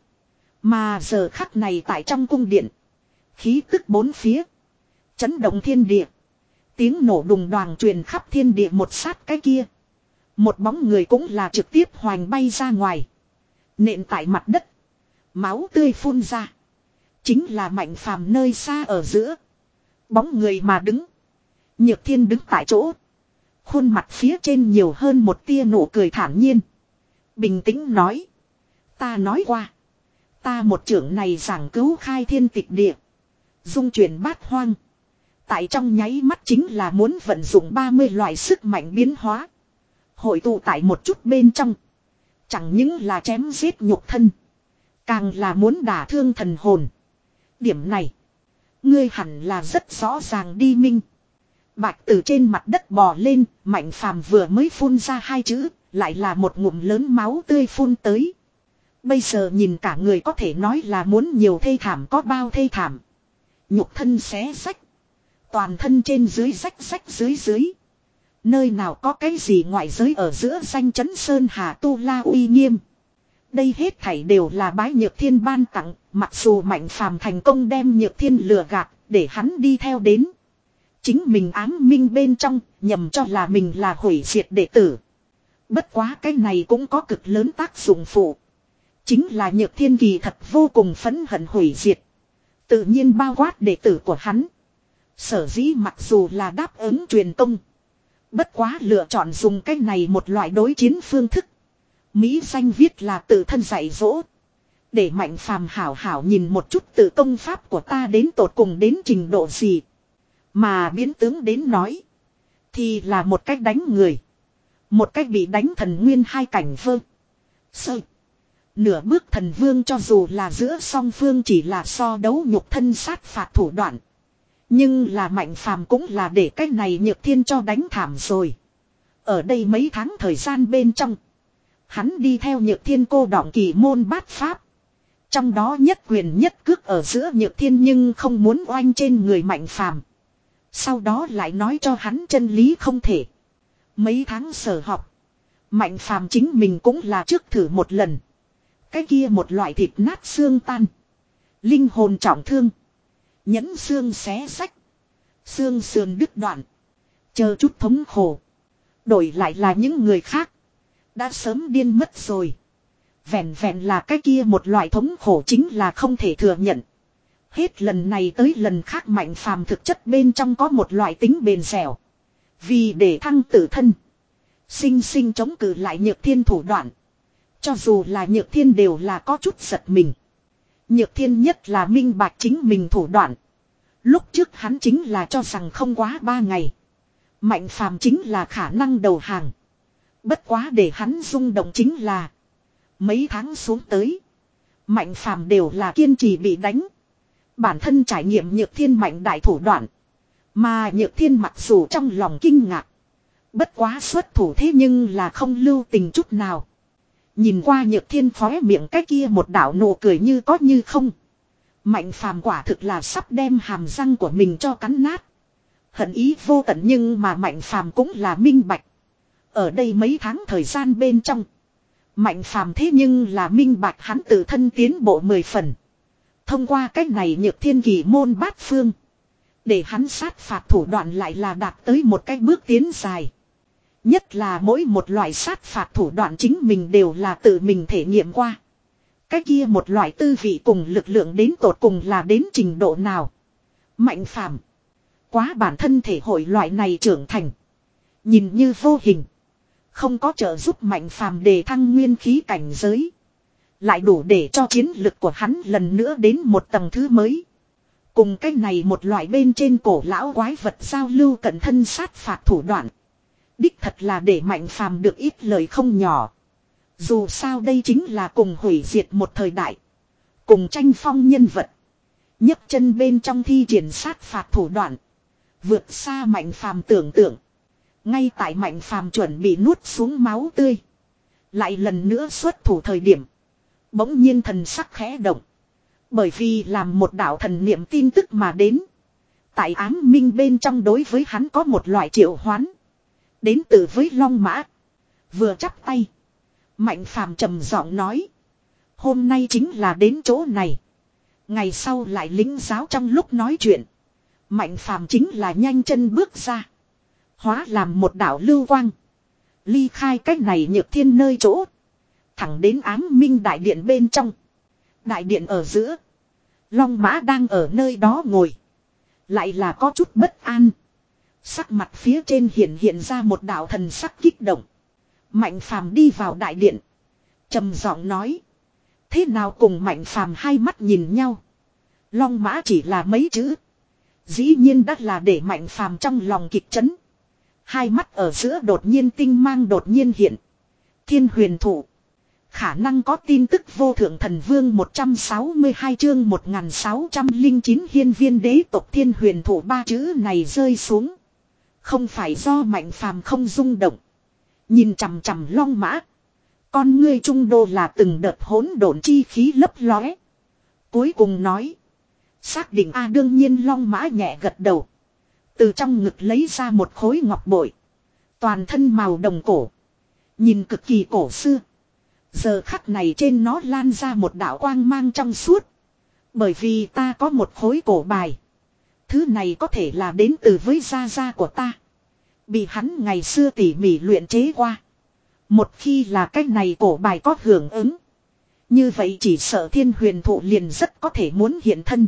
Mà giờ khắc này tại trong cung điện. Khí tức bốn phía. Chấn động thiên địa. Tiếng nổ đùng đoàng truyền khắp thiên địa một sát cái kia. Một bóng người cũng là trực tiếp hoành bay ra ngoài. Nện tại mặt đất. Máu tươi phun ra. Chính là Mạnh phàm nơi xa ở giữa. Bóng người mà đứng. Nhược Thiên đứng tại chỗ. Khuôn mặt phía trên nhiều hơn một tia nụ cười thản nhiên. Bình tĩnh nói. Ta nói qua. Ta một trưởng này giảng cứu khai thiên tịch địa. Dung chuyển bát hoang. Tại trong nháy mắt chính là muốn vận dụng ba mươi loại sức mạnh biến hóa. Hội tụ tại một chút bên trong. Chẳng những là chém giết nhục thân. Càng là muốn đả thương thần hồn. Điểm này. Ngươi hẳn là rất rõ ràng đi Minh. Bạch từ trên mặt đất bò lên. Mạnh phàm vừa mới phun ra hai chữ. Lại là một ngụm lớn máu tươi phun tới. Bây giờ nhìn cả người có thể nói là muốn nhiều thê thảm có bao thê thảm. Nhục thân xé rách. Toàn thân trên dưới rách rách dưới dưới. Nơi nào có cái gì ngoại giới ở giữa danh chấn sơn hà tu la uy nghiêm. Đây hết thảy đều là bái Nhược Thiên ban tặng. Mặc dù Mạnh phàm thành công đem Nhược Thiên lừa gạt. Để hắn đi theo đến. Chính mình ám minh bên trong. Nhầm cho là mình là hủy diệt đệ tử. Bất quá cái này cũng có cực lớn tác dụng phụ. Chính là Nhược Thiên kỳ thật vô cùng phẫn hận hủy diệt. Tự nhiên bao quát đệ tử của hắn. Sở dĩ mặc dù là đáp ứng truyền công. Bất quá lựa chọn dùng cái này một loại đối chiến phương thức. Mỹ danh viết là tự thân dạy dỗ. Để Mạnh Phàm hảo hảo nhìn một chút tự công pháp của ta đến tột cùng đến trình độ gì. Mà biến tướng đến nói. Thì là một cách đánh người. Một cách bị đánh thần nguyên hai cảnh vơ. Sơ. Nửa bước thần vương cho dù là giữa song phương chỉ là so đấu nhục thân sát phạt thủ đoạn. Nhưng là Mạnh Phàm cũng là để cách này Nhược Thiên cho đánh thảm rồi. Ở đây mấy tháng thời gian bên trong. Hắn đi theo Nhược Thiên cô đọng kỳ môn bát pháp. Trong đó nhất quyền nhất cước ở giữa Nhược Thiên nhưng không muốn oanh trên người Mạnh Phàm. Sau đó lại nói cho hắn chân lý không thể. Mấy tháng sở học. Mạnh Phàm chính mình cũng là trước thử một lần. Cái kia một loại thịt nát xương tan. Linh hồn trọng thương. Nhẫn xương xé sách. Xương sườn đứt đoạn. Chờ chút thống khổ. Đổi lại là những người khác. Đã sớm điên mất rồi. Vẹn vẹn là cái kia một loại thống khổ chính là không thể thừa nhận. Hết lần này tới lần khác Mạnh Phàm thực chất bên trong có một loại tính bền dẻo. Vì để thăng tự thân. Sinh sinh chống cự lại Nhược Thiên thủ đoạn. Cho dù là Nhược Thiên đều là có chút giật mình. Nhược Thiên nhất là minh bạch chính mình thủ đoạn. Lúc trước hắn chính là cho rằng không quá ba ngày. Mạnh Phàm chính là khả năng đầu hàng. Bất quá để hắn rung động chính là. Mấy tháng xuống tới. Mạnh Phàm đều là kiên trì bị đánh. Bản thân trải nghiệm Nhược Thiên mạnh đại thủ đoạn. Mà Nhược Thiên mặc dù trong lòng kinh ngạc. Bất quá xuất thủ thế nhưng là không lưu tình chút nào. Nhìn qua Nhược Thiên khóe miệng cái kia một đạo nụ cười như có như không. Mạnh Phàm quả thực là sắp đem hàm răng của mình cho cắn nát. Hận ý vô tận nhưng mà Mạnh Phàm cũng là minh bạch. Ở đây mấy tháng thời gian bên trong. Mạnh Phàm thế nhưng là minh bạch hắn tự thân tiến bộ mười phần. Thông qua cách này Nhược Thiên kỳ môn bát phương. Để hắn sát phạt thủ đoạn lại là đạt tới một cái bước tiến dài. Nhất là mỗi một loại sát phạt thủ đoạn chính mình đều là tự mình thể nghiệm qua. Cái kia một loại tư vị cùng lực lượng đến tột cùng là đến trình độ nào. Mạnh Phàm quá bản thân thể hội loại này trưởng thành. Nhìn như vô hình. Không có trợ giúp Mạnh Phàm đề thăng nguyên khí cảnh giới. Lại đủ để cho chiến lực của hắn lần nữa đến một tầng thứ mới. Cùng cái này một loại bên trên cổ lão quái vật giao lưu cận thân sát phạt thủ đoạn. Đích thật là để Mạnh Phàm được ít lời không nhỏ. Dù sao đây chính là cùng hủy diệt một thời đại. Cùng tranh phong nhân vật. nhấc chân bên trong thi triển sát phạt thủ đoạn. Vượt xa Mạnh Phàm tưởng tượng. Ngay tại Mạnh Phàm chuẩn bị nuốt xuống máu tươi. Lại lần nữa xuất thủ thời điểm. Bỗng nhiên thần sắc khẽ động. Bởi vì làm một đạo thần niệm tin tức mà đến. Tại ám minh bên trong đối với hắn có một loại triệu hoán. Đến từ với Long Mã. Vừa chắp tay. Mạnh Phàm trầm giọng nói. Hôm nay chính là đến chỗ này. Ngày sau lại lính giáo trong lúc nói chuyện. Mạnh Phàm chính là nhanh chân bước ra. Hóa làm một đạo lưu quang. Ly khai cách này Nhược Thiên nơi chỗ. Thẳng đến ám minh đại điện bên trong. Đại điện ở giữa. Long Mã đang ở nơi đó ngồi. Lại là có chút bất an. Sắc mặt phía trên hiện hiện ra một đạo thần sắc kích động. Mạnh Phàm đi vào đại điện. Trầm giọng nói. Thế nào cùng Mạnh Phàm hai mắt nhìn nhau. Long Mã chỉ là mấy chữ. Dĩ nhiên đã là để Mạnh Phàm trong lòng kịch chấn. Hai mắt ở giữa đột nhiên tinh mang đột nhiên hiện. Thiên huyền thụ. Khả năng có tin tức vô thượng thần vương một trăm sáu mươi hai chương một nghìn sáu trăm lẻ chín hiên viên đế tộc thiên huyền thụ ba chữ này rơi xuống. Không phải do Mạnh Phàm không rung động. Nhìn chằm chằm Long Mã. Con ngươi trung đô là từng đợt hỗn độn chi khí lấp lóe. Cuối cùng nói. Xác định a đương nhiên Long Mã nhẹ gật đầu. Từ trong ngực lấy ra một khối ngọc bội. Toàn thân màu đồng cổ. Nhìn cực kỳ cổ xưa. Giờ khắc này trên nó lan ra một đạo quang mang trong suốt. Bởi vì ta có một khối cổ bài. Thứ này có thể là đến từ với gia gia của ta. Bị hắn ngày xưa tỉ mỉ luyện chế qua. Một khi là cái này cổ bài có hưởng ứng. Như vậy chỉ sợ thiên huyền thụ liền rất có thể muốn hiện thân.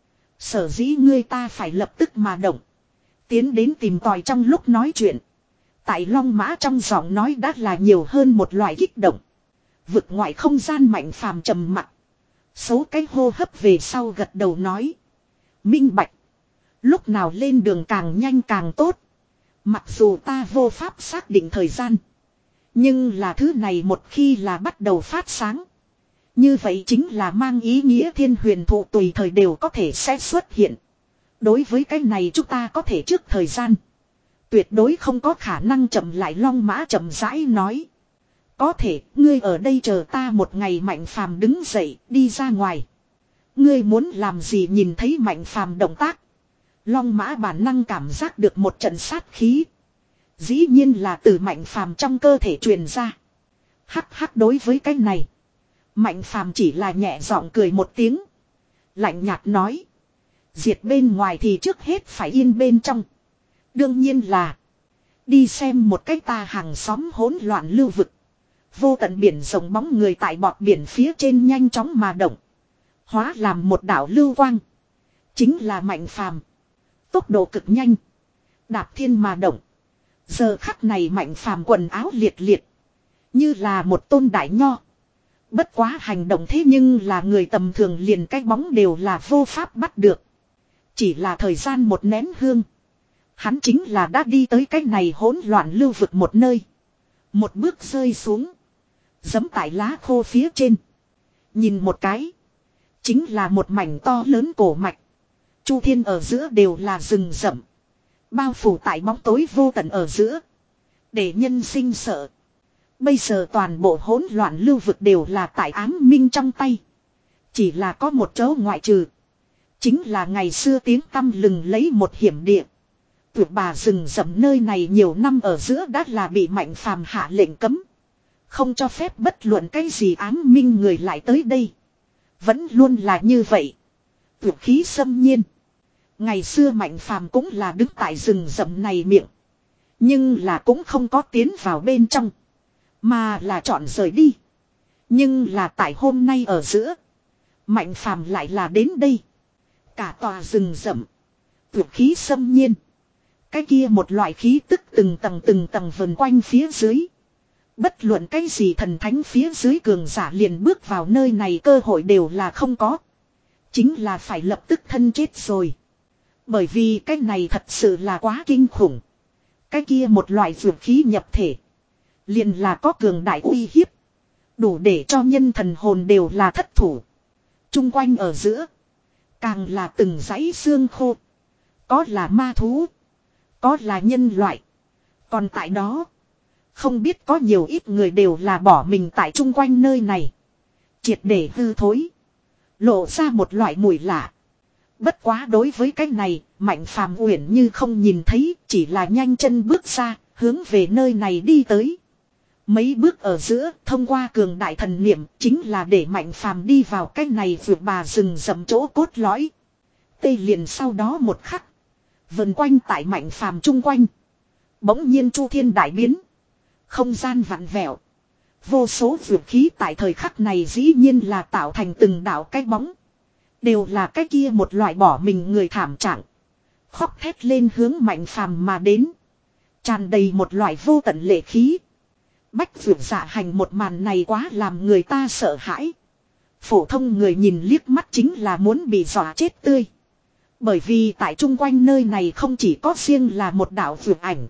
Sở dĩ ngươi ta phải lập tức mà động. Tiến đến tìm tòi trong lúc nói chuyện. Tại Long Mã trong giọng nói đã là nhiều hơn một loại kích động. Vực ngoại không gian Mạnh Phàm trầm mặc. Số cái hô hấp về sau gật đầu nói. Minh bạch. Lúc nào lên đường càng nhanh càng tốt. Mặc dù ta vô pháp xác định thời gian. Nhưng là thứ này một khi là bắt đầu phát sáng. Như vậy chính là mang ý nghĩa thiên huyền thụ tùy thời đều có thể sẽ xuất hiện. Đối với cái này chúng ta có thể trước thời gian. Tuyệt đối không có khả năng chậm lại. Long Mã chậm rãi nói. Có thể ngươi ở đây chờ ta một ngày. Mạnh Phàm đứng dậy đi ra ngoài. Ngươi muốn làm gì? Nhìn thấy Mạnh Phàm động tác. Long Mã bản năng cảm giác được một trận sát khí. Dĩ nhiên là từ Mạnh Phàm trong cơ thể truyền ra. Hắc hắc, đối với cái này Mạnh Phàm chỉ là nhẹ giọng cười một tiếng. Lạnh nhạt nói. Diệt bên ngoài thì trước hết phải yên bên trong. Đương nhiên là đi xem một cách ta hàng xóm hỗn loạn lưu vực. Vô tận biển rộng bóng người tại bọt biển phía trên nhanh chóng mà động. Hóa làm một đảo lưu quang. Chính là Mạnh Phàm. Tốc độ cực nhanh. Đạp thiên mà động. Giờ khắc này Mạnh Phàm quần áo liệt liệt. Như là một tôn đại nho. Bất quá hành động thế nhưng là người tầm thường liền cái bóng đều là vô pháp bắt được. Chỉ là thời gian một nén hương. Hắn chính là đã đi tới cái này hỗn loạn lưu vực một nơi. Một bước rơi xuống. Giẫm tại lá khô phía trên. Nhìn một cái. Chính là một mảnh to lớn cổ mạch. Chu thiên ở giữa đều là rừng rậm. Bao phủ tại bóng tối vô tận ở giữa. Để nhân sinh sợ. Bây giờ toàn bộ hỗn loạn lưu vực đều là tại ám minh trong tay. Chỉ là có một chỗ ngoại trừ. Chính là ngày xưa tiếng tăm lừng lấy một hiểm địa. Tuyệt bà rừng rậm nơi này nhiều năm ở giữa đã là bị Mạnh Phàm hạ lệnh cấm. Không cho phép bất luận cái gì ám minh người lại tới đây. Vẫn luôn là như vậy. Tuyệt khí xâm nhiên. Ngày xưa Mạnh Phàm cũng là đứng tại rừng rậm này miệng. Nhưng là cũng không có tiến vào bên trong. Mà là chọn rời đi. Nhưng là tại hôm nay ở giữa. Mạnh Phàm lại là đến đây. Cả tòa rừng rậm. Tuyệt khí xâm nhiên. Cái kia một loại khí tức từng tầng từng tầng vần quanh phía dưới. Bất luận cái gì thần thánh phía dưới cường giả liền bước vào nơi này cơ hội đều là không có. Chính là phải lập tức thân chết rồi. Bởi vì cái này thật sự là quá kinh khủng. Cái kia một loại dược khí nhập thể. Liền là có cường đại uy hiếp. Đủ để cho nhân thần hồn đều là thất thủ. Trung quanh ở giữa. Càng là từng dãy xương khô. Có là ma thú. Có là nhân loại. Còn tại đó. Không biết có nhiều ít người đều là bỏ mình tại chung quanh nơi này. Triệt để hư thối. Lộ ra một loại mùi lạ. Bất quá đối với cái này, Mạnh Phàm uyển như không nhìn thấy, chỉ là nhanh chân bước ra, hướng về nơi này đi tới. Mấy bước ở giữa, thông qua cường đại thần niệm, chính là để Mạnh Phàm đi vào cái này vượt bà rừng rậm chỗ cốt lõi. Tây liền sau đó một khắc, vần quanh tại Mạnh Phàm chung quanh. Bỗng nhiên chu thiên đại biến. Không gian vặn vẹo. Vô số vượt khí tại thời khắc này dĩ nhiên là tạo thành từng đạo cái bóng. Đều là cái kia một loại bỏ mình người thảm trạng. Khóc thét lên hướng Mạnh Phàm mà đến. Tràn đầy một loại vô tận lệ khí. Bách vượt dạ hành một màn này quá làm người ta sợ hãi. Phổ thông người nhìn liếc mắt chính là muốn bị dọa chết tươi. Bởi vì tại chung quanh nơi này không chỉ có riêng là một đạo vượt ảnh.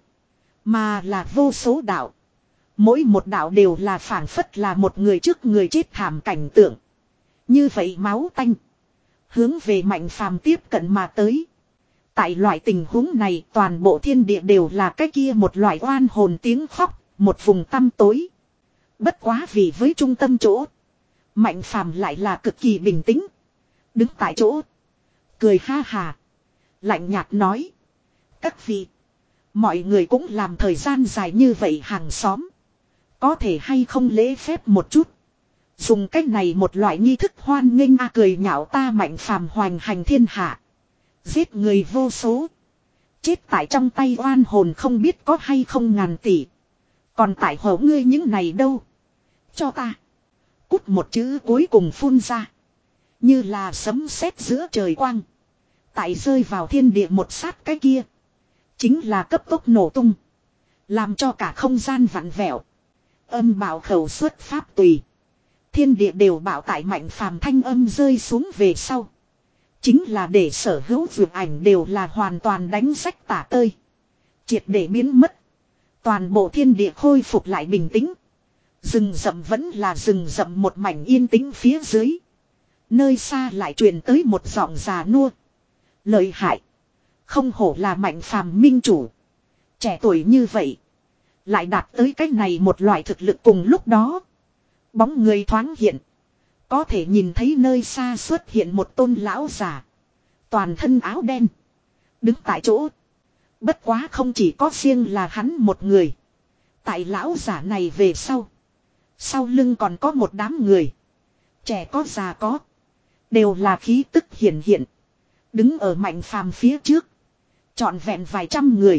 Mà là vô số đạo. Mỗi một đạo đều là phảng phất là một người trước người chết thảm cảnh tượng. Như vậy máu tanh. Hướng về Mạnh Phàm tiếp cận mà tới. Tại loại tình huống này toàn bộ thiên địa đều là cái kia một loại oan hồn tiếng khóc. Một vùng tăm tối. Bất quá vì với trung tâm chỗ. Mạnh Phàm lại là cực kỳ bình tĩnh. Đứng tại chỗ. Cười ha hà. Lạnh nhạt nói. Các vị. Mọi người cũng làm thời gian dài như vậy hàng xóm. Có thể hay không lễ phép một chút. Dùng cách này một loại nghi thức hoan nghênh a cười nhạo ta Mạnh Phàm hoành hành thiên hạ. Giết người vô số. Chết tại trong tay oan hồn không biết có hay không ngàn tỷ. Còn tại hổ ngươi những này đâu. Cho ta. Cút một chữ cuối cùng phun ra. Như là sấm sét giữa trời quang. Tại rơi vào thiên địa một sát cái kia. Chính là cấp tốc nổ tung. Làm cho cả không gian vặn vẹo. Âm bảo khẩu xuất pháp tùy. Thiên địa đều bảo tại Mạnh Phàm thanh âm rơi xuống về sau. Chính là để sở hữu vượt ảnh đều là hoàn toàn đánh rách tả tơi. Triệt để biến mất. Toàn bộ thiên địa khôi phục lại bình tĩnh. Rừng rậm vẫn là rừng rậm một mảnh yên tĩnh phía dưới. Nơi xa lại truyền tới một giọng già nua. Lợi hại. Không hổ là Mạnh Phàm minh chủ. Trẻ tuổi như vậy. Lại đạt tới cách này một loại thực lực cùng lúc đó. Bóng người thoáng hiện. Có thể nhìn thấy nơi xa xuất hiện một tôn lão già. Toàn thân áo đen. Đứng tại chỗ. Bất quá không chỉ có riêng là hắn một người. Tại lão giả này về sau. Sau lưng còn có một đám người. Trẻ có già có. Đều là khí tức hiển hiện. Đứng ở Mạnh Phàm phía trước. Trọn vẹn vài trăm người.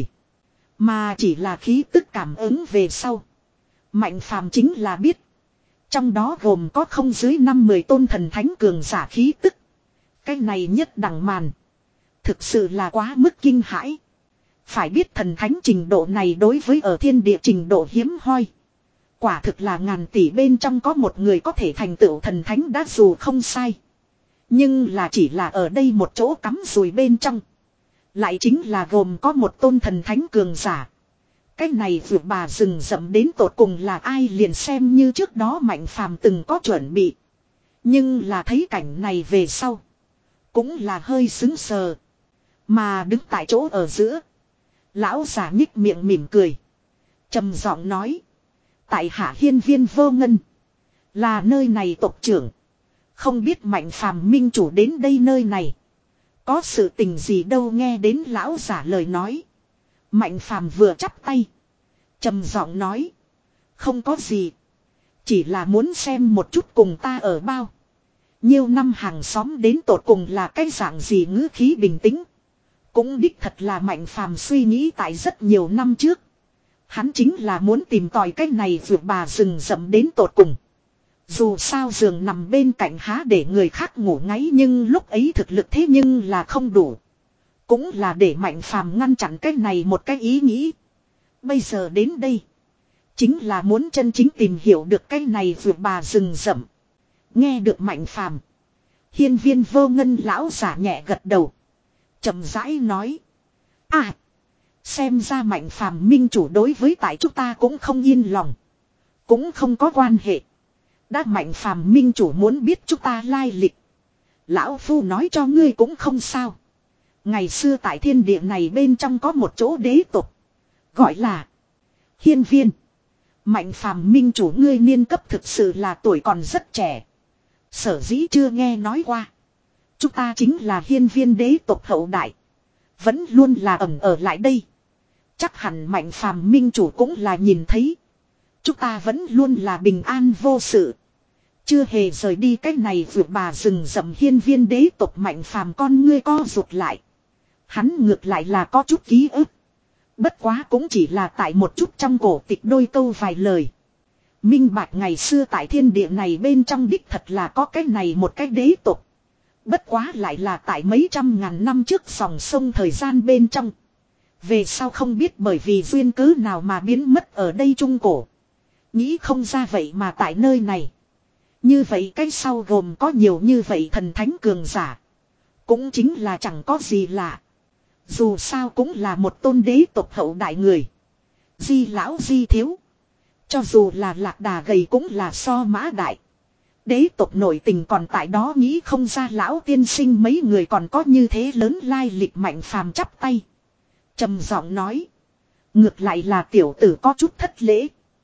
Mà chỉ là khí tức cảm ứng về sau. Mạnh Phàm chính là biết. Trong đó gồm có không dưới năm mười tôn thần thánh cường giả khí tức. Cái này nhất đẳng màn. Thực sự là quá mức kinh hãi. Phải biết thần thánh trình độ này đối với ở thiên địa trình độ hiếm hoi. Quả thực là ngàn tỷ bên trong có một người có thể thành tựu thần thánh đã dù không sai. Nhưng là chỉ là ở đây một chỗ cắm rùi bên trong. Lại chính là gồm có một tôn thần thánh cường giả. Cái này vượt bà rừng rậm đến tột cùng là ai liền xem như trước đó Mạnh Phàm từng có chuẩn bị. Nhưng là thấy cảnh này về sau. Cũng là hơi xứng sờ. Mà đứng tại chỗ ở giữa. Lão già nhích miệng mỉm cười. Trầm giọng nói. Tại hạ hiên viên vô ngân. Là nơi này tộc trưởng. Không biết Mạnh Phàm minh chủ đến đây nơi này. Có sự tình gì đâu nghe đến lão giả lời nói. Mạnh Phàm vừa chắp tay. Trầm giọng nói. Không có gì. Chỉ là muốn xem một chút cùng ta ở bao. Nhiều năm hàng xóm đến tột cùng là cái dạng gì ngữ khí bình tĩnh. Cũng đích thật là Mạnh Phàm suy nghĩ tại rất nhiều năm trước. Hắn chính là muốn tìm tòi cái này vượt bà rừng rậm đến tột cùng. Dù sao giường nằm bên cạnh há để người khác ngủ ngáy nhưng lúc ấy thực lực thế nhưng là không đủ. Cũng là để Mạnh Phàm ngăn chặn cái này một cái ý nghĩ. Bây giờ đến đây. Chính là muốn chân chính tìm hiểu được cái này vượt bà rừng rậm. Nghe được Mạnh Phàm, hiên viên vô ngân lão giả nhẹ gật đầu. Chậm rãi nói. À. Xem ra Mạnh Phàm minh chủ đối với tại chúng ta cũng không yên lòng. Cũng không có quan hệ. Đã Mạnh Phàm minh chủ muốn biết chúng ta lai lịch. Lão Phu nói cho ngươi cũng không sao. Ngày xưa tại thiên địa này bên trong có một chỗ đế tộc. Gọi là hiên viên. Mạnh Phàm minh chủ ngươi niên cấp thực sự là tuổi còn rất trẻ. Sở dĩ chưa nghe nói qua. Chúng ta chính là hiên viên đế tộc hậu đại. Vẫn luôn là ẩn ở lại đây. Chắc hẳn Mạnh Phàm minh chủ cũng là nhìn thấy. Chúng ta vẫn luôn là bình an vô sự. Chưa hề rời đi cái này vượt bà rừng rậm hiên viên đế tộc Mạnh Phàm con ngươi co rụt lại. Hắn ngược lại là có chút ký ức. Bất quá cũng chỉ là tại một chút trong cổ tịch đôi câu vài lời. Minh bạch ngày xưa tại thiên địa này bên trong đích thật là có cái này một cái đế tộc. Bất quá lại là tại mấy trăm ngàn năm trước dòng sông thời gian bên trong. Về sau không biết bởi vì duyên cớ nào mà biến mất ở đây trung cổ. Nghĩ không ra vậy mà tại nơi này. Như vậy cái sau gồm có nhiều như vậy thần thánh cường giả. Cũng chính là chẳng có gì lạ. Dù sao cũng là một tôn đế tộc hậu đại người. Di lão di thiếu. Cho dù là lạc đà gầy cũng là so mã đại. Đế tộc nổi tình còn tại đó nghĩ không ra lão tiên sinh mấy người còn có như thế lớn lai lịch Mạnh Phàm chắp tay. Trầm giọng nói. Ngược lại là tiểu tử có chút thất lễ.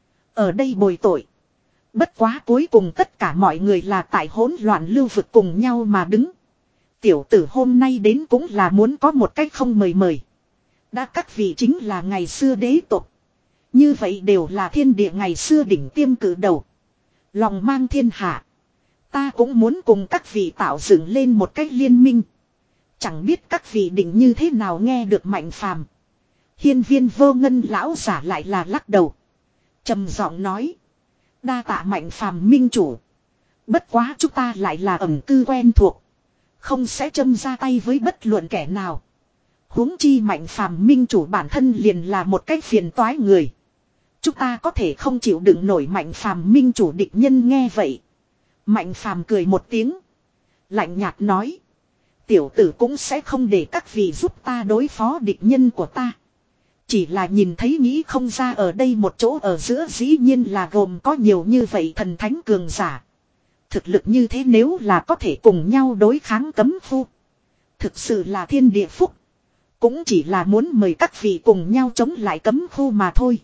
Ở đây bồi tội. Bất quá cuối cùng tất cả mọi người là tại hỗn loạn lưu vực cùng nhau mà đứng. Tiểu tử hôm nay đến cũng là muốn có một cách không mời mời. Đã các vị chính là ngày xưa đế tộc. Như vậy đều là thiên địa ngày xưa đỉnh tiêm cử đầu. Lòng mang thiên hạ. Ta cũng muốn cùng các vị tạo dựng lên một cách liên minh. Chẳng biết các vị định như thế nào nghe được Mạnh Phàm. Hiên viên vô ngân lão giả lại là lắc đầu. Trầm giọng nói. Đa tạ Mạnh Phàm minh chủ. Bất quá chúng ta lại là ẩn cư quen thuộc. Không sẽ châm ra tay với bất luận kẻ nào. Huống chi Mạnh Phàm minh chủ bản thân liền là một cách phiền toái người. Chúng ta có thể không chịu đựng nổi Mạnh Phàm minh chủ địch nhân nghe vậy. Mạnh phàm cười một tiếng. Lạnh nhạt nói. Tiểu tử cũng sẽ không để các vị giúp ta đối phó địch nhân của ta. Chỉ là nhìn thấy nghĩ không ra ở đây một chỗ ở giữa dĩ nhiên là gồm có nhiều như vậy thần thánh cường giả. Thực lực như thế nếu là có thể cùng nhau đối kháng cấm khu. Thực sự là thiên địa phúc. Cũng chỉ là muốn mời các vị cùng nhau chống lại cấm khu mà thôi.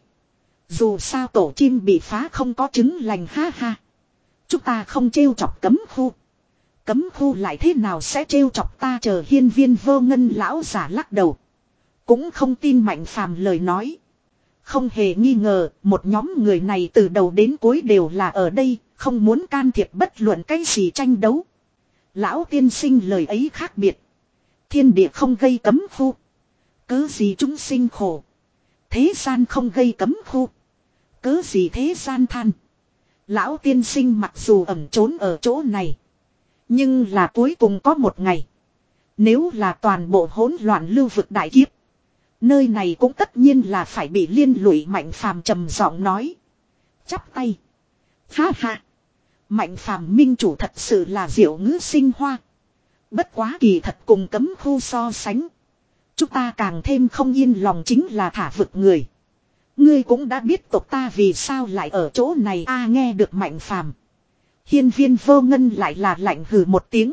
Dù sao tổ chim bị phá không có trứng lành ha ha. Chúng ta không trêu chọc cấm khu. Cấm khu lại thế nào sẽ trêu chọc ta, chờ hiên viên vô ngân lão giả lắc đầu. Cũng không tin Mạnh Phàm lời nói. Không hề nghi ngờ, một nhóm người này từ đầu đến cuối đều là ở đây, không muốn can thiệp bất luận cái gì tranh đấu. Lão tiên sinh lời ấy khác biệt. Thiên địa không gây cấm khu. Cớ gì chúng sinh khổ. Thế gian không gây cấm khu. Cớ gì thế gian than. Lão tiên sinh mặc dù ẩn trốn ở chỗ này. Nhưng là cuối cùng có một ngày. Nếu là toàn bộ hỗn loạn lưu vực đại kiếp. Nơi này cũng tất nhiên là phải bị liên lụy. Mạnh Phàm trầm giọng nói. Chắp tay. Ha ha. Mạnh Phàm minh chủ thật sự là diệu ngữ sinh hoa. Bất quá kỳ thật cùng cấm khu so sánh. Chúng ta càng thêm không yên lòng chính là thả vực người. Ngươi cũng đã biết tộc ta vì sao lại ở chỗ này a. Nghe được Mạnh Phàm, hiên viên vô ngân lại là lạnh hừ một tiếng.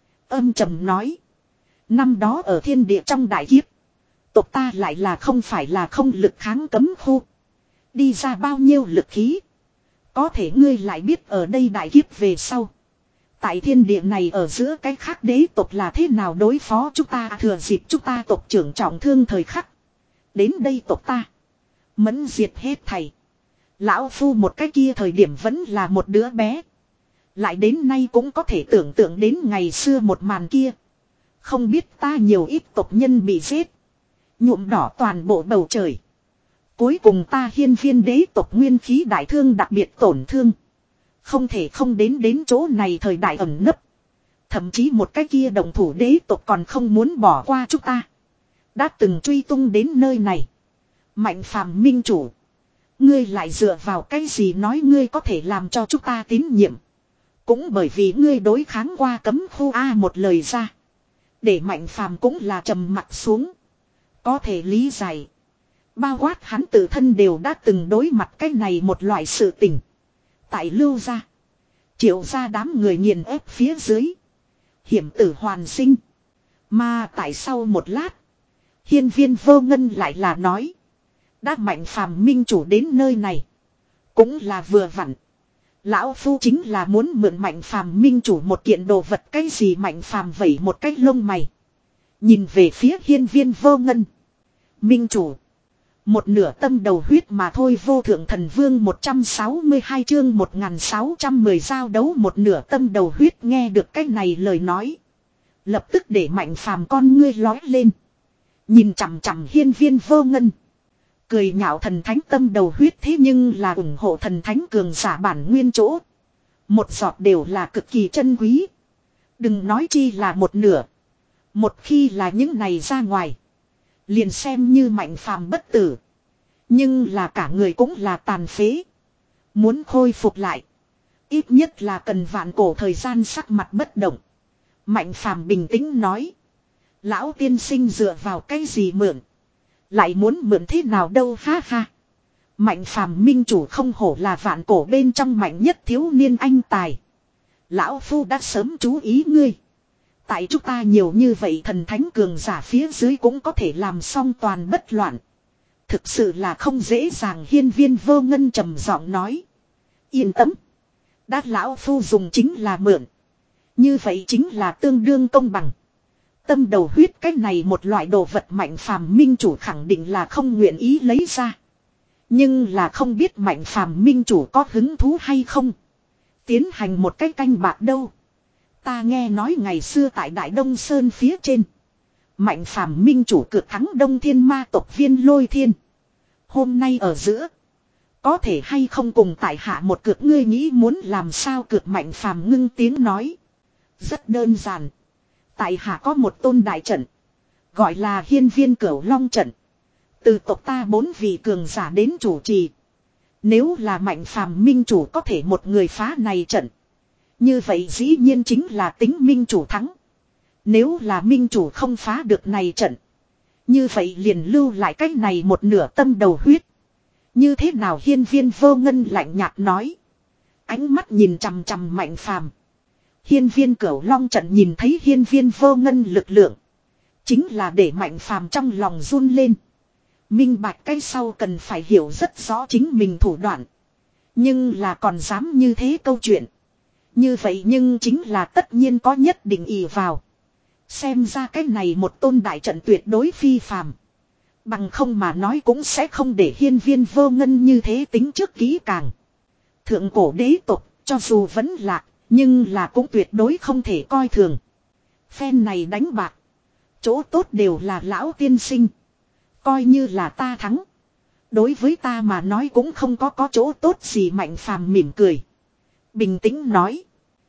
Âm trầm nói. Năm đó ở thiên địa trong đại kiếp. Tộc ta lại là không phải là không lực kháng cấm khu. Đi ra bao nhiêu lực khí. Có thể ngươi lại biết ở đây đại kiếp về sau. Tại thiên địa này ở giữa cái khác đế tộc là thế nào đối phó chúng ta, thừa dịp chúng ta tộc trưởng trọng thương thời khắc. Đến đây tộc ta. Mẫn diệt hết thầy. Lão phu một cái kia thời điểm vẫn là một đứa bé. Lại đến nay cũng có thể tưởng tượng đến ngày xưa một màn kia. Không biết ta nhiều ít tộc nhân bị giết. Nhuộm đỏ toàn bộ bầu trời. Cuối cùng ta hiên viên đế tộc nguyên khí đại thương đặc biệt tổn thương. Không thể không đến đến chỗ này thời đại ẩn nấp. Thậm chí một cái kia đồng thủ đế tộc còn không muốn bỏ qua chúng ta. Đã từng truy tung đến nơi này. Mạnh Phàm minh chủ. Ngươi lại dựa vào cái gì nói ngươi có thể làm cho chúng ta tín nhiệm. Cũng bởi vì ngươi đối kháng qua cấm khu A một lời ra. Để Mạnh Phàm cũng là trầm mặt xuống. Có thể lý giải. Bao quát hắn tự thân đều đã từng đối mặt cái này một loại sự tình. Tại lưu gia. Triệu ra đám người nghiền ép phía dưới. Hiểm tử hoàn sinh. Mà tại sau một lát. Hiên viên vô ngân lại là nói. Đã Mạnh Phàm minh chủ đến nơi này. Cũng là vừa vặn. Lão phu chính là muốn mượn Mạnh Phàm minh chủ một kiện đồ vật. Cái gì Mạnh Phàm vẩy một cái lông mày. Nhìn về phía hiên viên vô ngân. Minh chủ. Một nửa tâm đầu huyết mà thôi. Vô thượng thần vương một trăm sáu mươi hai chương một nghìn sáu trăm mười giao đấu một nửa tâm đầu huyết. Nghe được cái này lời nói. Lập tức để Mạnh Phàm con ngươi lói lên. Nhìn chằm chằm hiên viên vô ngân. Cười nhạo thần thánh tâm đầu huyết thế nhưng là ủng hộ thần thánh cường giả bản nguyên chỗ. Một giọt đều là cực kỳ chân quý. Đừng nói chi là một nửa. Một khi là những này ra ngoài. Liền xem như Mạnh Phàm bất tử. Nhưng là cả người cũng là tàn phế. Muốn khôi phục lại. Ít nhất là cần vạn cổ thời gian. Sắc mặt bất động. Mạnh Phàm bình tĩnh nói. Lão tiên sinh dựa vào cái gì mượn. Lại muốn mượn thế nào đâu ha ha. Mạnh Phàm minh chủ không hổ là vạn cổ bên trong mạnh nhất thiếu niên anh tài. Lão phu đã sớm chú ý ngươi. Tại chúng ta nhiều như vậy thần thánh cường giả phía dưới cũng có thể làm xong toàn bất loạn. Thực sự là không dễ dàng. Hiên viên vô ngân trầm giọng nói. Yên tâm. Đã lão phu dùng chính là mượn. Như vậy chính là tương đương công bằng. Tâm đầu huyết cái này một loại đồ vật Mạnh Phàm minh chủ khẳng định là không nguyện ý lấy ra. Nhưng là không biết Mạnh Phàm minh chủ có hứng thú hay không. Tiến hành một cái canh bạc đâu. Ta nghe nói ngày xưa tại Đại Đông Sơn phía trên. Mạnh Phàm minh chủ cược thắng Đông Thiên ma tộc Viên Lôi Thiên. Hôm nay ở giữa. Có thể hay không cùng tại hạ một cược, ngươi nghĩ muốn làm sao cược. Mạnh Phàm ngưng tiếng nói. Rất đơn giản. Tại hạ có một tôn đại trận. Gọi là Hiên viên Cửu Long trận. Từ tộc ta bốn vị cường giả đến chủ trì. Nếu là Mạnh Phàm minh chủ có thể một người phá này trận. Như vậy dĩ nhiên chính là tính minh chủ thắng. Nếu là minh chủ không phá được này trận. Như vậy liền lưu lại cách này một nửa tâm đầu huyết. Như thế nào hiên viên vô ngân lạnh nhạt nói. Ánh mắt nhìn chằm chằm Mạnh Phàm. Hiên viên Cửu Long trận nhìn thấy hiên viên vô ngân lực lượng. Chính là để Mạnh Phàm trong lòng run lên. Minh bạch cái sau cần phải hiểu rất rõ chính mình thủ đoạn. Nhưng là còn dám như thế câu chuyện. Như vậy nhưng chính là tất nhiên có nhất định ỷ vào. Xem ra cái này một tôn đại trận tuyệt đối phi phàm. Bằng không mà nói cũng sẽ không để hiên viên vô ngân như thế tính trước kỹ càng. Thượng cổ đế tộc cho dù vẫn lạc, nhưng là cũng tuyệt đối không thể coi thường. Phen này đánh bạc. Chỗ tốt đều là lão tiên sinh. Coi như là ta thắng. Đối với ta mà nói cũng không có có chỗ tốt gì. Mạnh Phàm mỉm cười. Bình tĩnh nói.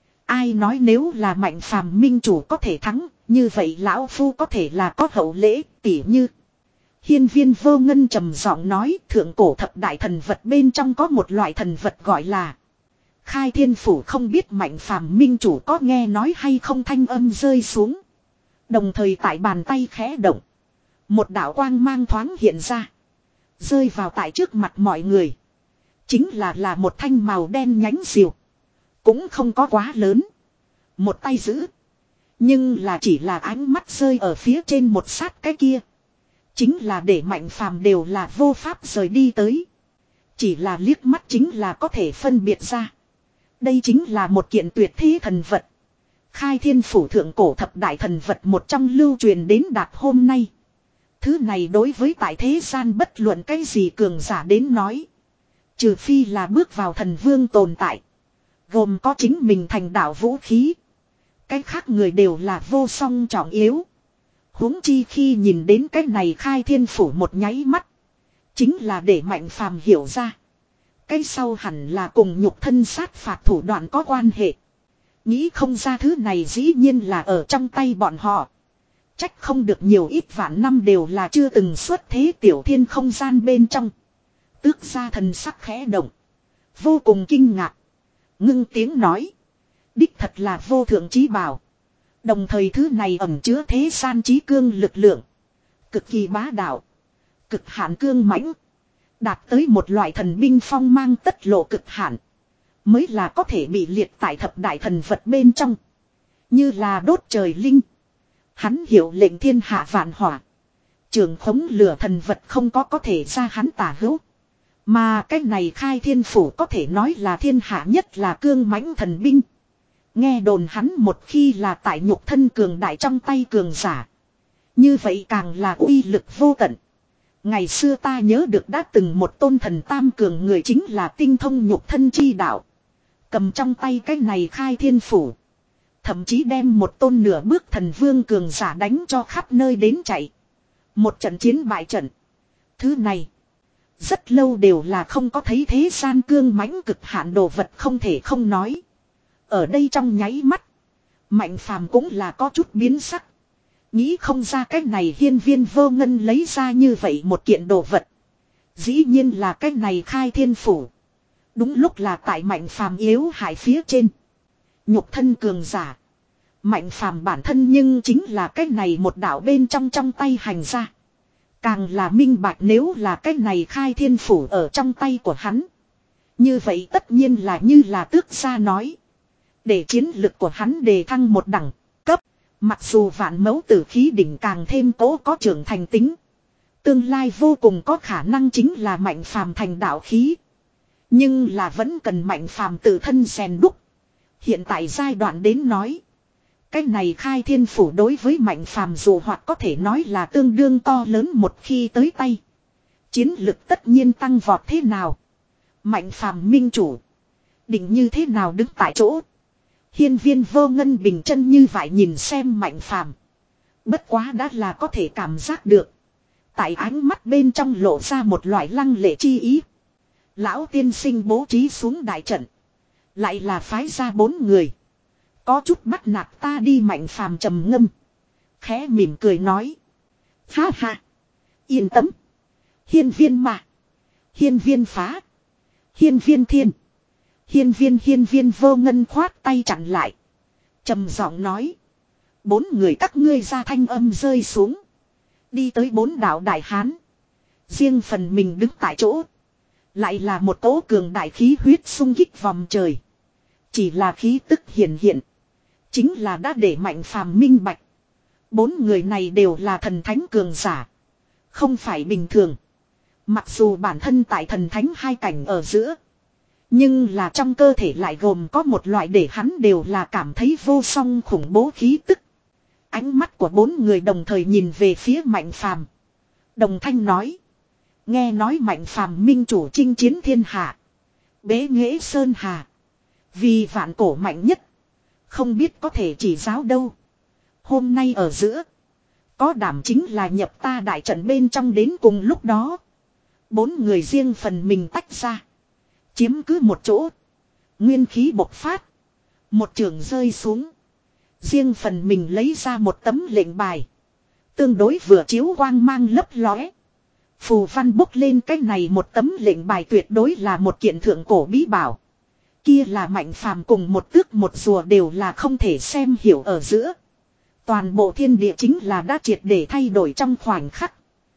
Ai nói nếu là Mạnh Phàm minh chủ có thể thắng, như vậy lão phu có thể là có hậu lễ, tỉ như. Hiên viên vô ngân trầm giọng nói, thượng cổ thập đại thần vật bên trong có một loại thần vật gọi là Khai Thiên Phủ. Không biết Mạnh Phàm minh chủ có nghe nói hay không, thanh âm rơi xuống. Đồng thời tại bàn tay khẽ động. Một đạo quang mang thoáng hiện ra. Rơi vào tại trước mặt mọi người. Chính là là một thanh màu đen nhánh diều. Cũng không có quá lớn. Một tay giữ. Nhưng là chỉ là ánh mắt rơi ở phía trên một sát cái kia. Chính là để Mạnh Phàm đều là vô pháp rời đi tới. Chỉ là liếc mắt chính là có thể phân biệt ra. Đây chính là một kiện tuyệt thế thần vật. Khai Thiên Phủ thượng cổ thập đại thần vật một trong lưu truyền đến đạt hôm nay. Thứ này đối với tại thế gian bất luận cái gì cường giả đến nói. Trừ phi là bước vào thần vương tồn tại. Gồm có chính mình thành đạo vũ khí. Cái khác người đều là vô song trọng yếu. Huống chi khi nhìn đến cái này Khai Thiên Phủ một nháy mắt. Chính là để Mạnh Phàm hiểu ra. Cái sau hẳn là cùng nhục thân sát phạt thủ đoạn có quan hệ. Nghĩ không ra thứ này dĩ nhiên là ở trong tay bọn họ. Trách không được nhiều ít vạn năm đều là chưa từng xuất thế tiểu thiên không gian bên trong. Tước gia thần sắc khẽ động. Vô cùng kinh ngạc. Ngưng tiếng nói. Đích thật là vô thượng chí bảo. Đồng thời thứ này ẩn chứa thế gian chí cương lực lượng. Cực kỳ bá đạo. Cực hạn cương mãnh. Đạt tới một loại thần binh phong mang tất lộ cực hạn. Mới là có thể bị liệt tại thập đại thần vật bên trong. Như là đốt trời linh. Hắn hiểu lệnh thiên hạ vạn hỏa. Trường khống lửa thần vật không có có thể ra hắn tả hữu. Mà cái này Khai Thiên Phủ có thể nói là thiên hạ nhất là cương mãnh thần binh. Nghe đồn hắn một khi là tại nhục thân cường đại trong tay cường giả. Như vậy càng là uy lực vô tận. Ngày xưa ta nhớ được đã từng một tôn thần tam cường người chính là tinh thông nhục thân chi đạo. Cầm trong tay cái này Khai Thiên Phủ. Thậm chí đem một tôn nửa bước thần vương cường giả đánh cho khắp nơi đến chạy. Một trận chiến bại trận. Thứ này. Rất lâu đều là không có thấy thế gian cương mãnh cực hạn đồ vật không thể không nói. Ở đây trong nháy mắt. Mạnh Phàm cũng là có chút biến sắc. Nghĩ không ra cái này hiên viên vô ngân lấy ra như vậy một kiện đồ vật. Dĩ nhiên là cái này Khai Thiên Phủ. Đúng lúc là tại Mạnh Phàm yếu hại phía trên. Nhục thân cường giả. Mạnh Phàm bản thân nhưng chính là cái này một đạo bên trong trong tay hành ra. Càng là minh bạch nếu là cái này Khai Thiên Phủ ở trong tay của hắn. Như vậy tất nhiên là như là tước gia nói. Để chiến lực của hắn đề thăng một đẳng cấp. Mặc dù vạn mẫu tử khí đỉnh càng thêm cố có trưởng thành tính. Tương lai vô cùng có khả năng chính là Mạnh Phàm thành đạo khí. Nhưng là vẫn cần Mạnh Phàm tự thân rèn đúc. Hiện tại giai đoạn đến nói. Cái này Khai Thiên Phủ đối với Mạnh Phàm dù hoặc có thể nói là tương đương to lớn một khi tới tay. Chiến lực tất nhiên tăng vọt thế nào. Mạnh Phàm minh chủ. Định như thế nào đứng tại chỗ. Hiên viên vô ngân bình chân như vậy nhìn xem Mạnh Phàm. Bất quá đã là có thể cảm giác được. Tại ánh mắt bên trong lộ ra một loại lăng lệ chi ý. Lão tiên sinh bố trí xuống đại trận. Lại là phái ra bốn người. Có chút bắt nạt ta đi. Mạnh Phàm trầm ngâm. Khẽ mỉm cười nói. Ha ha. Yên tâm. Hiên viên mà. Hiên viên phá. Hiên viên thiên. Hiên viên hiên viên vô ngân khoát tay chặn lại. Trầm giọng nói. Bốn người các ngươi ra thanh âm rơi xuống. Đi tới bốn đạo đại hán. Riêng phần mình đứng tại chỗ. Lại là một cỗ cường đại khí huyết xung kích vòng trời. Chỉ là khí tức hiển hiện. Chính là đã để Mạnh Phàm minh bạch. Bốn người này đều là thần thánh cường giả. Không phải bình thường. Mặc dù bản thân tại thần thánh hai cảnh ở giữa. Nhưng là trong cơ thể lại gồm có một loại để hắn đều là cảm thấy vô song khủng bố khí tức. Ánh mắt của bốn người đồng thời nhìn về phía Mạnh Phàm. Đồng thanh nói. Nghe nói Mạnh Phàm minh chủ chinh chiến thiên hạ. Bế nghệ sơn hà. Vì vạn cổ mạnh nhất. Không biết có thể chỉ giáo đâu. Hôm nay ở giữa. Có đảm chính là nhập ta đại trận bên trong đến cùng lúc đó. Bốn người riêng phần mình tách ra. Chiếm cứ một chỗ. Nguyên khí bộc phát. Một trường rơi xuống. Riêng phần mình lấy ra một tấm lệnh bài. Tương đối vừa chiếu quang mang lấp lóe. Phù văn bốc lên cái này một tấm lệnh bài tuyệt đối là một kiện thượng cổ bí bảo. Kia là Mạnh Phàm cùng một tước một rùa đều là không thể xem hiểu ở giữa. Toàn bộ thiên địa chính là đã triệt để thay đổi trong khoảnh khắc.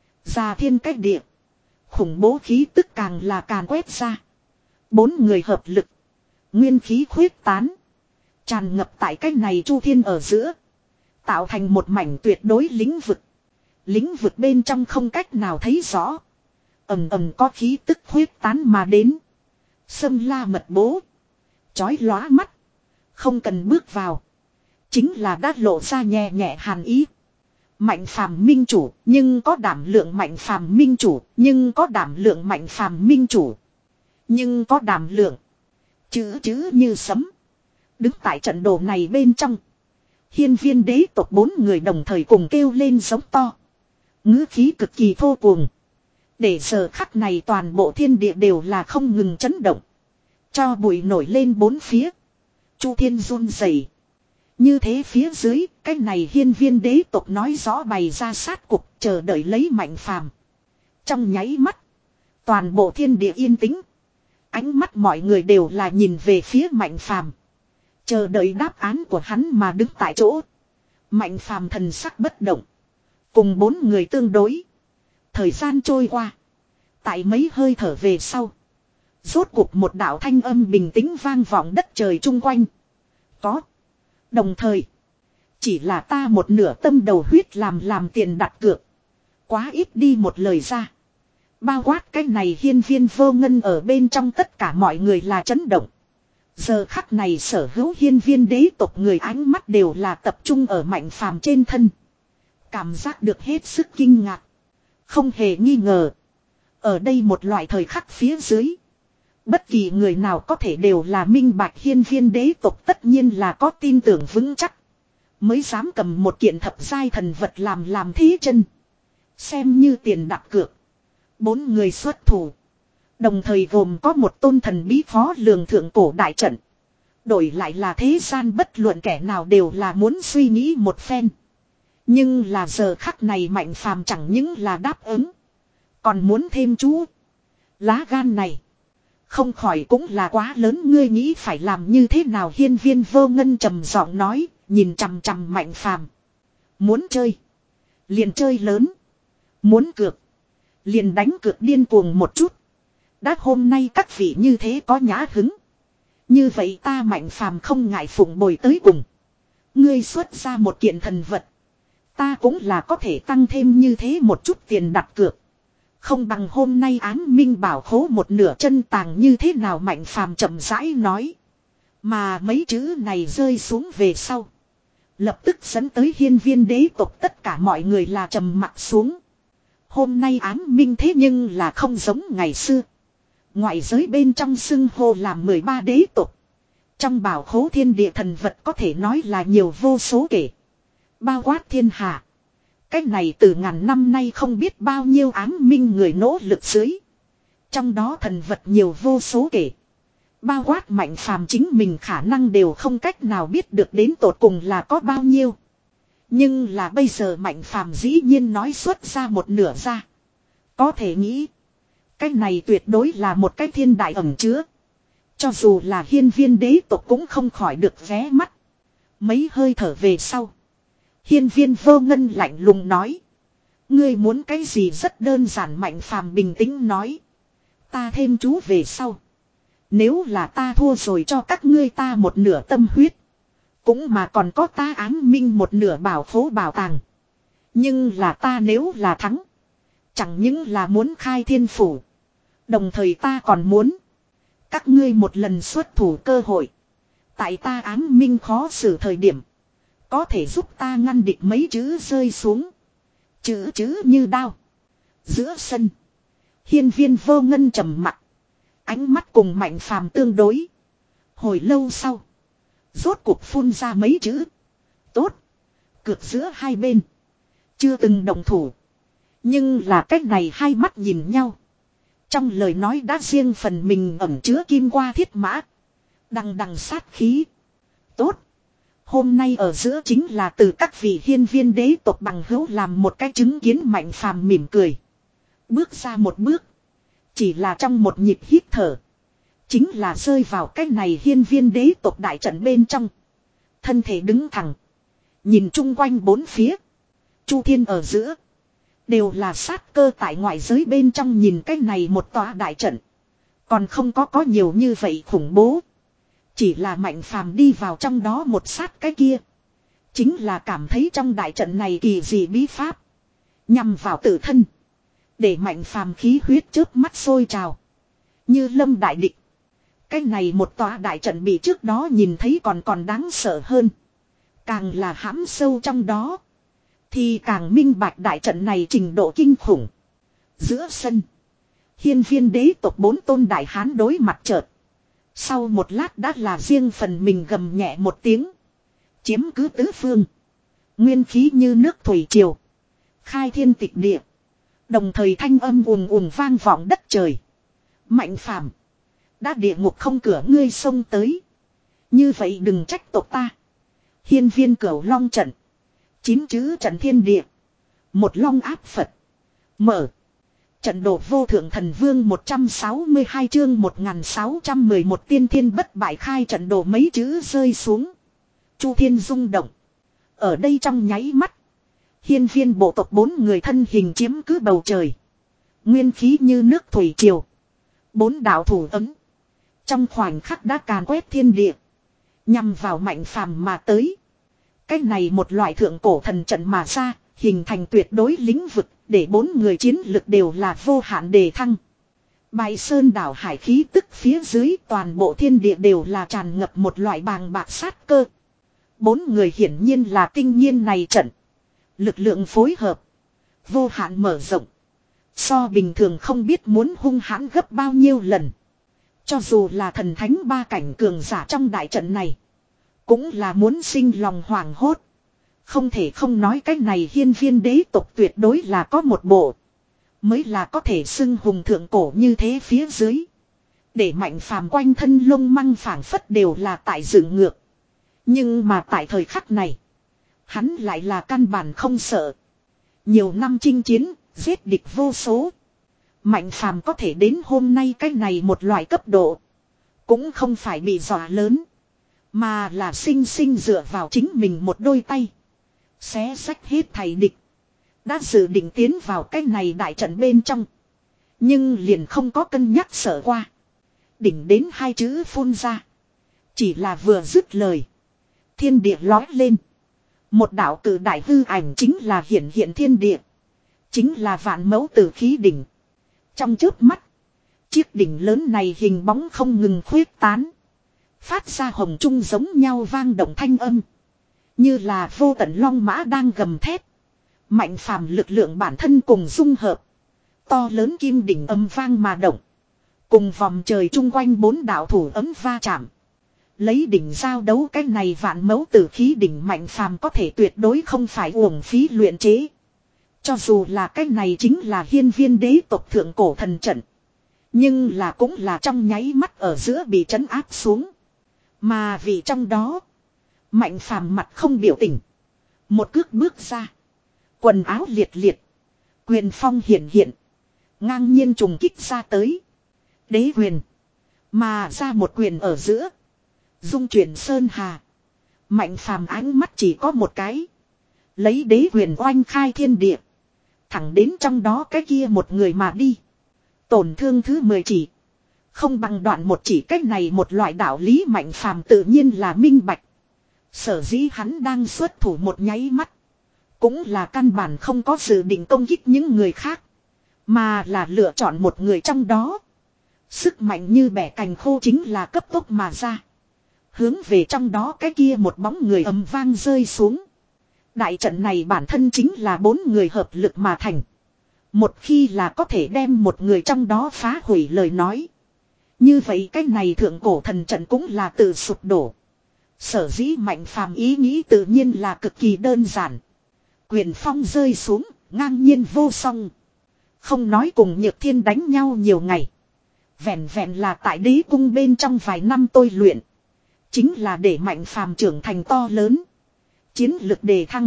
Ra thiên cách địa. Khủng bố khí tức càng là càng quét ra. Bốn người hợp lực. Nguyên khí khuyết tán. Tràn ngập tại cái này chu thiên ở giữa. Tạo thành một mảnh tuyệt đối lĩnh vực. Lĩnh vực bên trong không cách nào thấy rõ. Ầm ầm có khí tức khuyết tán mà đến. Sâm la mật bố. Chói lóa mắt. Không cần bước vào. Chính là đã lộ ra nhẹ nhẹ hàn ý. Mạnh Phàm minh chủ, nhưng có đảm lượng Mạnh Phàm minh chủ, nhưng có đảm lượng Mạnh Phàm minh chủ. Nhưng có đảm lượng. Chữ chữ như sấm. Đứng tại trận đồ này bên trong. Hiên viên đế tộc bốn người đồng thời cùng kêu lên giống to. Ngữ khí cực kỳ thô cuồng. Để giờ khắc này toàn bộ thiên địa đều là không ngừng chấn động. Cho bụi nổi lên bốn phía. Chu thiên run rẩy. Như thế phía dưới, cái này hiên viên đế tộc nói rõ bày ra sát cục chờ đợi lấy Mạnh Phàm. Trong nháy mắt, toàn bộ thiên địa yên tĩnh. Ánh mắt mọi người đều là nhìn về phía Mạnh Phàm. Chờ đợi đáp án của hắn mà đứng tại chỗ. Mạnh Phàm thần sắc bất động. Cùng bốn người tương đối. Thời gian trôi qua. Tại mấy hơi thở về sau. Rốt cuộc một đạo thanh âm bình tĩnh vang vọng đất trời chung quanh. Có. Đồng thời. Chỉ là ta một nửa tâm đầu huyết làm làm tiền đặt cược. Quá ít đi một lời ra. Bao quát cái này hiên viên vô ngân ở bên trong tất cả mọi người là chấn động. Giờ khắc này sở hữu hiên viên đế tộc người ánh mắt đều là tập trung ở Mạnh Phàm trên thân. Cảm giác được hết sức kinh ngạc. Không hề nghi ngờ. Ở đây một loại thời khắc phía dưới. Bất kỳ người nào có thể đều là minh bạch hiên viên đế tộc tất nhiên là có tin tưởng vững chắc. Mới dám cầm một kiện thập giai thần vật làm làm thí chân. Xem như tiền đặt cược. Bốn người xuất thủ. Đồng thời gồm có một tôn thần bí phó lường thượng cổ đại trận. Đổi lại là thế gian bất luận kẻ nào đều là muốn suy nghĩ một phen. Nhưng là giờ khắc này Mạnh Phàm chẳng những là đáp ứng. Còn muốn thêm chú. Lá gan này. Không khỏi cũng là quá lớn, ngươi nghĩ phải làm như thế nào? Hiên viên vô ngân trầm giọng nói, nhìn chằm chằm Mạnh Phàm. Muốn chơi. Liền chơi lớn. Muốn cược. Liền đánh cược điên cuồng một chút. Đã hôm nay các vị như thế có nhã hứng. Như vậy ta Mạnh Phàm không ngại phụng bồi tới cùng. Ngươi xuất ra một kiện thần vật. Ta cũng là có thể tăng thêm như thế một chút tiền đặt cược. Không bằng hôm nay Ám Minh bảo khố một nửa chân tàng như thế nào? Mạnh Phàm chậm rãi nói. Mà mấy chữ này rơi xuống về sau. Lập tức dẫn tới hiên viên đế tộc tất cả mọi người là trầm mặt xuống. Hôm nay Ám Minh thế nhưng là không giống ngày xưa. Ngoại giới bên trong xưng hô làm mười ba đế tộc. Trong bảo khố thiên địa thần vật có thể nói là nhiều vô số kể. Bao quát thiên hạ. Cách này từ ngàn năm nay không biết bao nhiêu Ám Minh người nỗ lực dưới. Trong đó thần vật nhiều vô số kể. Bao quát Mạnh Phàm chính mình khả năng đều không cách nào biết được đến tột cùng là có bao nhiêu. Nhưng là bây giờ Mạnh Phàm dĩ nhiên nói xuất ra một nửa ra. Có thể nghĩ. Cái này tuyệt đối là một cái thiên đại ẩn chứa. Cho dù là hiên viên đế tộc cũng không khỏi được vé mắt. Mấy hơi thở về sau. Hiên viên vô ngân lạnh lùng nói. Ngươi muốn cái gì rất đơn giản. Mạnh phàm bình tĩnh nói. Ta thêm chú về sau. Nếu là ta thua rồi cho các ngươi ta một nửa tâm huyết. Cũng mà còn có ta ám minh một nửa bảo khố bảo tàng. Nhưng là ta nếu là thắng. Chẳng những là muốn khai thiên phủ. Đồng thời ta còn muốn. Các ngươi một lần xuất thủ cơ hội. Tại ta ám minh khó xử thời điểm. Có thể giúp ta ngăn địch mấy chữ rơi xuống. Chữ chữ như đao. Giữa sân. Hiên viên vô ngân trầm mặt. Ánh mắt cùng Mạnh Phàm tương đối. Hồi lâu sau. Rốt cuộc phun ra mấy chữ. Tốt. Cược giữa hai bên. Chưa từng động thủ. Nhưng là cách này hai mắt nhìn nhau. Trong lời nói đã riêng phần mình ẩn chứa kim qua thiết mã. Đằng đằng sát khí. Tốt. Hôm nay ở giữa chính là từ các vị hiên viên đế tộc bằng hữu làm một cái chứng kiến. Mạnh Phàm mỉm cười. Bước ra một bước. Chỉ là trong một nhịp hít thở. Chính là rơi vào cái này hiên viên đế tộc đại trận bên trong. Thân thể đứng thẳng. Nhìn chung quanh bốn phía. Chu thiên ở giữa. Đều là sát cơ tại ngoại giới bên trong nhìn cái này một tòa đại trận. Còn không có có nhiều như vậy khủng bố. Chỉ là Mạnh Phàm đi vào trong đó một sát cái kia. Chính là cảm thấy trong đại trận này kỳ dị bí pháp. Nhằm vào tự thân. Để Mạnh Phàm khí huyết chớp mắt sôi trào. Như lâm đại địch. Cái này một tòa đại trận bị trước đó nhìn thấy còn còn đáng sợ hơn. Càng là hãm sâu trong đó. Thì càng minh bạch đại trận này trình độ kinh khủng. Giữa sân. Hiên viên đế tộc bốn tôn đại hán đối mặt chợt. Sau một lát đã là riêng phần mình gầm nhẹ một tiếng. Chiếm cứ tứ phương. Nguyên khí như nước thủy triều. Khai thiên tịch địa. Đồng thời thanh âm ùn ùn vang vọng đất trời. Mạnh Phàm, đã địa ngục không cửa ngươi xông tới. Như vậy đừng trách tộc ta. Hiên viên cửu long trận. Chín chữ trận thiên địa. Một long áp Phật. Mở. Trận đồ vô thượng thần vương một trăm sáu mươi hai chương một nghìn sáu trăm mười một tiên thiên bất bại khai trận đồ mấy chữ rơi xuống. Chu thiên rung động. Ở đây trong nháy mắt. Hiên viên bộ tộc bốn người thân hình chiếm cứ bầu trời. Nguyên khí như nước thủy triều. Bốn đạo thủ ấm. Trong khoảnh khắc đã càn quét thiên địa. Nhằm vào Mạnh Phàm mà tới. Cái này một loại thượng cổ thần trận mà ra. Hình thành tuyệt đối lĩnh vực. Để bốn người chiến lực đều là vô hạn đề thăng. Bài sơn đảo hải khí tức phía dưới toàn bộ thiên địa đều là tràn ngập một loại bàng bạc sát cơ. Bốn người hiển nhiên là kinh nhiên này trận. Lực lượng phối hợp. Vô hạn mở rộng. So bình thường không biết muốn hung hãn gấp bao nhiêu lần. Cho dù là thần thánh ba cảnh cường giả trong đại trận này. Cũng là muốn sinh lòng hoảng hốt. Không thể không nói cái này hiên viên đế tộc tuyệt đối là có một bộ. Mới là có thể xưng hùng thượng cổ như thế phía dưới. Để Mạnh Phàm quanh thân lông măng phảng phất đều là tại dựng ngược. Nhưng mà tại thời khắc này. Hắn lại là căn bản không sợ. Nhiều năm chinh chiến, giết địch vô số. Mạnh Phàm có thể đến hôm nay cái này một loại cấp độ. Cũng không phải bị dọa lớn. Mà là sinh sinh dựa vào chính mình một đôi tay. Xé sách hết thầy địch. Đã dự định tiến vào cái này đại trận bên trong. Nhưng liền không có cân nhắc sợ qua. Đỉnh đến hai chữ phun ra. Chỉ là vừa dứt lời. Thiên địa lói lên. Một đạo cử đại hư ảnh chính là hiển hiện thiên địa. Chính là vạn mẫu tử khí đỉnh. Trong chớp mắt. Chiếc đỉnh lớn này hình bóng không ngừng khuyết tán. Phát ra hồng trung giống nhau vang động thanh âm. Như là vô tận long mã đang gầm thét. Mạnh Phàm lực lượng bản thân cùng dung hợp. To lớn kim đỉnh âm vang mà động. Cùng vòng trời chung quanh bốn đạo thủ ấm va chạm. Lấy đỉnh giao đấu cái này vạn mẫu tử khí đỉnh Mạnh Phàm có thể tuyệt đối không phải uổng phí luyện chế. Cho dù là cái này chính là hiên viên đế tộc thượng cổ thần trận. Nhưng là cũng là trong nháy mắt ở giữa bị trấn áp xuống. Mà vì trong đó. Mạnh Phàm mặt không biểu tình. Một cước bước ra. Quần áo liệt liệt. Quyền phong hiện hiện. Ngang nhiên trùng kích ra tới. Đế quyền. Mà ra một quyền ở giữa. Dung chuyển sơn hà. Mạnh phàm ánh mắt chỉ có một cái. Lấy đế quyền oanh khai thiên địa. Thẳng đến trong đó cái kia một người mà đi. Tổn thương thứ mười chỉ. Không bằng đoạn một chỉ cách này một loại đạo lý mạnh phàm tự nhiên là minh bạch. Sở dĩ hắn đang xuất thủ một nháy mắt. Cũng là căn bản không có dự định công kích những người khác. Mà là lựa chọn một người trong đó. Sức mạnh như bẻ cành khô chính là cấp tốc mà ra. Hướng về trong đó cái kia một bóng người ầm vang rơi xuống. Đại trận này bản thân chính là bốn người hợp lực mà thành. Một khi là có thể đem một người trong đó phá hủy lời nói. Như vậy cái này thượng cổ thần trận cũng là tự sụp đổ. Sở dĩ mạnh phàm ý nghĩ tự nhiên là cực kỳ đơn giản. Quyền phong rơi xuống, ngang nhiên vô song. Không nói cùng Nhược Thiên đánh nhau nhiều ngày. Vẹn vẹn là tại đế cung bên trong vài năm tôi luyện. Chính là để mạnh phàm trưởng thành to lớn. Chiến lực đề thăng.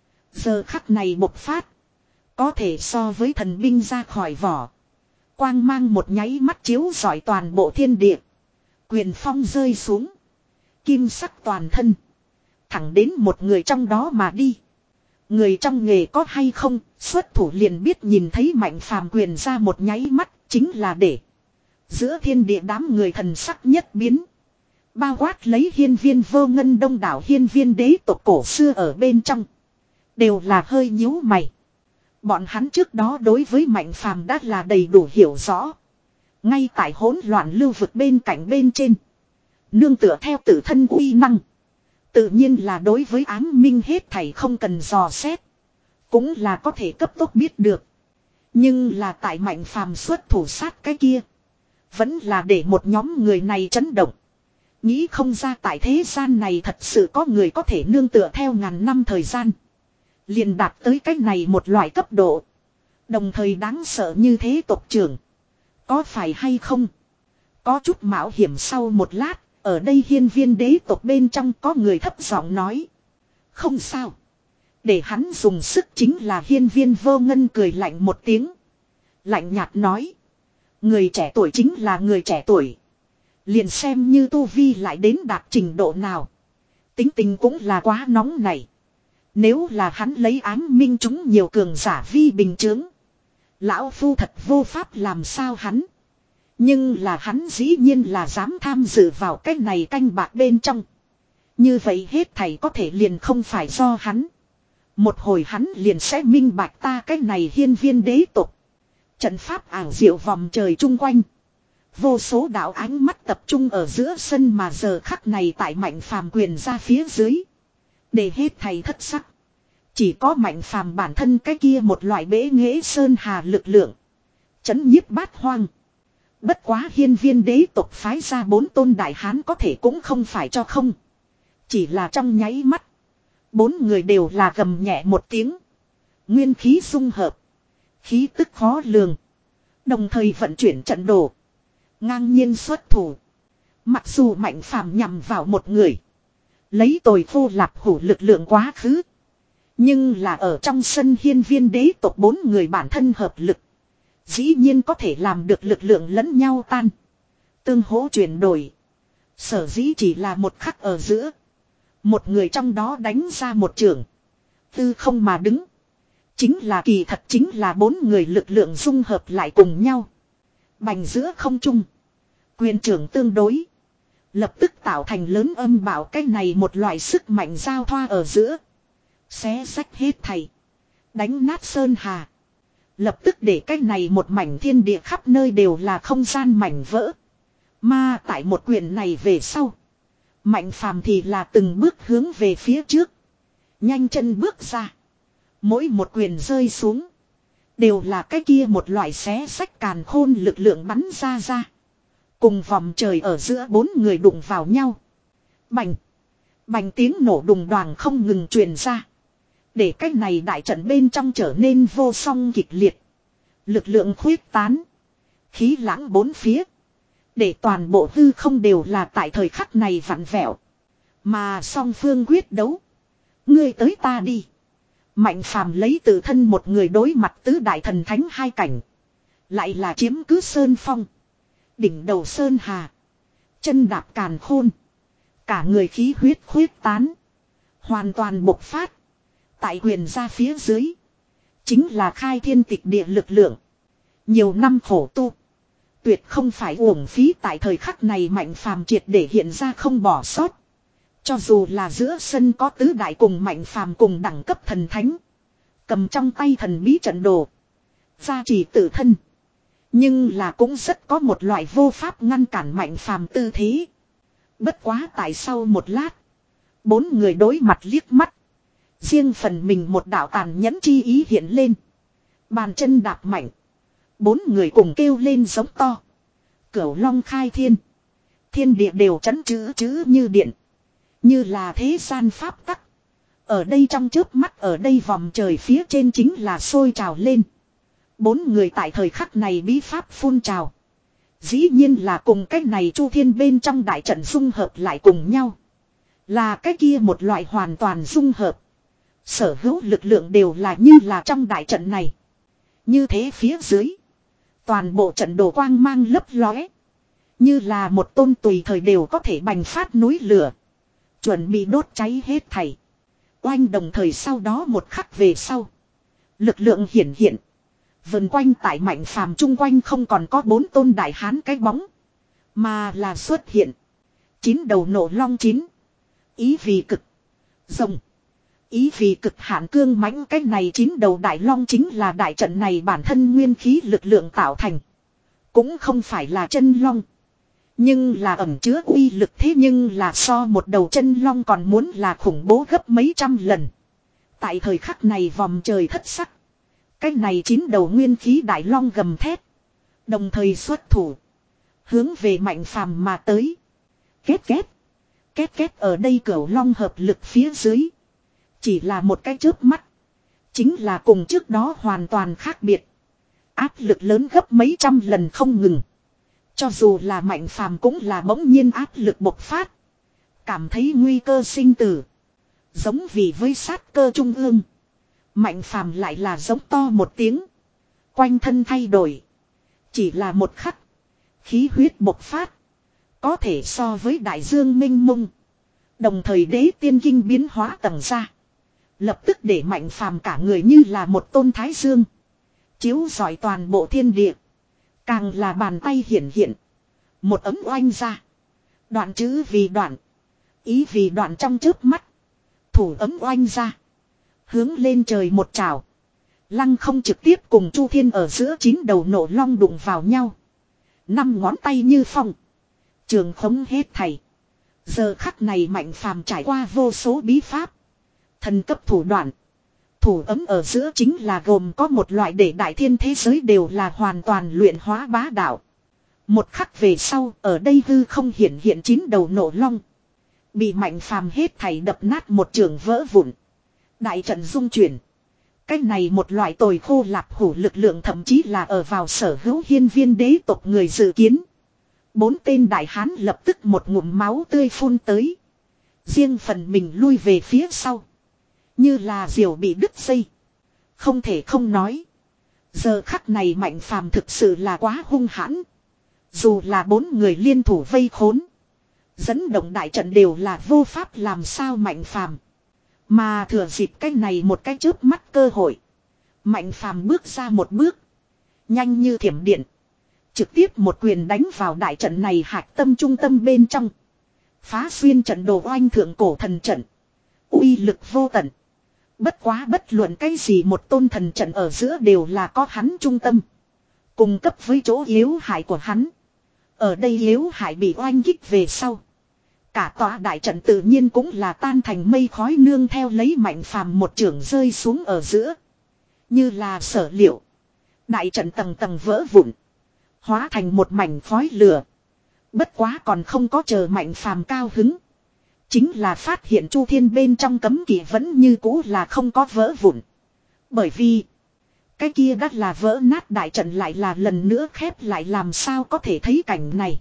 Giờ khắc này bộc phát. Có thể so với thần binh ra khỏi vỏ. Quang mang một nháy mắt chiếu rọi toàn bộ thiên địa. Quyền phong rơi xuống. Kim sắc toàn thân. Thẳng đến một người trong đó mà đi. Người trong nghề có hay không, xuất thủ liền biết nhìn thấy mạnh phàm quyền ra một nháy mắt, chính là để. Giữa thiên địa đám người thần sắc nhất biến. Bao quát lấy hiên viên vô ngân đông đảo hiên viên đế tộc cổ xưa ở bên trong. Đều là hơi nhíu mày. Bọn hắn trước đó đối với mạnh phàm đã là đầy đủ hiểu rõ. Ngay tại hỗn loạn lưu vực bên cạnh bên trên. Nương tựa theo tự thân uy năng. Tự nhiên là đối với ám minh hết thảy không cần dò xét. Cũng là có thể cấp tốc biết được. Nhưng là tại mạnh phàm xuất thủ sát cái kia. Vẫn là để một nhóm người này chấn động. Nghĩ không ra tại thế gian này thật sự có người có thể nương tựa theo ngàn năm thời gian. Liền đạt tới cách này một loại cấp độ. Đồng thời đáng sợ như thế tộc trưởng. Có phải hay không? Có chút mạo hiểm sau một lát. Ở đây hiên viên đế tộc bên trong có người thấp giọng nói. Không sao. Để hắn dùng sức chính là hiên viên vô ngân cười lạnh một tiếng. Lạnh nhạt nói. Người trẻ tuổi chính là người trẻ tuổi. Liền xem như tu vi lại đến đạt trình độ nào. Tính tình cũng là quá nóng này. Nếu là hắn lấy ám minh chúng nhiều cường giả vi bình chướng. Lão phu thật vô pháp làm sao hắn. Nhưng là hắn dĩ nhiên là dám tham dự vào cái này canh bạc bên trong. Như vậy hết thảy có thể liền không phải do hắn. Một hồi hắn liền sẽ minh bạch ta cái này hiên viên đế tộc. Trận pháp ảo diệu vòng trời chung quanh. Vô số đạo ánh mắt tập trung ở giữa sân mà giờ khắc này tại mạnh phàm quyền ra phía dưới. Để hết thầy thất sắc. Chỉ có mạnh phàm bản thân cái kia một loại bế nghệ sơn hà lực lượng. Chấn nhiếp bát hoang. Bất quá hiên viên đế tộc phái ra bốn tôn đại hán có thể cũng không phải cho không. Chỉ là trong nháy mắt. Bốn người đều là gầm nhẹ một tiếng. Nguyên khí dung hợp. Khí tức khó lường. Đồng thời vận chuyển trận đồ. Ngang nhiên xuất thủ. Mặc dù mạnh phàm nhằm vào một người. Lấy tồi khô lạp hủ lực lượng quá khứ. Nhưng là ở trong sân hiên viên đế tộc bốn người bản thân hợp lực. Dĩ nhiên có thể làm được lực lượng lẫn nhau tan. Tương hỗ chuyển đổi. Sở dĩ chỉ là một khắc ở giữa. Một người trong đó đánh ra một trường. Tư không mà đứng. Chính là kỳ thật chính là bốn người lực lượng dung hợp lại cùng nhau. Bành giữa không trung. Quyền trưởng tương đối. Lập tức tạo thành lớn âm bảo cái này một loại sức mạnh giao thoa ở giữa. Xé sách hết thầy. Đánh nát sơn hà. Lập tức để cái này một mảnh thiên địa khắp nơi đều là không gian mảnh vỡ. Mà tại một quyền này về sau. Mạnh phàm thì là từng bước hướng về phía trước. Nhanh chân bước ra. Mỗi một quyền rơi xuống. Đều là cái kia một loại xé sách càn khôn lực lượng bắn ra ra. Cùng vòng trời ở giữa bốn người đụng vào nhau. Bành. Bành tiếng nổ đùng đoàng không ngừng truyền ra. Để cái này đại trận bên trong trở nên vô song kịch liệt. Lực lượng khuyết tán. Khí lãng bốn phía. Để toàn bộ hư không đều là tại thời khắc này vặn vẹo. Mà song phương quyết đấu. Ngươi tới ta đi. Mạnh phàm lấy tự thân một người đối mặt tứ đại thần thánh hai cảnh. Lại là chiếm cứ sơn phong. Đỉnh đầu sơn hà. Chân đạp càn khôn. Cả người khí huyết khuyết tán. Hoàn toàn bộc phát. Tại huyền ra phía dưới. Chính là khai thiên tịch địa lực lượng. Nhiều năm khổ tu. Tuyệt không phải uổng phí tại thời khắc này Mạnh Phàm triệt để hiện ra không bỏ sót. Cho dù là giữa sân có tứ đại cùng Mạnh Phàm cùng đẳng cấp thần thánh. Cầm trong tay thần bí trận đồ. Gia trì tự thân. Nhưng là cũng rất có một loại vô pháp ngăn cản Mạnh Phàm tư thế. Bất quá tại sau một lát. Bốn người đối mặt liếc mắt. Riêng phần mình một đạo tàn nhẫn chi ý hiện lên. Bàn chân đạp mạnh. Bốn người cùng kêu lên giống to. Cửu long khai thiên. Thiên địa đều chấn chữ chữ như điện. Như là thế gian pháp tắc. Ở đây trong chớp mắt ở đây vòng trời phía trên chính là sôi trào lên. Bốn người tại thời khắc này bí pháp phun trào. Dĩ nhiên là cùng cách này chu thiên bên trong đại trận dung hợp lại cùng nhau. Là cái kia một loại hoàn toàn dung hợp. Sở hữu lực lượng đều là như là trong đại trận này. Như thế phía dưới. Toàn bộ trận đồ quang mang lấp lóe. Như là một tôn tùy thời đều có thể bành phát núi lửa. Chuẩn bị đốt cháy hết thảy. Oanh đồng thời sau đó một khắc về sau. Lực lượng hiển hiện. Vần quanh tại Mạnh Phàm chung quanh không còn có bốn tôn đại hán cái bóng. Mà là xuất hiện. Chín đầu nổ long chín. Ý vì cực. Rồng. Ý vì cực hạn cương mãnh cái này chín đầu đại long chính là đại trận này bản thân nguyên khí lực lượng tạo thành. Cũng không phải là chân long. Nhưng là ẩn chứa uy lực thế nhưng là so một đầu chân long còn muốn là khủng bố gấp mấy trăm lần. Tại thời khắc này vòng trời thất sắc. Cái này chín đầu nguyên khí đại long gầm thét. Đồng thời xuất thủ. Hướng về Mạnh Phàm mà tới. Két két. Két két ở đây cửu long hợp lực phía dưới. Chỉ là một cái chớp mắt. Chính là cùng trước đó hoàn toàn khác biệt. Áp lực lớn gấp mấy trăm lần không ngừng. Cho dù là Mạnh Phàm cũng là bỗng nhiên áp lực bộc phát. Cảm thấy nguy cơ sinh tử. Giống vì với sát cơ trung ương. Mạnh Phàm lại là giống to một tiếng. Quanh thân thay đổi. Chỉ là một khắc. Khí huyết bộc phát. Có thể so với đại dương minh mông. Đồng thời đế tiên kinh biến hóa tầng ra. Lập tức để Mạnh Phàm cả người như là một tôn thái dương. Chiếu rọi toàn bộ thiên địa. Càng là bàn tay hiển hiện. Một ấm oanh ra. Đoạn chữ vì đoạn. Ý vì đoạn trong chớp mắt. Thủ ấm oanh ra. Hướng lên trời một trào. Lăng không trực tiếp cùng Chu Thiên ở giữa chín đầu nổ long đụng vào nhau. Năm ngón tay như phong. Trường khống hết thảy. Giờ khắc này Mạnh Phàm trải qua vô số bí pháp. Thần cấp thủ đoạn. Thủ ấm ở giữa chính là gồm có một loại để đại thiên thế giới đều là hoàn toàn luyện hóa bá đạo. Một khắc về sau ở đây hư không hiện hiện chín đầu nổ long. Bị Mạnh Phàm hết thảy đập nát một trường vỡ vụn. Đại trận dung chuyển. Cái này một loại tồi khô lạp hủ lực lượng thậm chí là ở vào sở hữu hiên viên đế tộc người dự kiến. Bốn tên đại hán lập tức một ngụm máu tươi phun tới. Riêng phần mình lui về phía sau. Như là diều bị đứt dây. Không thể không nói. Giờ khắc này Mạnh Phàm thực sự là quá hung hãn. Dù là bốn người liên thủ vây khốn. Dẫn động đại trận đều là vô pháp làm sao Mạnh Phàm. Mà thừa dịp cái này một cái chớp mắt cơ hội. Mạnh Phàm bước ra một bước. Nhanh như thiểm điện. Trực tiếp một quyền đánh vào đại trận này hạch tâm trung tâm bên trong. Phá xuyên trận đồ oanh thượng cổ thần trận. Uy lực vô tận. Bất quá bất luận cái gì một tôn thần trận ở giữa đều là có hắn trung tâm. Cung cấp với chỗ yếu hại của hắn. Ở đây yếu hại bị oanh kích về sau. Cả tòa đại trận tự nhiên cũng là tan thành mây khói nương theo lấy Mạnh Phàm một chưởng rơi xuống ở giữa. Như là sở liệu. Đại trận tầng tầng vỡ vụn. Hóa thành một mảnh khói lửa. Bất quá còn không có chờ Mạnh Phàm cao hứng. Chính là phát hiện Chu Thiên bên trong cấm kỵ vẫn như cũ là không có vỡ vụn. Bởi vì cái kia đắt là vỡ nát đại trận lại là lần nữa khép lại làm sao có thể thấy cảnh này.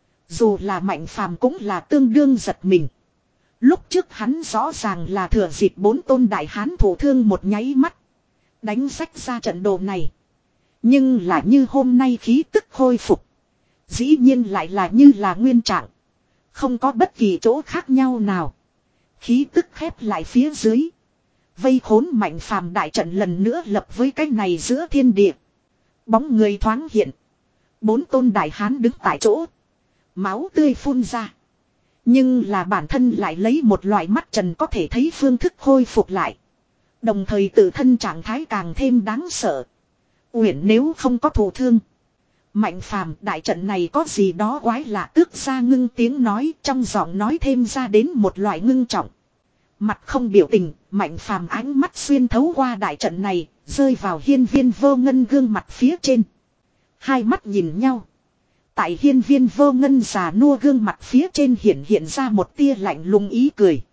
Dù là Mạnh Phàm cũng là tương đương giật mình. Lúc trước hắn rõ ràng là thừa dịp bốn tôn đại hán thổ thương một nháy mắt. Đánh rách ra trận đồ này. Nhưng là như hôm nay khí tức khôi phục. Dĩ nhiên lại là như là nguyên trạng. Không có bất kỳ chỗ khác nhau nào. Khí tức khép lại phía dưới. Vây khốn Mạnh Phàm đại trận lần nữa lập với cái này giữa thiên địa. Bóng người thoáng hiện. Bốn tôn đại hán đứng tại chỗ. Máu tươi phun ra. Nhưng là bản thân lại lấy một loại mắt trần có thể thấy phương thức khôi phục lại. Đồng thời tự thân trạng thái càng thêm đáng sợ. Uyển nếu không có thụ thương. Mạnh Phàm đại trận này có gì đó quái lạ, tước ra ngưng tiếng nói, trong giọng nói thêm ra đến một loại ngưng trọng. Mặt không biểu tình, Mạnh Phàm ánh mắt xuyên thấu qua đại trận này, rơi vào Hiên Viên Vô Ngân gương mặt phía trên. Hai mắt nhìn nhau. Tại Hiên Viên Vô Ngân già nua gương mặt phía trên hiện hiện ra một tia lạnh lùng ý cười.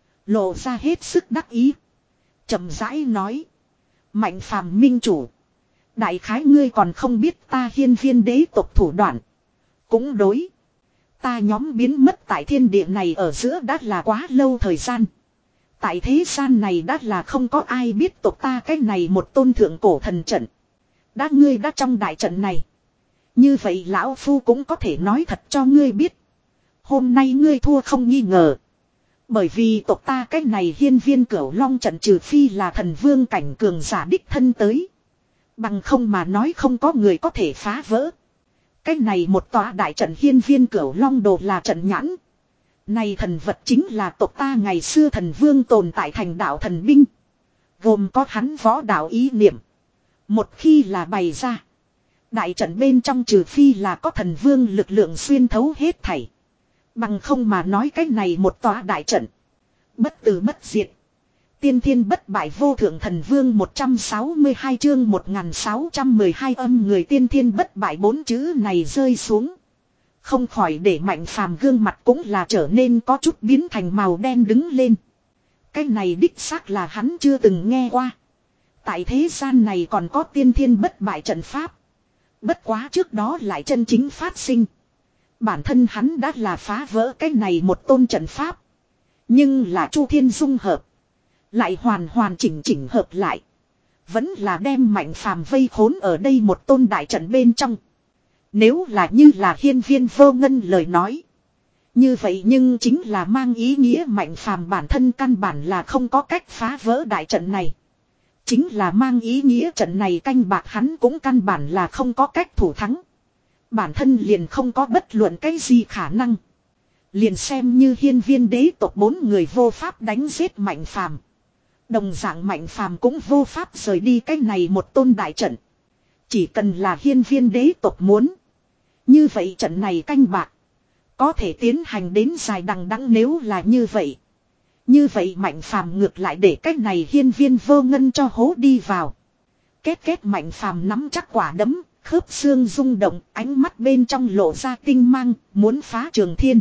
Lộ ra hết sức đắc ý. Chậm rãi nói. Mạnh Phàm minh chủ. Đại khái ngươi còn không biết ta Hiên Viên đế tộc thủ đoạn. Cũng đối. Ta nhóm biến mất tại thiên địa này ở giữa đã là quá lâu thời gian. Tại thế gian này đã là không có ai biết tộc ta cái này một tôn thượng cổ thần trận. Đã ngươi đã trong đại trận này. Như vậy lão phu cũng có thể nói thật cho ngươi biết. Hôm nay ngươi thua không nghi ngờ. Bởi vì tộc ta cái này Hiên Viên Cửu Long trận trừ phi là thần vương cảnh cường giả đích thân tới. Bằng không mà nói không có người có thể phá vỡ. Cái này một tòa đại trận Hiên Viên Cửu Long đồ là trận nhãn. Này thần vật chính là tộc ta ngày xưa thần vương tồn tại thành đạo thần binh. Gồm có hắn võ đạo ý niệm. Một khi là bày ra. Đại trận bên trong trừ phi là có thần vương lực lượng xuyên thấu hết thảy. Bằng không mà nói cái này một tòa đại trận. Bất tử bất diệt. Tiên thiên bất bại vô thượng thần vương một trăm sáu mươi hai chương một nghìn sáu trăm mười hai âm người tiên thiên bất bại bốn chữ này rơi xuống. Không khỏi để Mạnh Phàm gương mặt cũng là trở nên có chút biến thành màu đen đứng lên. Cái này đích xác là hắn chưa từng nghe qua. Tại thế gian này còn có tiên thiên bất bại trận pháp. Bất quá trước đó lại chân chính phát sinh. Bản thân hắn đã là phá vỡ cái này một tôn trận pháp. Nhưng là Chu Thiên dung hợp. Lại hoàn hoàn chỉnh chỉnh hợp lại. Vẫn là đem Mạnh Phàm vây khốn ở đây một tôn đại trận bên trong. Nếu là như là Hiên Viên Vô Ngân lời nói. Như vậy nhưng chính là mang ý nghĩa Mạnh Phàm bản thân căn bản là không có cách phá vỡ đại trận này. Chính là mang ý nghĩa trận này canh bạc hắn cũng căn bản là không có cách thủ thắng. Bản thân liền không có bất luận cái gì khả năng. Liền xem như Hiên Viên đế tộc bốn người vô pháp đánh giết Mạnh Phàm. Đồng dạng Mạnh Phàm cũng vô pháp rời đi cái này một tôn đại trận. Chỉ cần là Hiên Viên đế tộc muốn. Như vậy trận này canh bạc. Có thể tiến hành đến dài đằng đẵng nếu là như vậy. Như vậy Mạnh Phàm ngược lại để cái này Hiên Viên Vô Ngân cho hố đi vào. Kết kết Mạnh Phàm nắm chắc quả đấm, khớp xương rung động, ánh mắt bên trong lộ ra tinh mang, muốn phá trường thiên.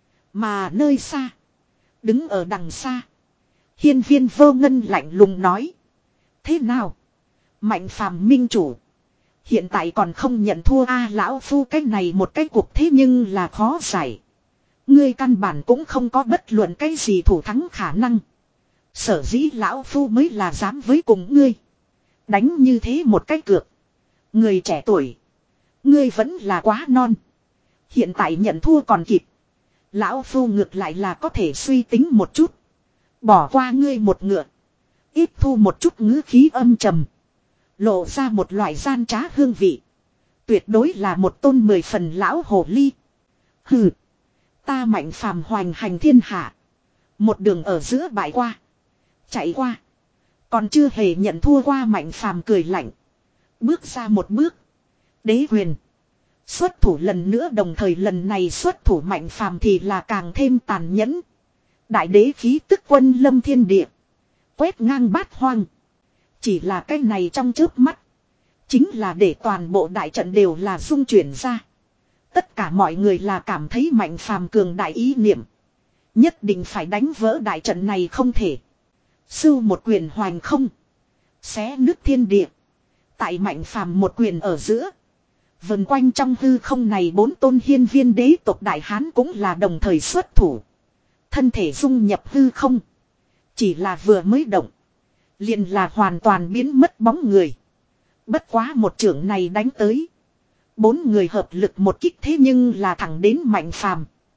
Mà nơi xa, đứng ở đằng xa, Hiên Viên Vô Ngân lạnh lùng nói. Thế nào? Mạnh Phàm minh chủ. Hiện tại còn không nhận thua a lão phu cái này một cái cuộc thế nhưng là khó giải. Ngươi căn bản cũng không có bất luận cái gì thủ thắng khả năng. Sở dĩ lão phu mới là dám với cùng ngươi. Đánh như thế một cái cược. Người trẻ tuổi. Ngươi vẫn là quá non. Hiện tại nhận thua còn kịp. Lão phu ngược lại là có thể suy tính một chút. Bỏ qua ngươi một ngựa. Ít thu một chút ngữ khí âm trầm. Lộ ra một loại gian trá hương vị. Tuyệt đối là một tôn mười phần lão hồ ly. Hừ. Ta Mạnh Phàm hoành hành thiên hạ. Một đường ở giữa bãi qua. Chạy qua. Còn chưa hề nhận thua qua Mạnh Phàm cười lạnh. Bước ra một bước. Đế quyền. Xuất thủ lần nữa đồng thời lần này xuất thủ Mạnh Phàm thì là càng thêm tàn nhẫn. Đại đế khí tức quân lâm thiên địa. Quét ngang bát hoang. Chỉ là cái này trong chớp mắt. Chính là để toàn bộ đại trận đều là rung chuyển ra. Tất cả mọi người là cảm thấy Mạnh Phàm cường đại ý niệm. Nhất định phải đánh vỡ đại trận này không thể. Sưu một quyền hoành không. Xé nước thiên địa. Tại Mạnh Phàm một quyền ở giữa. Vần quanh trong hư không này bốn tôn Hiên Viên đế tộc đại hán cũng là đồng thời xuất thủ. Thân thể dung nhập hư không. Chỉ là vừa mới động. Liền là hoàn toàn biến mất bóng người. Bất quá một trưởng này đánh tới. Bốn người hợp lực một kích thế nhưng là thẳng đến Mạnh Phàm.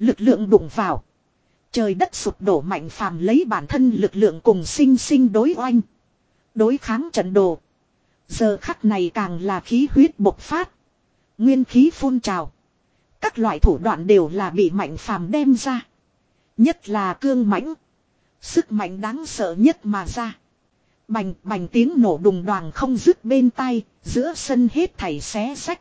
Lực lượng đụng vào. Trời đất sụp đổ, Mạnh Phàm lấy bản thân lực lượng cùng sinh sinh đối oanh. Đối kháng trận đồ. Giờ khắc này càng là khí huyết bộc phát. Nguyên khí phun trào. Các loại thủ đoạn đều là bị Mạnh Phàm đem ra. Nhất là cương mãnh. Sức mạnh đáng sợ nhất mà ra. Bành bành tiếng nổ đùng đoàng không dứt bên tai. Giữa sân hết thảy xé xách.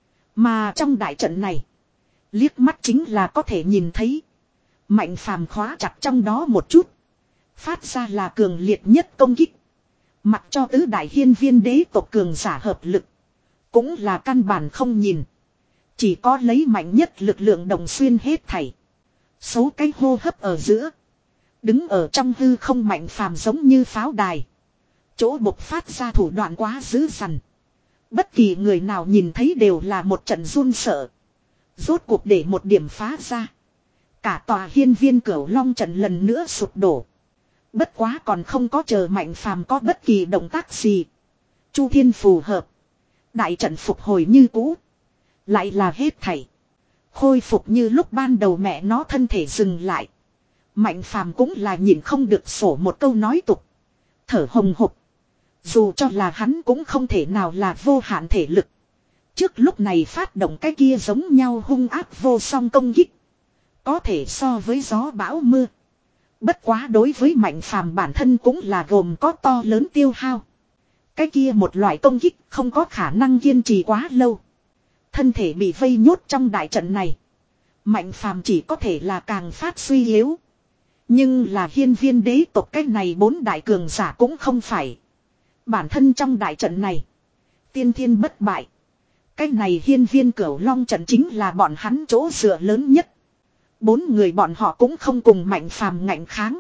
Mà trong đại trận này. Liếc mắt chính là có thể nhìn thấy. Mạnh Phàm khóa chặt trong đó một chút. Phát ra là cường liệt nhất công kích. Mặc cho tứ đại hiên viên đế tộc cường giả hợp lực. Cũng là căn bản không nhìn. Chỉ có lấy mạnh nhất lực lượng đồng xuyên hết thảy. Số cái hô hấp ở giữa. Đứng ở trong hư không Mạnh Phàm giống như pháo đài. Chỗ bộc phát ra thủ đoạn quá dữ dằn. Bất kỳ người nào nhìn thấy đều là một trận run sợ. Rốt cuộc để một điểm phá ra. Cả tòa hiên viên cửu long trận lần nữa sụp đổ. Bất quá còn không có chờ Mạnh Phàm có bất kỳ động tác gì. Chu thiên phù hợp. Đại trận phục hồi như cũ. Lại là hết thảy. Khôi phục như lúc ban đầu, mẹ nó thân thể dừng lại. Mạnh Phàm cũng là nhìn không được sổ một câu nói tục. Thở hồng hộc. Dù cho là hắn cũng không thể nào là vô hạn thể lực. Trước lúc này phát động cái kia giống nhau hung ác vô song công kích. Có thể so với gió bão mưa. Bất quá đối với Mạnh Phàm bản thân cũng là gồm có to lớn tiêu hao. Cái kia một loại công kích không có khả năng kiên trì quá lâu. Thân thể bị vây nhốt trong đại trận này. Mạnh Phàm chỉ có thể là càng phát suy yếu. Nhưng là hiên viên đế tộc cái này bốn đại cường giả cũng không phải. Bản thân trong đại trận này. Tiên thiên bất bại. Cái này hiên viên cửu long trận chính là bọn hắn chỗ dựa lớn nhất. Bốn người bọn họ cũng không cùng Mạnh Phàm ngạnh kháng.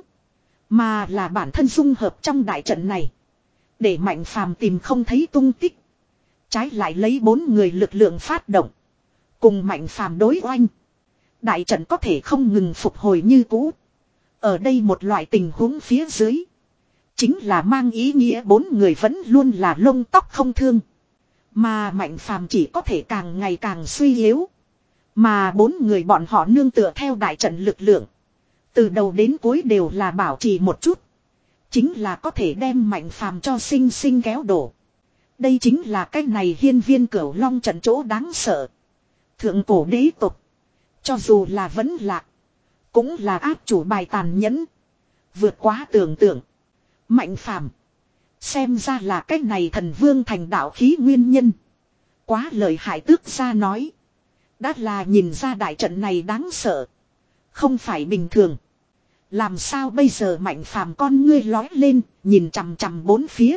Mà là bản thân dung hợp trong đại trận này. Để Mạnh Phàm tìm không thấy tung tích. Trái lại lấy bốn người lực lượng phát động. Cùng Mạnh Phàm đối oanh. Đại trận có thể không ngừng phục hồi như cũ. Ở đây một loại tình huống phía dưới. Chính là mang ý nghĩa bốn người vẫn luôn là lông tóc không thương. Mà Mạnh Phàm chỉ có thể càng ngày càng suy yếu. Mà bốn người bọn họ nương tựa theo đại trận lực lượng. Từ đầu đến cuối đều là bảo trì một chút. Chính là có thể đem Mạnh Phàm cho sinh sinh kéo đổ. Đây chính là cái này hiên viên cửu long trận chỗ đáng sợ. Thượng cổ đế tộc. Cho dù là vẫn lạc. Cũng là áp chủ bài tàn nhẫn. Vượt quá tưởng tượng. Mạnh Phàm xem ra là cái này thần vương thành đạo khí nguyên nhân. Quá lợi hại, tước gia nói. Đã là nhìn ra đại trận này đáng sợ. Không phải bình thường. Làm sao bây giờ? Mạnh Phàm con ngươi lói lên. Nhìn chằm chằm bốn phía.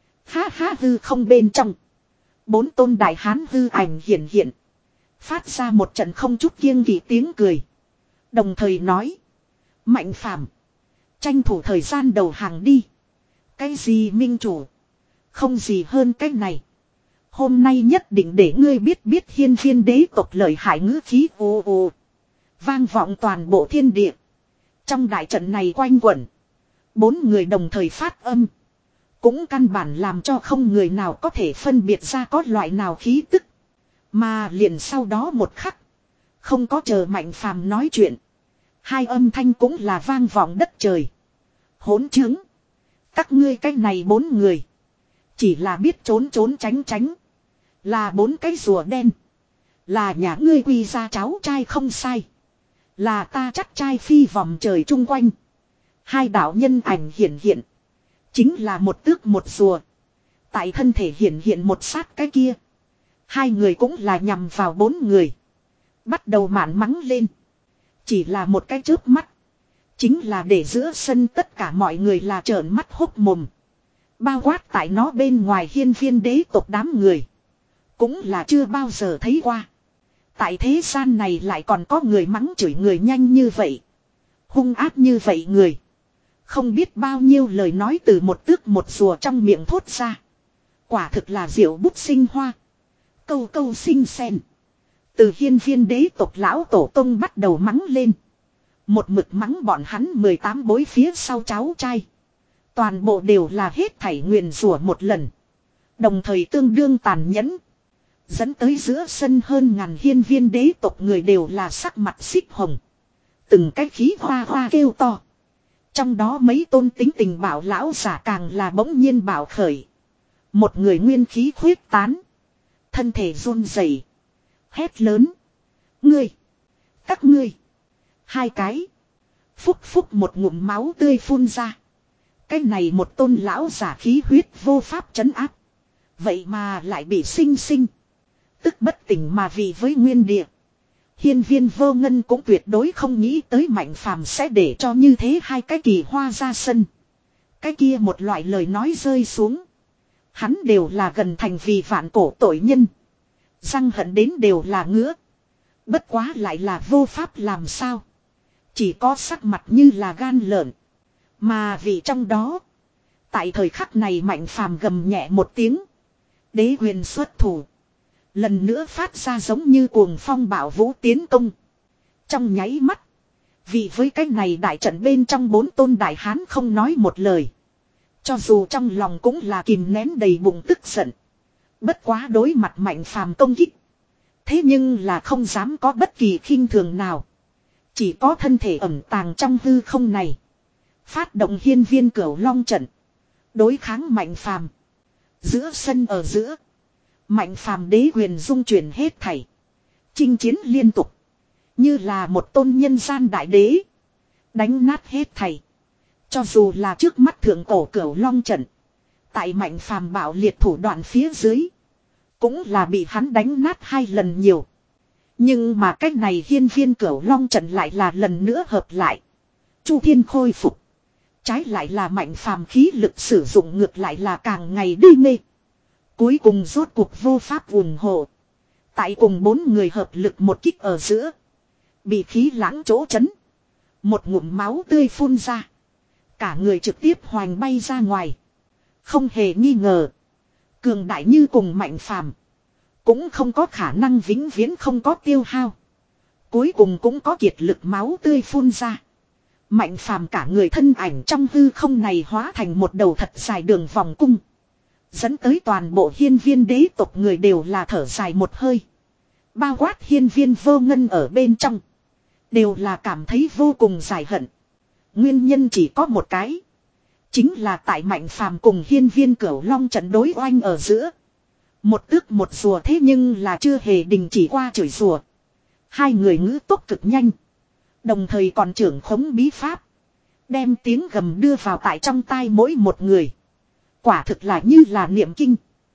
Ha ha, hư không bên trong. Bốn tôn đại hán hư ảnh hiện hiện. Phát ra một trận không chút kiêng kỵ tiếng cười. Đồng thời nói. Mạnh Phàm tranh thủ thời gian đầu hàng đi. Cái gì minh chủ? Không gì hơn cái này. Hôm nay nhất định để ngươi biết biết hiên viên đế tộc lợi hại. Ngữ khí ồ ồ vang vọng toàn bộ thiên địa. Trong đại trận này quanh quẩn. Bốn người đồng thời phát âm. Cũng căn bản làm cho không người nào có thể phân biệt ra có loại nào khí tức. Mà liền sau đó một khắc. Không có chờ Mạnh Phàm nói chuyện. Hai âm thanh cũng là vang vọng đất trời. Hỗn chứng. Các ngươi cái này bốn người. Chỉ là biết trốn trốn tránh tránh. Là bốn cái rùa đen. Là nhà ngươi quy ra cháu trai không sai. Là ta chắc trai phi vòng trời chung quanh. Hai đạo nhân ảnh hiện hiện. Chính là một tước một rùa. Tại thân thể hiện hiện một sát cái kia. Hai người cũng là nhằm vào bốn người. Bắt đầu mạn mắng lên. Chỉ là một cái chớp mắt. Chính là để giữa sân tất cả mọi người là trợn mắt hốc mồm. Bao quát tại nó bên ngoài hiên viên đế tộc đám người. Cũng là chưa bao giờ thấy qua. Tại thế gian này lại còn có người mắng chửi người nhanh như vậy. Hung ác như vậy người. Không biết bao nhiêu lời nói từ một tước một rùa trong miệng thốt ra. Quả thực là diệu bút sinh hoa. Câu câu sinh sen. Từ hiên viên đế tộc lão tổ tông bắt đầu mắng lên. Một mực mắng bọn hắn mười tám bối phía sau cháu trai. Toàn bộ đều là hết thảy nguyền rủa một lần. Đồng thời tương đương tàn nhẫn. Dẫn tới giữa sân hơn ngàn hiên viên đế tộc người đều là sắc mặt xích hồng. Từng cái khí hoa hoa kêu to. Trong đó mấy tôn tính tình bảo lão giả càng là bỗng nhiên bảo khởi. Một người nguyên khí khuyết tán. Thân thể run rẩy, hét lớn. Ngươi! Các ngươi! Hai cái! Phúc phúc một ngụm máu tươi phun ra. Cái này một tôn lão giả khí huyết vô pháp trấn áp. Vậy mà lại bị sinh sinh. Tức bất tỉnh mà vì với nguyên địa. Hiên Viên Vô Ngân cũng tuyệt đối không nghĩ tới Mạnh Phàm sẽ để cho như thế hai cái kỳ hoa ra sân. Cái kia một loại lời nói rơi xuống. Hắn đều là gần thành vì vạn cổ tội nhân. Răng hận đến đều là ngứa. Bất quá lại là vô pháp làm sao. Chỉ có sắc mặt như là gan lợn. Mà vì trong đó. Tại thời khắc này Mạnh Phàm gầm nhẹ một tiếng. Đế huyền xuất thủ. Lần nữa phát ra giống như cuồng phong bạo vũ tiến công. Trong nháy mắt. Vì với cái này đại trận bên trong bốn tôn đại hán không nói một lời. Cho dù trong lòng cũng là kìm nén đầy bụng tức giận. Bất quá đối mặt Mạnh Phàm công kích. Thế nhưng là không dám có bất kỳ khinh thường nào. Chỉ có thân thể ẩn tàng trong hư không này. Phát động hiên viên cửu long trận. Đối kháng Mạnh Phàm. Giữa sân ở giữa. Mạnh Phàm đế quyền dung chuyển hết thảy. Chinh chiến liên tục. Như là một tôn nhân gian đại đế. Đánh nát hết thảy. Cho dù là trước mắt thượng cổ cửu long trận. Tại Mạnh Phàm bạo liệt thủ đoạn phía dưới. Cũng là bị hắn đánh nát hai lần nhiều. Nhưng mà cách này hiên viên cửu long trận lại là lần nữa hợp lại. Chu thiên khôi phục. Trái lại là Mạnh Phàm khí lực sử dụng ngược lại là càng ngày đi mê. Cuối cùng rốt cuộc vô pháp ủng hộ. Tại cùng bốn người hợp lực một kích ở giữa. Bị khí lãng chỗ chấn. Một ngụm máu tươi phun ra. Cả người trực tiếp hoành bay ra ngoài. Không hề nghi ngờ. Cường đại như cùng Mạnh Phàm cũng không có khả năng vĩnh viễn không có tiêu hao. Cuối cùng cũng có kiệt lực máu tươi phun ra. Mạnh Phàm cả người thân ảnh trong hư không này hóa thành một đầu thật dài đường vòng cung. Dẫn tới toàn bộ hiên viên đế tộc người đều là thở dài một hơi. Bao quát hiên viên Vô Ngân ở bên trong. Đều là cảm thấy vô cùng dài hận. Nguyên nhân chỉ có một cái. Chính là tại Mạnh Phàm cùng hiên viên cửu long trận đối oanh ở giữa. Một tước một rùa thế nhưng là chưa hề đình chỉ qua chửi rùa. Hai người ngữ tốc cực nhanh. Đồng thời còn trưởng khống bí pháp. Đem tiếng gầm đưa vào tại trong tai mỗi một người. Quả thực là như là niệm kinh.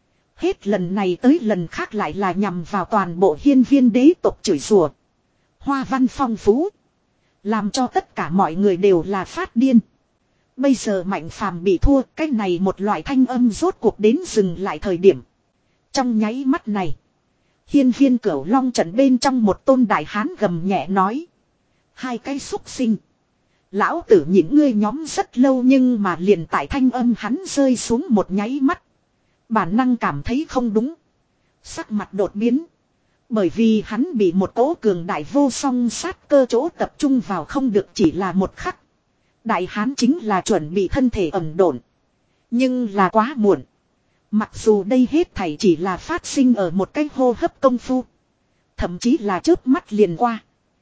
Hết lần này tới lần khác lại là nhằm vào toàn bộ hiên viên đế tộc chửi rùa. Hoa văn phong phú. Làm cho tất cả mọi người đều là phát điên. Bây giờ Mạnh Phàm bị thua, cái này một loại thanh âm rốt cuộc đến dừng lại thời điểm. Trong nháy mắt này, hiên viên cửu long trận bên trong một tôn đại hán gầm nhẹ nói. Hai cái xúc sinh. Lão tử nhịn ngươi nhóm rất lâu nhưng mà liền tại thanh âm hắn rơi xuống một nháy mắt. Bản năng cảm thấy không đúng. Sắc mặt đột biến. Bởi vì hắn bị một cỗ cường đại vô song sát cơ chỗ tập trung vào không được chỉ là một khắc. Đại hán chính là chuẩn bị thân thể ẩn độn. Nhưng là quá muộn. Mặc dù đây hết thảy chỉ là phát sinh ở một cái hô hấp công phu. Thậm chí là chớp mắt liền qua.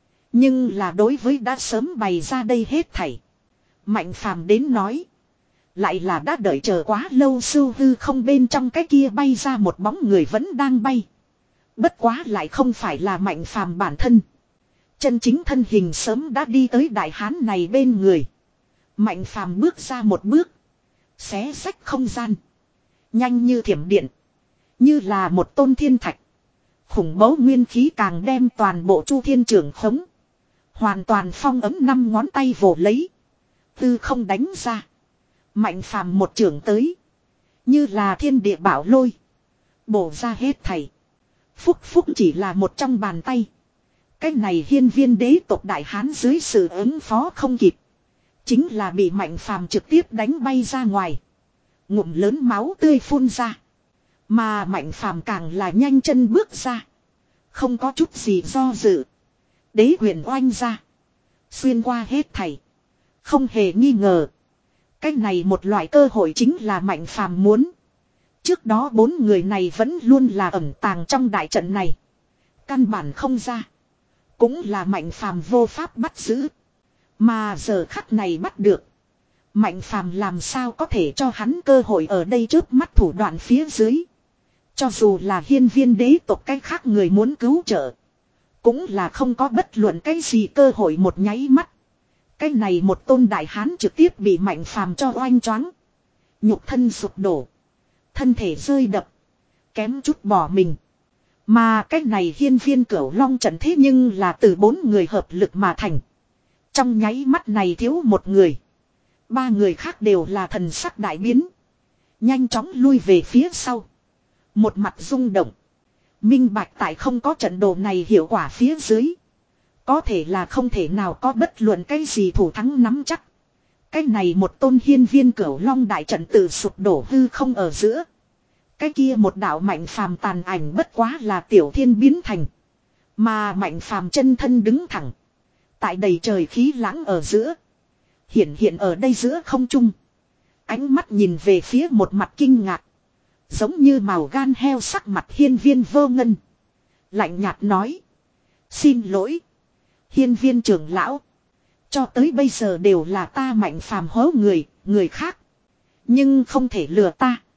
Nhưng là đối với đã sớm bày ra đây hết thảy. Mạnh Phàm đến nói. Lại là đã đợi chờ quá lâu sưu hư không bên trong cái kia bay ra một bóng người vẫn đang bay. Bất quá lại không phải là Mạnh Phàm bản thân. Chân chính thân hình sớm đã đi tới đại hán này bên người. Mạnh Phàm bước ra một bước. Xé rách không gian. Nhanh như thiểm điện. Như là một tôn thiên thạch. Khủng bố nguyên khí càng đem toàn bộ chu thiên trưởng khống. Hoàn toàn phong ấm năm ngón tay vồ lấy. Tư không đánh ra. Mạnh Phàm một trưởng tới. Như là thiên địa bảo lôi. Bổ ra hết thảy. Phúc phúc chỉ là một trong bàn tay. Cái này hiên viên đế tộc đại hán dưới sự ứng phó không kịp. Chính là bị Mạnh Phàm trực tiếp đánh bay ra ngoài. Ngụm lớn máu tươi phun ra. Mà Mạnh Phàm càng là nhanh chân bước ra. Không có chút gì do dự. Đế quyền oanh ra. Xuyên qua hết thảy. Không hề nghi ngờ. Cái này một loại cơ hội chính là Mạnh Phàm muốn. Trước đó bốn người này vẫn luôn là ẩn tàng trong đại trận này. Căn bản không ra. Cũng là Mạnh Phàm vô pháp bắt giữ. Mà giờ khắc này bắt được. Mạnh phàm làm sao có thể cho hắn cơ hội ở đây trước mắt thủ đoạn phía dưới. Cho dù là hiên viên đế tộc cái khác người muốn cứu trợ. Cũng là không có bất luận cái gì cơ hội một nháy mắt. Cái này một tôn đại hán trực tiếp bị mạnh phàm cho oanh choáng. Nhục thân sụp đổ. Thân thể rơi đập. Kém chút bỏ mình. Mà cái này hiên viên cửu long trận thế nhưng là từ bốn người hợp lực mà thành. Trong nháy mắt này thiếu một người. Ba người khác đều là thần sắc đại biến. Nhanh chóng lui về phía sau. Một mặt rung động. Minh bạch tại không có trận đồ này hiệu quả phía dưới. Có thể là không thể nào có bất luận cái gì thủ thắng nắm chắc. Cái này một tôn hiên viên cửu long đại trận tự sụp đổ hư không ở giữa. Cái kia một đạo mạnh phàm tàn ảnh bất quá là tiểu thiên biến thành. Mà mạnh phàm chân thân đứng thẳng. Tại đầy trời khí lãng ở giữa. Hiện hiện ở đây giữa không trung. Ánh mắt nhìn về phía một mặt kinh ngạc. Giống như màu gan heo sắc mặt hiên viên vô ngân. Lạnh nhạt nói. Xin lỗi. Hiên viên trưởng lão. Cho tới bây giờ đều là ta mạnh phàm hố người, người khác. Nhưng không thể lừa ta.